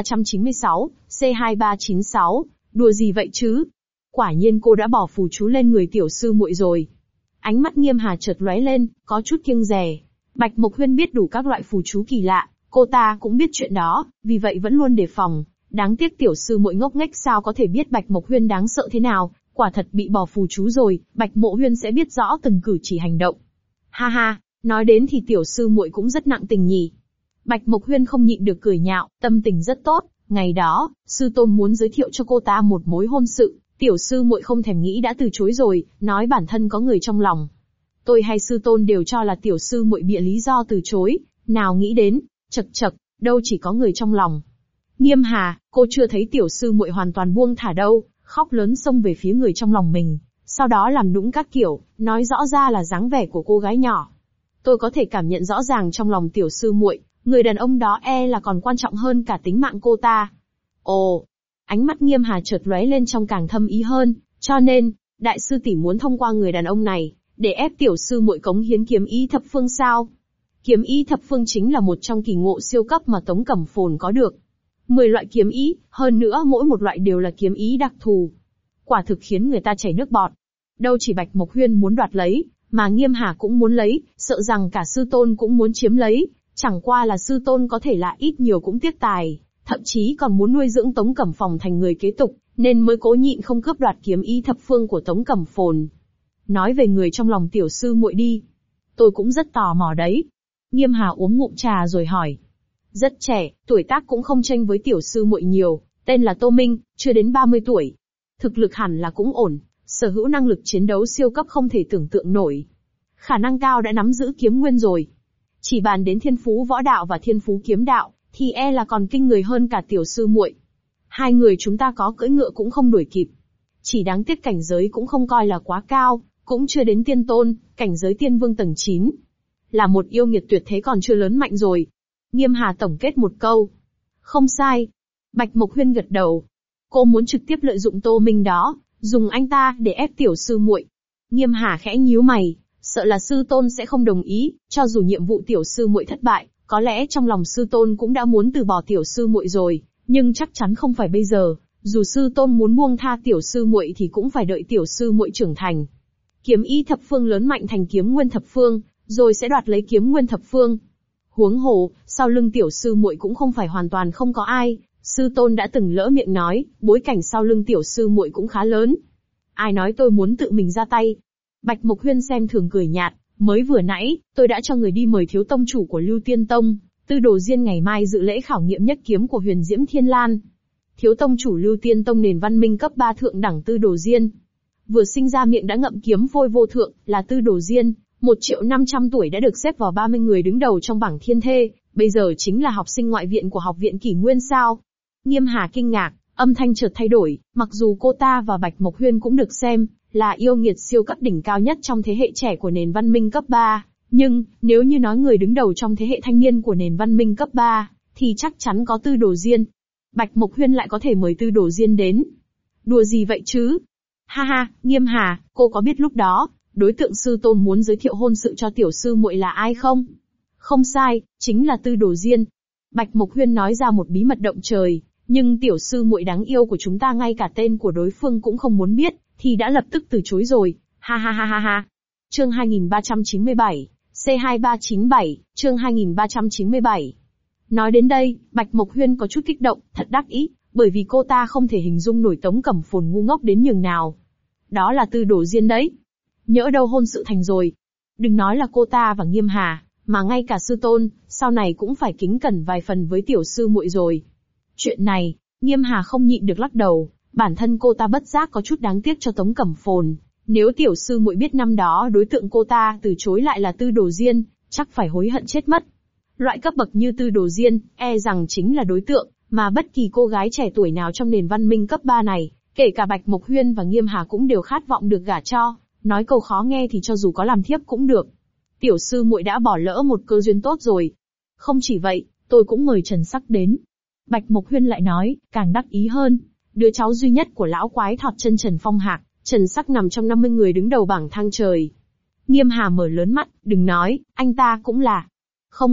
2396, C2396, đùa gì vậy chứ? Quả nhiên cô đã bỏ phù chú lên người tiểu sư muội rồi. Ánh mắt Nghiêm Hà chợt lóe lên, có chút kiêng dè. Bạch Mộc Huyên biết đủ các loại phù chú kỳ lạ, cô ta cũng biết chuyện đó, vì vậy vẫn luôn đề phòng. Đáng tiếc tiểu sư muội ngốc nghếch sao có thể biết Bạch Mộc Huyên đáng sợ thế nào, quả thật bị bỏ phù chú rồi, Bạch Mộ Huyên sẽ biết rõ từng cử chỉ hành động. Ha ha, nói đến thì tiểu sư muội cũng rất nặng tình nhỉ. Bạch Mộc Huyên không nhịn được cười nhạo, tâm tình rất tốt, ngày đó, sư tôn muốn giới thiệu cho cô ta một mối hôn sự, tiểu sư muội không thèm nghĩ đã từ chối rồi, nói bản thân có người trong lòng. Tôi hay sư tôn đều cho là tiểu sư muội bịa lý do từ chối, nào nghĩ đến, chậc chậc, đâu chỉ có người trong lòng. Nghiêm Hà, cô chưa thấy tiểu sư muội hoàn toàn buông thả đâu, khóc lớn xông về phía người trong lòng mình, sau đó làm nũng các kiểu, nói rõ ra là dáng vẻ của cô gái nhỏ. Tôi có thể cảm nhận rõ ràng trong lòng tiểu sư muội, người đàn ông đó e là còn quan trọng hơn cả tính mạng cô ta. Ồ, ánh mắt Nghiêm Hà chợt lóe lên trong càng thâm ý hơn, cho nên, đại sư tỷ muốn thông qua người đàn ông này, để ép tiểu sư muội cống hiến kiếm ý thập phương sao? Kiếm ý thập phương chính là một trong kỳ ngộ siêu cấp mà Tống Cẩm Phồn có được. 10 loại kiếm ý, hơn nữa mỗi một loại đều là kiếm ý đặc thù. Quả thực khiến người ta chảy nước bọt. Đâu chỉ Bạch Mộc Huyên muốn đoạt lấy, mà Nghiêm Hà cũng muốn lấy, sợ rằng cả sư tôn cũng muốn chiếm lấy, chẳng qua là sư tôn có thể là ít nhiều cũng tiếc tài, thậm chí còn muốn nuôi dưỡng Tống Cẩm Phồn thành người kế tục, nên mới cố nhịn không cướp đoạt kiếm ý thập phương của Tống Cẩm Phồn. Nói về người trong lòng tiểu sư muội đi. Tôi cũng rất tò mò đấy. Nghiêm Hà uống ngụm trà rồi hỏi. Rất trẻ, tuổi tác cũng không chênh với tiểu sư muội nhiều, tên là Tô Minh, chưa đến 30 tuổi. Thực lực hẳn là cũng ổn, sở hữu năng lực chiến đấu siêu cấp không thể tưởng tượng nổi. Khả năng cao đã nắm giữ kiếm nguyên rồi. Chỉ bàn đến thiên phú võ đạo và thiên phú kiếm đạo, thì e là còn kinh người hơn cả tiểu sư muội. Hai người chúng ta có cưỡi ngựa cũng không đuổi kịp. Chỉ đáng tiếc cảnh giới cũng không coi là quá cao, cũng chưa đến tiên tôn, cảnh giới tiên vương tầng 9. Là một yêu nghiệt tuyệt thế còn chưa lớn mạnh rồi. Nghiêm Hà tổng kết một câu. Không sai. Bạch Mộc Huyên gật đầu. Cô muốn trực tiếp lợi dụng Tô Minh đó, dùng anh ta để ép tiểu sư muội. Nghiêm Hà khẽ nhíu mày, sợ là sư tôn sẽ không đồng ý, cho dù nhiệm vụ tiểu sư muội thất bại, có lẽ trong lòng sư tôn cũng đã muốn từ bỏ tiểu sư muội rồi, nhưng chắc chắn không phải bây giờ, dù sư tôn muốn buông tha tiểu sư muội thì cũng phải đợi tiểu sư muội trưởng thành. Kiếm ý thập phương lớn mạnh thành kiếm nguyên thập phương, rồi sẽ đoạt lấy kiếm nguyên thập phương. Huống hồ, sau lưng tiểu sư muội cũng không phải hoàn toàn không có ai, sư tôn đã từng lỡ miệng nói, bối cảnh sau lưng tiểu sư muội cũng khá lớn. Ai nói tôi muốn tự mình ra tay? Bạch Mộc Huyên xem thường cười nhạt, mới vừa nãy, tôi đã cho người đi mời thiếu tông chủ của Lưu Tiên Tông, Tư Đồ Diên ngày mai dự lễ khảo nghiệm nhất kiếm của Huyền Diễm Thiên Lan. Thiếu tông chủ Lưu Tiên Tông nền văn minh cấp 3 thượng đẳng Tư Đồ Diên. Vừa sinh ra miệng đã ngậm kiếm vôi vô thượng, là Tư Đồ Diên, 1.500.000 tuổi đã được xếp vào 30 người đứng đầu trong bảng thiên thê, bây giờ chính là học sinh ngoại viện của học viện Kỷ Nguyên sao? Nghiêm Hà kinh ngạc, âm thanh chợt thay đổi, mặc dù cô ta và Bạch Mộc Huyên cũng được xem là yêu nghiệt siêu cấp đỉnh cao nhất trong thế hệ trẻ của nền văn minh cấp 3, nhưng nếu như nói người đứng đầu trong thế hệ thanh niên của nền văn minh cấp 3, thì chắc chắn có Tư Đồ Diên. Bạch Mộc Huyên lại có thể mời Tư Đồ Diên đến. Đùa gì vậy chứ? Ha ha, Nghiêm Hà, cô có biết lúc đó, đối tượng sư tôn muốn giới thiệu hôn sự cho tiểu sư muội là ai không? Không sai, chính là Tư Đồ Diên. Bạch Mộc Huyên nói ra một bí mật động trời, nhưng tiểu sư muội đáng yêu của chúng ta ngay cả tên của đối phương cũng không muốn biết, thì đã lập tức từ chối rồi. Ha ha ha ha ha. Chương 2397, C2397, chương 2397. Nói đến đây, Bạch Mộc Huyên có chút kích động, thật đắc ý, bởi vì cô ta không thể hình dung nổi Tống Cẩm Phồn ngu ngốc đến nhường nào. Đó là Tư Đồ Diên đấy. Nhỡ đâu hôn sự thành rồi. Đừng nói là cô ta và Nghiêm Hà, mà ngay cả sư tôn, sau này cũng phải kính cẩn vài phần với tiểu sư muội rồi. Chuyện này, Nghiêm Hà không nhịn được lắc đầu, bản thân cô ta bất giác có chút đáng tiếc cho Tống Cẩm Phồn. Nếu tiểu sư muội biết năm đó đối tượng cô ta từ chối lại là Tư Đồ Diên, chắc phải hối hận chết mất. Loại cấp bậc như Tư Đồ Diên, e rằng chính là đối tượng mà bất kỳ cô gái trẻ tuổi nào trong nền văn minh cấp 3 này, kể cả Bạch Mộc Huyên và Nghiêm Hà cũng đều khát vọng được gả cho, nói câu khó nghe thì cho dù có làm thiếp cũng được. Tiểu sư muội đã bỏ lỡ một cơ duyên tốt rồi. Không chỉ vậy, tôi cũng mời Trần Sắc đến. Bạch Mộc Huyên lại nói, càng đắc ý hơn, đứa cháu duy nhất của lão quái thọt chân Trần Phong Hạc, Trần Sắc nằm trong 50 người đứng đầu bảng thang trời. Nghiêm Hà mở lớn mắt, đừng nói, anh ta cũng là. Không,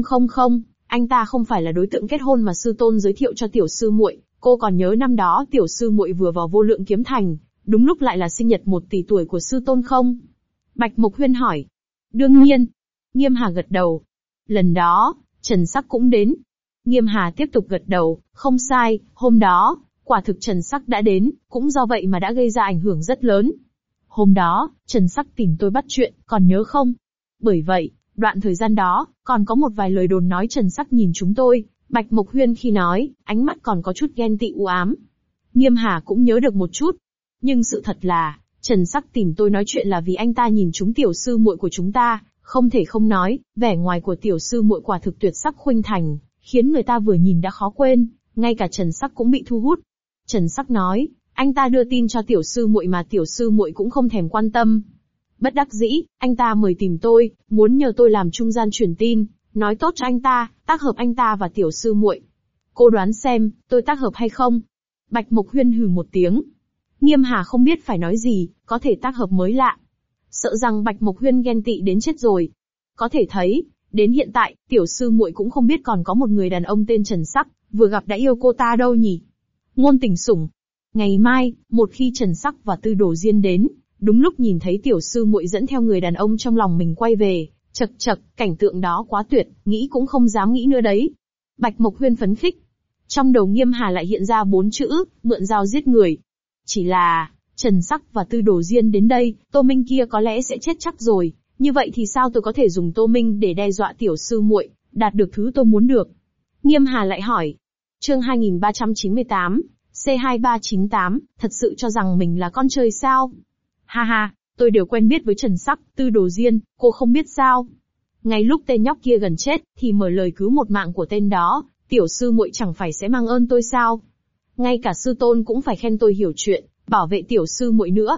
anh ta không phải là đối tượng kết hôn mà sư tôn giới thiệu cho tiểu sư muội. Cô còn nhớ năm đó tiểu sư muội vừa vào Vô Lượng Kiếm Thành, đúng lúc lại là sinh nhật 1 tỷ tuổi của sư tôn không? Bạch Mộc Huyên hỏi. Đương nhiên. Nghiêm Hà gật đầu. Lần đó, Trần Sắc cũng đến. Nghiêm Hà tiếp tục gật đầu, không sai, hôm đó, quả thực Trần Sắc đã đến, cũng do vậy mà đã gây ra ảnh hưởng rất lớn. Hôm đó, Trần Sắc tìm tôi bắt chuyện, còn nhớ không? Bởi vậy, đoạn thời gian đó, còn có một vài lời đồn nói Trần Sắc nhìn chúng tôi, Bạch Mộc Huyên khi nói, ánh mắt còn có chút ghen tị u ám. Nghiêm Hà cũng nhớ được một chút. Nhưng sự thật là, Trần Sắc tìm tôi nói chuyện là vì anh ta nhìn chúng tiểu sư muội của chúng ta, không thể không nói, vẻ ngoài của tiểu sư muội quả thực tuyệt sắc khuynh thành, khiến người ta vừa nhìn đã khó quên, ngay cả Trần Sắc cũng bị thu hút. Trần Sắc nói, anh ta đưa tin cho tiểu sư muội mà tiểu sư muội cũng không thèm quan tâm. Bất đắc dĩ, anh ta mời tìm tôi, muốn nhờ tôi làm trung gian truyền tin, nói tốt cho anh ta, tác hợp anh ta và tiểu sư muội. Cô đoán xem, tôi tác hợp hay không? Bạch Mộc Huyên hừ một tiếng. Nghiêm Hà không biết phải nói gì, có thể tác hợp mới lạ. Sợ rằng Bạch Mộc Huyên ghen tị đến chết rồi. Có thể thấy, đến hiện tại, tiểu sư muội cũng không biết còn có một người đàn ông tên Trần Sắc, vừa gặp đã yêu cô ta đâu nhỉ? Ngôn tình sủng. Ngày mai, một khi Trần Sắc và Tư Đồ Diên đến, đúng lúc nhìn thấy tiểu sư muội dẫn theo người đàn ông trong lòng mình quay về, chậc chậc, cảnh tượng đó quá tuyệt, nghĩ cũng không dám nghĩ nữa đấy. Bạch Mộc Huyên phấn khích. Trong đầu Nghiêm Hà lại hiện ra 4 chữ, mượn dao giết người. Chỉ là, Trần Sắc và Tư Đồ Diên đến đây, Tô Minh kia có lẽ sẽ chết chắc rồi, như vậy thì sao tôi có thể dùng Tô Minh để đe dọa tiểu sư muội, đạt được thứ tôi muốn được? Nghiêm Hà lại hỏi. Chương 2398, C2398, thật sự cho rằng mình là con trời sao? Ha ha, tôi đều quen biết với Trần Sắc, Tư Đồ Diên, cô không biết sao? Ngay lúc tên nhóc kia gần chết, thì mở lời cứu một mạng của tên đó, tiểu sư muội chẳng phải sẽ mang ơn tôi sao? Ngay cả sư tôn cũng phải khen tôi hiểu chuyện, bảo vệ tiểu sư muội nữa.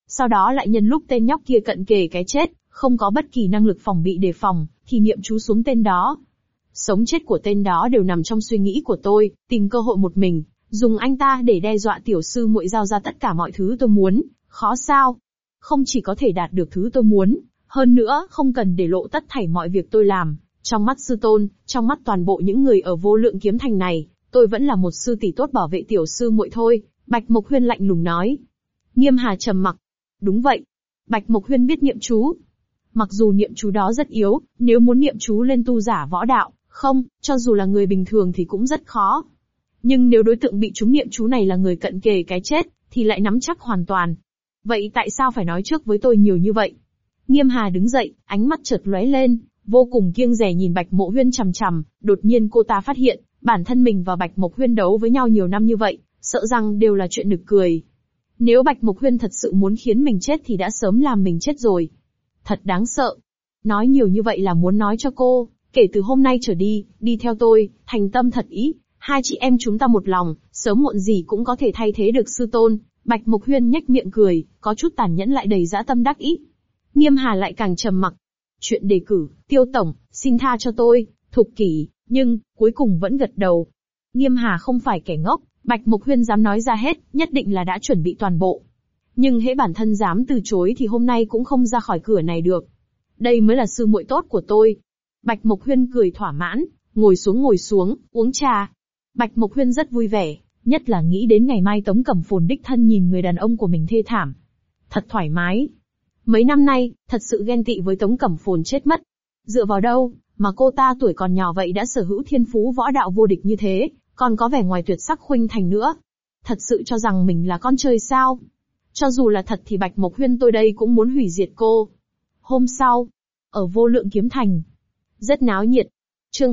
Sau đó lại nhân lúc tên nhóc kia cận kề cái chết, không có bất kỳ năng lực phòng bị đề phòng, thì niệm chú xuống tên đó. Sống chết của tên đó đều nằm trong suy nghĩ của tôi, tìm cơ hội một mình, dùng anh ta để đe dọa tiểu sư muội giao ra tất cả mọi thứ tôi muốn, khó sao? Không chỉ có thể đạt được thứ tôi muốn, hơn nữa không cần để lộ tất thảy mọi việc tôi làm. Trong mắt sư tôn, trong mắt toàn bộ những người ở Vô Lượng Kiếm Thành này, tôi vẫn là một sư tỷ tốt bảo vệ tiểu sư muội thôi, Bạch Mộc Huyên lạnh lùng nói. Nghiêm Hà trầm mặc. Đúng vậy. Bạch Mộc Huyên biết niệm chú. Mặc dù niệm chú đó rất yếu, nếu muốn niệm chú lên tu giả võ đạo, không, cho dù là người bình thường thì cũng rất khó. Nhưng nếu đối tượng bị trúng niệm chú này là người cận kề cái chết, thì lại nắm chắc hoàn toàn. Vậy tại sao phải nói trước với tôi nhiều như vậy? Nghiêm Hà đứng dậy, ánh mắt chợt lóe lên, vô cùng kiêng dè nhìn Bạch Mộ Huyên chằm chằm, đột nhiên cô ta phát hiện, bản thân mình và Bạch Mộc Huyên đấu với nhau nhiều năm như vậy, sợ rằng đều là chuyện nực cười. Nếu Bạch Mộc Huyên thật sự muốn khiến mình chết thì đã sớm làm mình chết rồi. Thật đáng sợ. Nói nhiều như vậy là muốn nói cho cô, kể từ hôm nay trở đi, đi theo tôi, thành tâm thật ý, hai chị em chúng ta một lòng, sớm muộn gì cũng có thể thay thế được sư tôn. Bạch Mộc Huyên nhếch miệng cười, có chút tàn nhẫn lại đầy dã tâm đắc ý. Nghiêm Hà lại càng trầm mặc. Chuyện đề cử, Tiêu tổng, xin tha cho tôi, Thục Kỷ, nhưng, cuối cùng vẫn gật đầu. Nghiêm Hà không phải kẻ ngốc, Bạch Mộc Huyên dám nói ra hết, nhất định là đã chuẩn bị toàn bộ. Nhưng hễ bản thân dám từ chối thì hôm nay cũng không ra khỏi cửa này được. Đây mới là sư muội tốt của tôi. Bạch Mộc Huyên cười thỏa mãn, ngồi xuống, uống trà. Bạch Mộc Huyên rất vui vẻ, nhất là nghĩ đến ngày mai Tống Cẩm Phồn đích thân nhìn người đàn ông của mình thê thảm. Thật thoải mái. Mấy năm nay, thật sự ghen tị với Tống Cẩm Phồn chết mất. Dựa vào đâu, mà cô ta tuổi còn nhỏ vậy đã sở hữu thiên phú võ đạo vô địch như thế, còn có vẻ ngoài tuyệt sắc khuynh thành nữa. Thật sự cho rằng mình là con trời sao? Cho dù là thật thì Bạch Mộc Huyên tôi đây cũng muốn hủy diệt cô. Hôm sau, ở Vô Lượng Kiếm Thành, rất náo nhiệt. Chương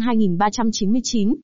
2399,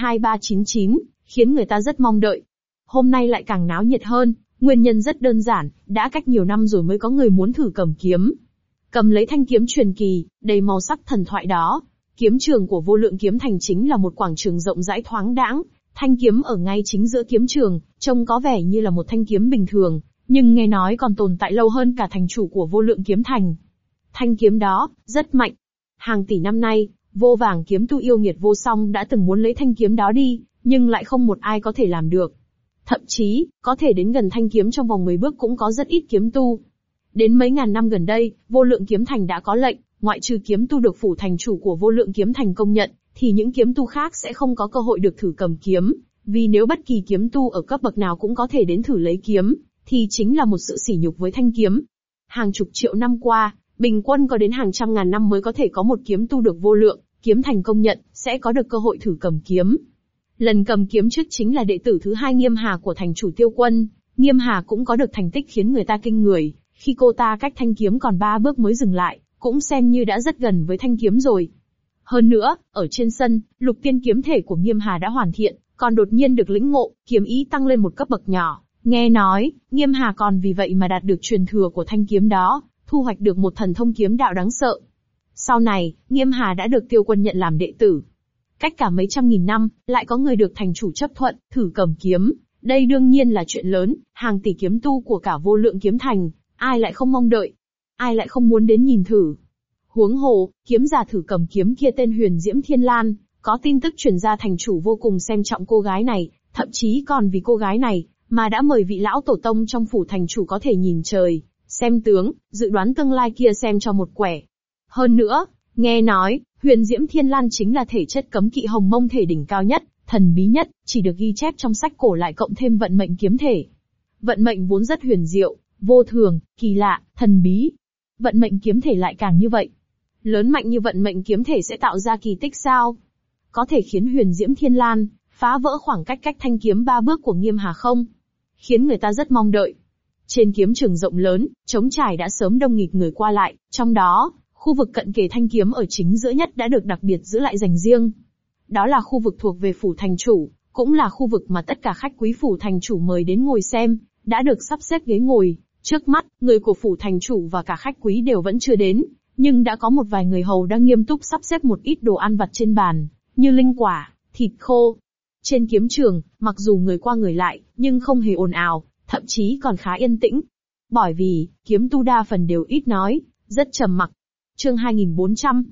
C2399, khiến người ta rất mong đợi. Hôm nay lại càng náo nhiệt hơn, nguyên nhân rất đơn giản, đã cách nhiều năm rồi mới có người muốn thử cầm kiếm. Cầm lấy thanh kiếm truyền kỳ, đầy màu sắc thần thoại đó. Kiếm trường của Vô Lượng Kiếm Thành chính là một quảng trường rộng rãi thoáng đãng, thanh kiếm ở ngay chính giữa kiếm trường, trông có vẻ như là một thanh kiếm bình thường, nhưng nghe nói còn tồn tại lâu hơn cả thành chủ của Vô Lượng Kiếm Thành. Thanh kiếm đó, rất mạnh. Hàng tỷ năm nay, vô vàng kiếm tu yêu nghiệt vô song đã từng muốn lấy thanh kiếm đó đi, nhưng lại không một ai có thể làm được. Thậm chí, có thể đến gần thanh kiếm trong vòng 10 bước cũng có rất ít kiếm tu. Đến mấy ngàn năm gần đây, Vô Lượng Kiếm Thành đã có lệnh, ngoại trừ kiếm tu được phủ thành chủ của Vô Lượng Kiếm Thành công nhận, thì những kiếm tu khác sẽ không có cơ hội được thử cầm kiếm, vì nếu bất kỳ kiếm tu ở cấp bậc nào cũng có thể đến thử lấy kiếm, thì chính là một sự sỉ nhục với thanh kiếm. Hàng chục triệu năm qua, bình quân có đến hàng trăm ngàn năm mới có thể có một kiếm tu được Vô Lượng Kiếm Thành công nhận, sẽ có được cơ hội thử cầm kiếm. Lần cầm kiếm trước chính là đệ tử thứ hai Nghiêm Hà của thành chủ Tiêu Quân. Nghiêm Hà cũng có được thành tích khiến người ta kinh người, khi cô ta cách thanh kiếm còn 3 bước mới dừng lại, cũng xem như đã rất gần với thanh kiếm rồi. Hơn nữa, ở trên sân, lục tiên kiếm thể của Nghiêm Hà đã hoàn thiện, còn đột nhiên được lĩnh ngộ, kiếm ý tăng lên một cấp bậc nhỏ. Nghe nói, Nghiêm Hà còn vì vậy mà đạt được truyền thừa của thanh kiếm đó, thu hoạch được một thần thông kiếm đạo đáng sợ. Sau này, Nghiêm Hà đã được Tiêu Quân nhận làm đệ tử. Cách cả mấy trăm nghìn năm, lại có người được thành chủ chấp thuận, thử cầm kiếm. Đây đương nhiên là chuyện lớn, hàng tỷ kiếm tu của cả Vô Lượng Kiếm Thành, ai lại không mong đợi, ai lại không muốn đến nhìn thử. Huống hồ, kiếm giả thử cầm kiếm kia tên Huyền Diễm Thiên Lan, có tin tức truyền ra thành chủ vô cùng xem trọng cô gái này, thậm chí còn vì cô gái này, mà đã mời vị lão tổ tông trong phủ thành chủ có thể nhìn trời, xem tướng, dự đoán tương lai kia xem cho một quẻ. Hơn nữa, nghe nói, Huyền Diễm Thiên Lan chính là thể chất cấm kỵ hồng mông thể đỉnh cao nhất, thần bí nhất, chỉ được ghi chép trong sách cổ lại cộng thêm vận mệnh kiếm thể. Vận mệnh vốn rất huyền diệu, vô thường, kỳ lạ, thần bí. Vận mệnh kiếm thể lại càng như vậy. Lớn mạnh như vận mệnh kiếm thể sẽ tạo ra kỳ tích sao? Có thể khiến Huyền Diễm Thiên Lan phá vỡ khoảng cách thanh kiếm 3 bước của Nghiêm Hà không? Khiến người ta rất mong đợi. Trên kiếm trường rộng lớn, trống trải đã sớm đông nghịt người qua lại, trong đó, khu vực cận kề thanh kiếm ở chính giữa nhất đã được đặc biệt giữ lại dành riêng. Đó là khu vực thuộc về phủ thành chủ, cũng là khu vực mà tất cả khách quý phủ thành chủ mời đến ngồi xem, đã được sắp xếp ghế ngồi. Trước mắt, người của phủ thành chủ và cả khách quý đều vẫn chưa đến, nhưng đã có một vài người hầu đang nghiêm túc sắp xếp một ít đồ ăn vặt trên bàn, như linh quả, thịt khô. Trên kiếm trường, mặc dù người qua người lại, nhưng không hề ồn ào, thậm chí còn khá yên tĩnh. Bởi vì, kiếm tu đa phần đều ít nói, rất trầm mặc. Chương 2400,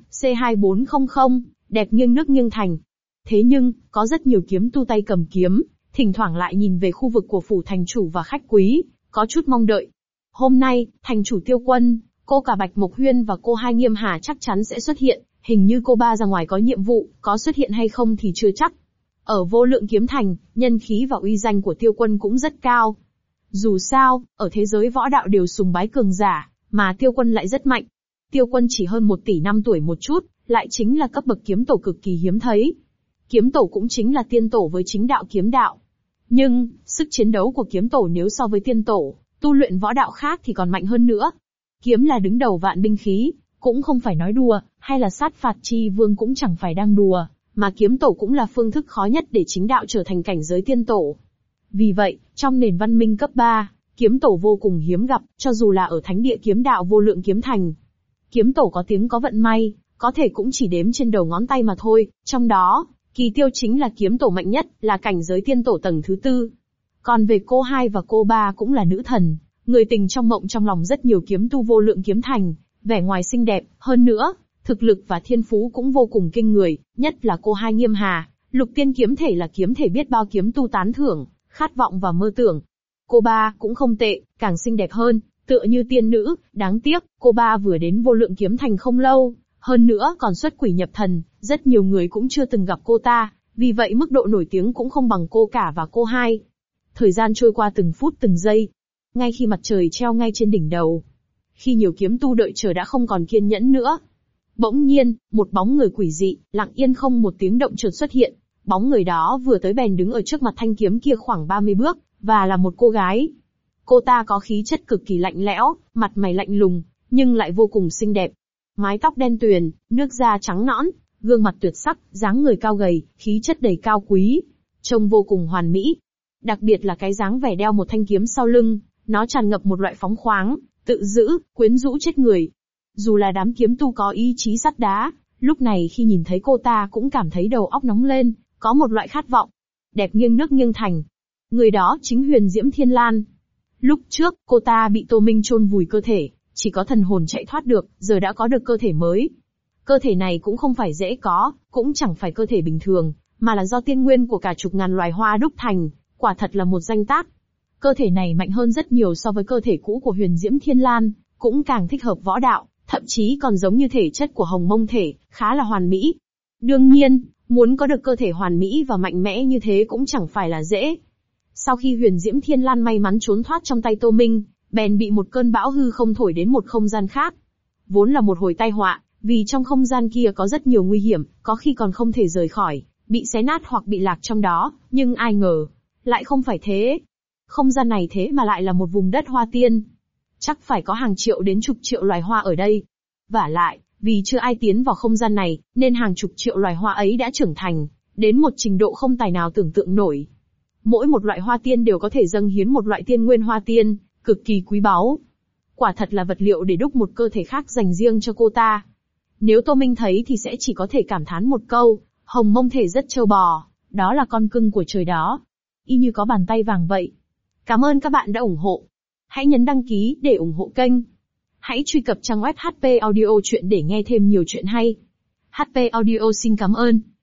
C2400, đẹp nghiêng nước nghiêng thành. Thế nhưng, có rất nhiều kiếm tu tay cầm kiếm, thỉnh thoảng lại nhìn về khu vực của phủ thành chủ và khách quý, có chút mong đợi. Hôm nay, thành chủ Tiêu Quân, cô cả Bạch Mộc Huyên và cô Hai Nghiêm Hà chắc chắn sẽ xuất hiện, hình như cô ba ra ngoài có nhiệm vụ, có xuất hiện hay không thì chưa chắc. Ở Vô Lượng Kiếm Thành, nhân khí và uy danh của Tiêu Quân cũng rất cao. Dù sao, ở thế giới võ đạo đều sùng bái cường giả, mà Tiêu Quân lại rất mạnh. Tiêu Quân chỉ hơn 1 tỷ năm tuổi một chút, lại chính là cấp bậc kiếm tổ cực kỳ hiếm thấy. Kiếm tổ cũng chính là tiên tổ với chính đạo kiếm đạo. Nhưng, sức chiến đấu của kiếm tổ nếu so với tiên tổ, tu luyện võ đạo khác thì còn mạnh hơn nữa. Kiếm là đứng đầu vạn binh khí, cũng không phải nói đùa, hay là sát phạt chi vương cũng chẳng phải đang đùa, mà kiếm tổ cũng là phương thức khó nhất để chính đạo trở thành cảnh giới tiên tổ. Vì vậy, trong nền văn minh cấp 3, kiếm tổ vô cùng hiếm gặp, cho dù là ở thánh địa kiếm đạo Vô Lượng Kiếm Thành. Kiếm tổ có tiếng có vận may, có thể cũng chỉ đếm trên đầu ngón tay mà thôi, trong đó, Kỳ Tiêu chính là kiếm tổ mạnh nhất, là cảnh giới tiên tổ tầng thứ 4. Còn về cô hai và cô ba cũng là nữ thần, người tình trong mộng trong lòng rất nhiều kiếm tu Vô Lượng Kiếm Thành, vẻ ngoài xinh đẹp, hơn nữa, thực lực và thiên phú cũng vô cùng kinh người, nhất là cô Hai Nghiêm Hà, lục tiên kiếm thể là kiếm thể biết bao kiếm tu tán thưởng, khát vọng và mơ tưởng. Cô ba cũng không tệ, càng xinh đẹp hơn, tựa như tiên nữ, đáng tiếc, cô ba vừa đến Vô Lượng Kiếm Thành không lâu, hơn nữa còn xuất quỷ nhập thần, rất nhiều người cũng chưa từng gặp cô ta, vì vậy mức độ nổi tiếng cũng không bằng cô cả và cô hai. Thời gian trôi qua từng phút từng giây. Ngay khi mặt trời treo ngay trên đỉnh đầu, khi nhiều kiếm tu đợi chờ đã không còn kiên nhẫn nữa. Bỗng nhiên, một bóng người quỷ dị, lặng yên không một tiếng động chợt xuất hiện. Bóng người đó vừa tới bèn đứng ở trước mặt thanh kiếm kia khoảng 30 bước, và là một cô gái. Cô ta có khí chất cực kỳ lạnh lẽo, mặt mày lạnh lùng, nhưng lại vô cùng xinh đẹp. Mái tóc đen tuyền, nước da trắng nõn, gương mặt tuyệt sắc, dáng người cao gầy, khí chất đầy cao quý, trông vô cùng hoàn mỹ. Đặc biệt là cái dáng vẻ đeo một thanh kiếm sau lưng, nó tràn ngập một loại phóng khoáng, tự giữ, quyến rũ chết người. Dù là đám kiếm tu có ý chí sắt đá, lúc này khi nhìn thấy cô ta cũng cảm thấy đầu óc nóng lên, có một loại khát vọng. Đẹp nghiêng nước nghiêng thành. Người đó chính Huyền Diễm Thiên Lan. Lúc trước, cô ta bị Tô Minh chôn vùi cơ thể, chỉ có thần hồn chạy thoát được, giờ đã có được cơ thể mới. Cơ thể này cũng không phải dễ có, cũng chẳng phải cơ thể bình thường, mà là do tiên nguyên của cả chục ngàn loài hoa đúc thành, quả thật là một danh tác. Cơ thể này mạnh hơn rất nhiều so với cơ thể cũ của Huyền Diễm Thiên Lan, cũng càng thích hợp võ đạo, thậm chí còn giống như thể chất của Hồng Mông thể, khá là hoàn mỹ. Đương nhiên, muốn có được cơ thể hoàn mỹ và mạnh mẽ như thế cũng chẳng phải là dễ. Sau khi Huyền Diễm Thiên Lan may mắn trốn thoát trong tay Tô Minh, bèn bị một cơn bão hư không thổi đến một không gian khác. Vốn là một hồi tai họa, vì trong không gian kia có rất nhiều nguy hiểm, có khi còn không thể rời khỏi, bị xé nát hoặc bị lạc trong đó, nhưng ai ngờ, lại không phải thế. Không gian này thế mà lại là một vùng đất hoa tiên. Chắc phải có hàng triệu đến chục triệu loài hoa ở đây. Vả lại, vì chưa ai tiến vào không gian này, nên hàng chục triệu loài hoa ấy đã trưởng thành, đến một trình độ không tài nào tưởng tượng nổi. Mỗi một loại hoa tiên đều có thể dâng hiến một loại tiên nguyên hoa tiên, cực kỳ quý báu. Quả thật là vật liệu để đúc một cơ thể khác dành riêng cho cô ta. Nếu Tô Minh thấy thì sẽ chỉ có thể cảm thán một câu, Hồng Mông thể rất trâu bò, đó là con cưng của trời đó. Y như có bàn tay vàng vậy. Cảm ơn các bạn đã ủng hộ. Hãy nhấn đăng ký để ủng hộ kênh. Hãy truy cập trang web HP Audio Chuyện để nghe thêm nhiều chuyện hay. HP Audio xin cảm ơn.